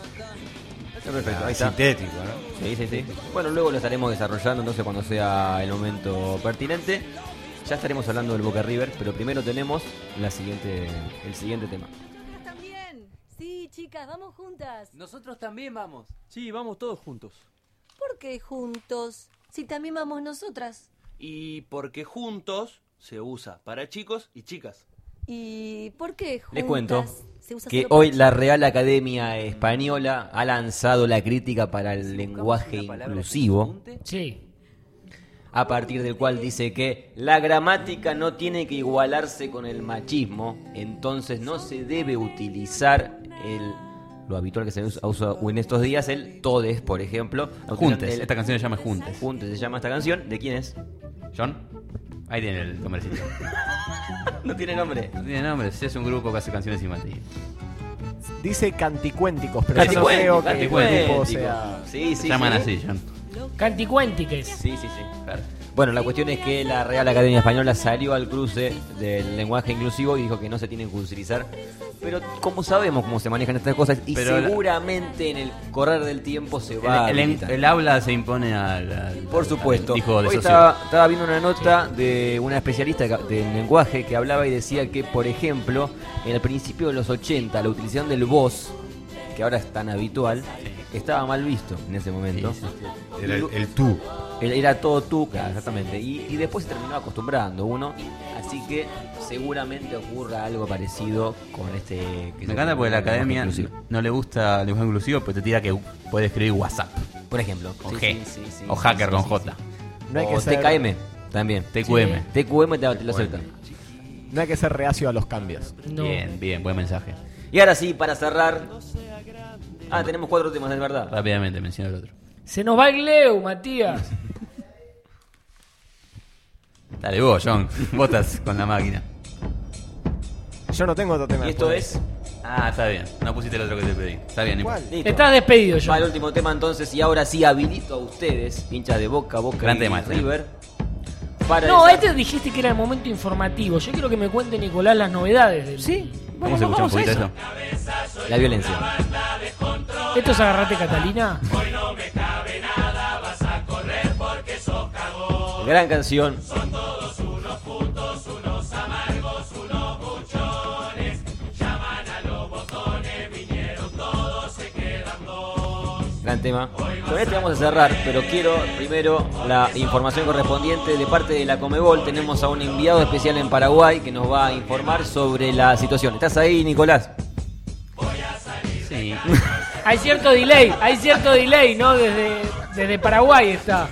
Está perfecto, Ah, ahí está. sintético, ¿no? Sí, sí, sí. Bueno, luego lo estaremos desarrollando entonces cuando sea el momento pertinente. Ya estaremos hablando del Boca River, pero primero tenemos la siguiente, el siguiente tema. También. Sí, chicas, vamos juntas. Nosotros también vamos. Sí, vamos todos juntos. ¿Por qué juntos? Si también vamos nosotras. Y porque juntos se usa para chicos y chicas. ¿Y por qué juntas? Les cuento Se usa que solo para hoy la chicos. Real Academia Española ha lanzado la crítica para el lenguaje inclusivo. Sí. A partir del cual dice que la gramática no tiene que igualarse con el machismo, entonces no se debe utilizar el lo habitual que se usa usa en estos días, el todes, por ejemplo. Juntes, El- esta canción se llama Juntes. Juntes se llama esta canción. ¿De quién es? ¿John? Ahí tiene el nombrecito. No tiene nombre. No tiene nombre, es un grupo que hace canciones infantiles. Dice canticuénticos, pero yo no Canticuéntico, creo que el canticuéntico. grupo sea... Sí, sí, Se llaman sí. así, John. Canticuéntiques. Sí, sí, sí. Claro. Bueno, la cuestión es que la Real Academia Española salió al cruce del lenguaje inclusivo y dijo que no se tienen que utilizar. Pero como sabemos cómo se manejan estas cosas y Pero la- seguramente en el correr del tiempo se va El, a el, habilitar. el habla se impone al, al- Por supuesto. al hijo de Hoy socio. estaba, estaba viendo una nota de una especialista ca- del lenguaje que hablaba y decía que, por ejemplo, en el principio de los ochenta, la utilización del vos, que ahora es tan habitual, estaba mal visto en ese momento. Era el, el tú. Era- Era todo tú, claro, exactamente. Y, y después se terminó acostumbrando uno. Así que seguramente ocurra algo parecido con este. que Me encanta porque la lenguaje academia inclusivo. no le gusta el lenguaje inclusivo, pues te tira que puede escribir WhatsApp. Por ejemplo. Con Sí, G. sí, sí, sí, o sí, hacker sí, con sí, J. No hay o que ser- T K M también. T Q M. T Q M te, te lo aceptan. No hay que ser reacio a los cambios. No. Bien, bien, buen mensaje. Y ahora sí, para cerrar. Ah, tenemos cuatro temas, es verdad. Rápidamente menciono el otro. Se nos va el Gleu, Matías. Dale vos, John. Vos estás con la máquina. Yo no tengo otro tema. Y esto después. es. Ah, está bien. No pusiste el otro que te pedí. Está bien, no ¿Cuál? importa. Listo. Estás despedido, Va John. el último tema entonces. Y ahora sí habilito a ustedes, hinchas de Boca, Boca Gran y tema este. River. Para No, desa- este dijiste que era el momento informativo. Yo quiero que me cuente Nicolás las novedades del. Sí. Vamos a escuchar un poquito de eso. La violencia. ¿Esto es Agarrate Catalina? Gran canción. Gran tema. Con este vamos a cerrar, pero quiero primero la información correspondiente de parte de la Comebol. Tenemos a un enviado especial en Paraguay que nos va a informar sobre la situación. ¿Estás ahí, Nicolás? Sí. Hay cierto delay, hay cierto delay, ¿no? Desde, desde Paraguay está.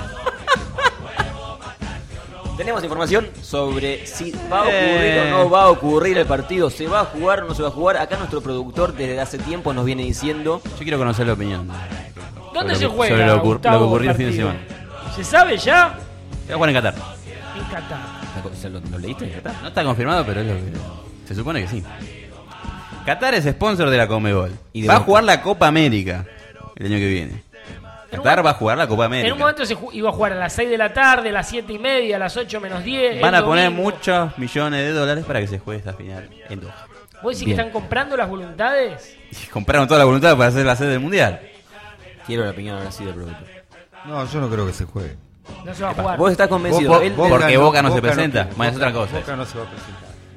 Tenemos información sobre si va a ocurrir o no va a ocurrir el partido. ¿Se va a jugar o no se va a jugar? Acá nuestro productor desde hace tiempo nos viene diciendo... Yo quiero conocer la opinión. ¿Dónde Sobre se lo que- juega? sobre lo, ocur- lo Gustavo, que ocurrió el fin de partido? semana. ¿Se sabe ya? Se va a jugar en Qatar. En Qatar. ¿Lo, lo leíste? No está confirmado, pero es lo que... Se supone que sí. Qatar es sponsor de la Conmebol. Y de Va a Boca. jugar la Copa América el año que viene. Qatar va a jugar la Copa América. En un momento se ju- iba a jugar a las seis de la tarde, a las siete y media, a las ocho menos diez. Van el a poner domingo. muchos millones de dólares para que se juegue esta final en Doha. ¿Vos decís Bien. que están comprando las voluntades? Y compraron toda la voluntad para hacer la sede del mundial. Quiero la opinión ahora sí del productor. No, yo no creo que se juegue. No se va a jugar. Vos estás convencido. Vos- Él- vos- Porque Boca no se Boca presenta. quiere, Bueno, es Boca- otra cosa. Boca no se va a presentar.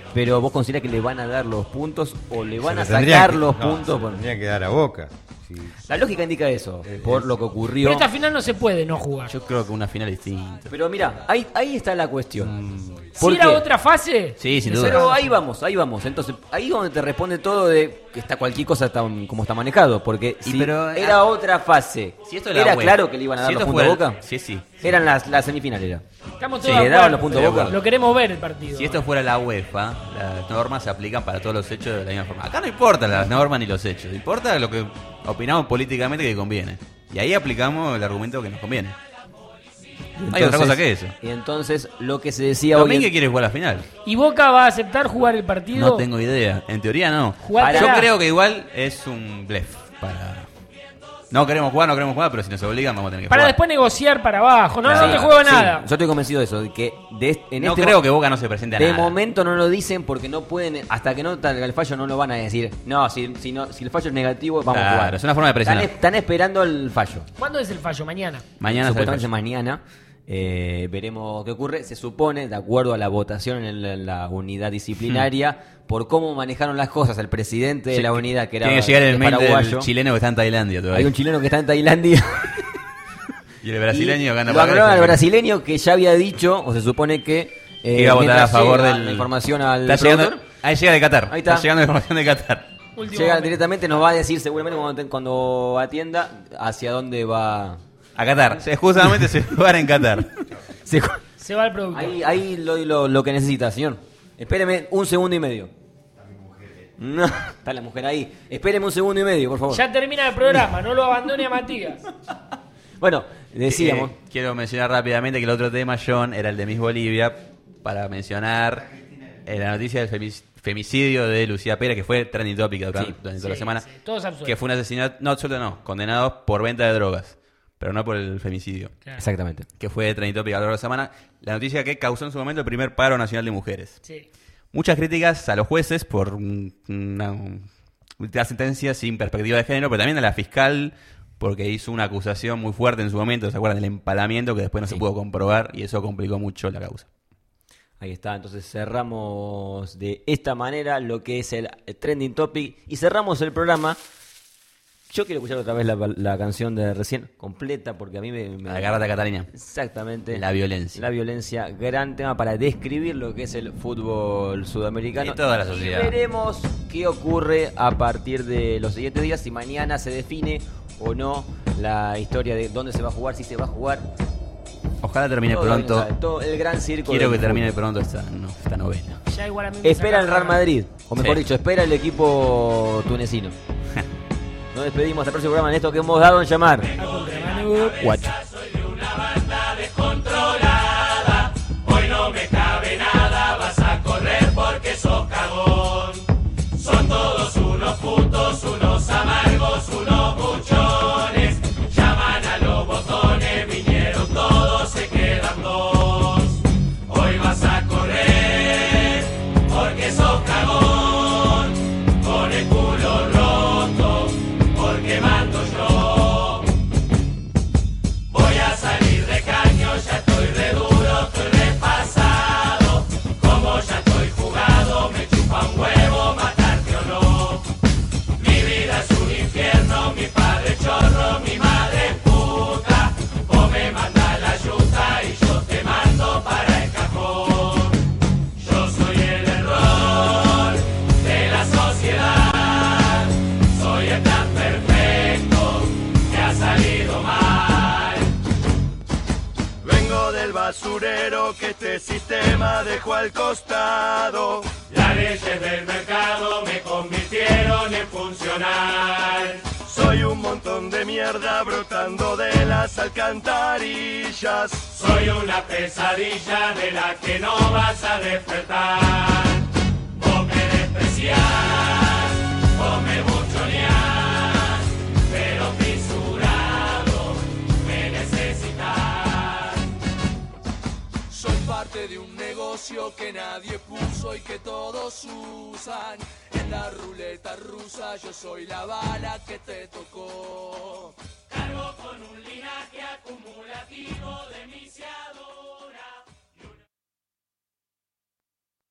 Pero vos considerás que le van a dar los puntos o le van Se a lo tendría sacar que- los no, puntos. se lo tendría que dar a Boca. Sí. La lógica indica eso, por lo que ocurrió. Pero esta final no se puede no jugar. Yo creo que una final distinta. Pero mira, ahí, ahí está la cuestión. Si ¿Por era qué? otra fase, Sí, sin duda. Pero ahí vamos, ahí vamos. Entonces, ahí es donde te responde todo de que está cualquier cosa está, como está manejado. Porque Y si pero, era ah, otra fase, Si esto es la era UEFA. claro que le iban a dar Si los esto puntos a fuera- Boca. Sí, sí. Eran las, las semifinales. Era. estamos Sí, todos de le daban acuerdo. los puntos a Boca. Lo queremos ver el partido. Si esto fuera la UEFA, las normas se aplican para todos los hechos de la misma forma. Acá no importa las normas ni los hechos, importa lo que opinamos políticamente que conviene. Y ahí aplicamos el argumento que nos conviene. No hay otra cosa que eso. Y entonces, lo que se decía hoy. Domínguez en- quiere jugar la final. ¿Y Boca va a aceptar jugar el partido? No tengo idea. En teoría no. Jugátela. Yo creo que igual es un blef para... No queremos jugar, no queremos jugar, pero si nos obligan vamos a tener que Para jugar. después negociar para abajo. No, Claro. no te juego Sí, nada. yo estoy convencido de eso, de que de est- en No este creo mo- que Boca no se presente a de nada. momento no lo dicen porque no pueden, hasta que no salga el fallo no lo van a decir. No, si, si, no, si el fallo es negativo, vamos Claro, a jugar. es una forma de presionar. Están, están esperando el fallo. ¿Cuándo es el fallo? Mañana. Mañana sale el Supuestamente fallo. mañana. Eh, veremos qué ocurre. Se supone, de acuerdo a la votación en la, en la unidad disciplinaria, por cómo manejaron las cosas el presidente de Sí, la unidad, que era Tiene que llegar el de mail paraguayo. del chileno que está en Tailandia todavía. Hay un chileno que está en Tailandia. Y el brasileño gana Lo aclararon al brasileño que ya había dicho, o se supone que eh, Que iba a votar a mientras favor llega del... la información al Está llegando- productor, Ahí llega de Qatar. Ahí está. Está llegando la información de Qatar. llega directamente, nos va a decir seguramente cuando, te- cuando atienda hacia dónde va. A Qatar. Sí, justamente se va a jugar en Qatar. Se- Se va el producto. ahí ahí lo, lo, lo que necesita, señor. Espéreme un segundo y medio. No, está la mujer ahí. Espéreme un segundo y medio, por favor. Ya termina el programa, no lo abandone a Matías. Bueno, decíamos. Eh, quiero mencionar rápidamente que el otro tema, John, era el de Miss Bolivia, para mencionar eh, la noticia del femi- femicidio de Lucía Pérez, que fue trending topic durante, Sí. durante toda la Sí, semana. sí, todos absueltos. Que fue un asesinato, no, absuelto no, condenados por venta de drogas, pero no por el femicidio. Exactamente. Que fue trending topic a lo largo de la semana. La noticia que causó en su momento el primer paro nacional de mujeres. Sí. Muchas críticas a los jueces por un- una, una sentencia sin perspectiva de género, pero también a la fiscal porque hizo una acusación muy fuerte en su momento, ¿se acuerdan? Del empalamiento que después no Sí. se pudo comprobar y eso complicó mucho la causa. Ahí está, entonces cerramos de esta manera lo que es el trending topic y cerramos el programa. Yo quiero escuchar otra vez la, la canción de recién, completa, porque a mí me... me... Agárrate a Catalina. Exactamente. La violencia. La violencia, gran tema para describir lo que es el fútbol sudamericano. Y toda la sociedad. Y veremos qué ocurre a partir de los siguientes días, si mañana se define o no la historia de dónde se va a jugar, si se va a jugar. Ojalá termine Todo pronto. bien, o sea, todo el gran circo Quiero del que termine fútbol. pronto esta, no, esta novela. Ya igual a mí me Espera saca el Real la- Madrid, o mejor Sí. dicho, espera el equipo tunecino. Nos despedimos hasta el próximo programa en esto que hemos dado en llamar Guacho. Descontrolada, hoy no me cabe nada, vas a correr porque sos cagón. Son todos unos putos, unos amargos, unos buchones. Llaman a los botones, vinieron todos, se quedan dos. Hoy vas a correr porque sos cagón, con el culo roto, porque mando yo. Voy a salir de caño, ya estoy re duro, estoy repasado. Como ya estoy jugado, me chupa un huevo matarte o no. Mi vida es un infierno, mi padre chorro, mi madre puta. Vos me mandás la yuta y yo te mando para el cajón. Yo soy el error de la sociedad, soy el tan perfecto que ha salido mal. Vengo del basurero que este sistema dejó al costado. Las leyes del mercado me convirtieron en funcional. Soy un montón de mierda brotando de las alcantarillas. Soy una pesadilla de la que no vas a despertar. Vos me despreciás, vos me buchoneás, pero fisurado me necesitas. Soy parte de un negocio que nadie puso y que todos usan. En la ruleta rusa yo soy la bala que te tocó. Cargo con un linaje acumulativo de mis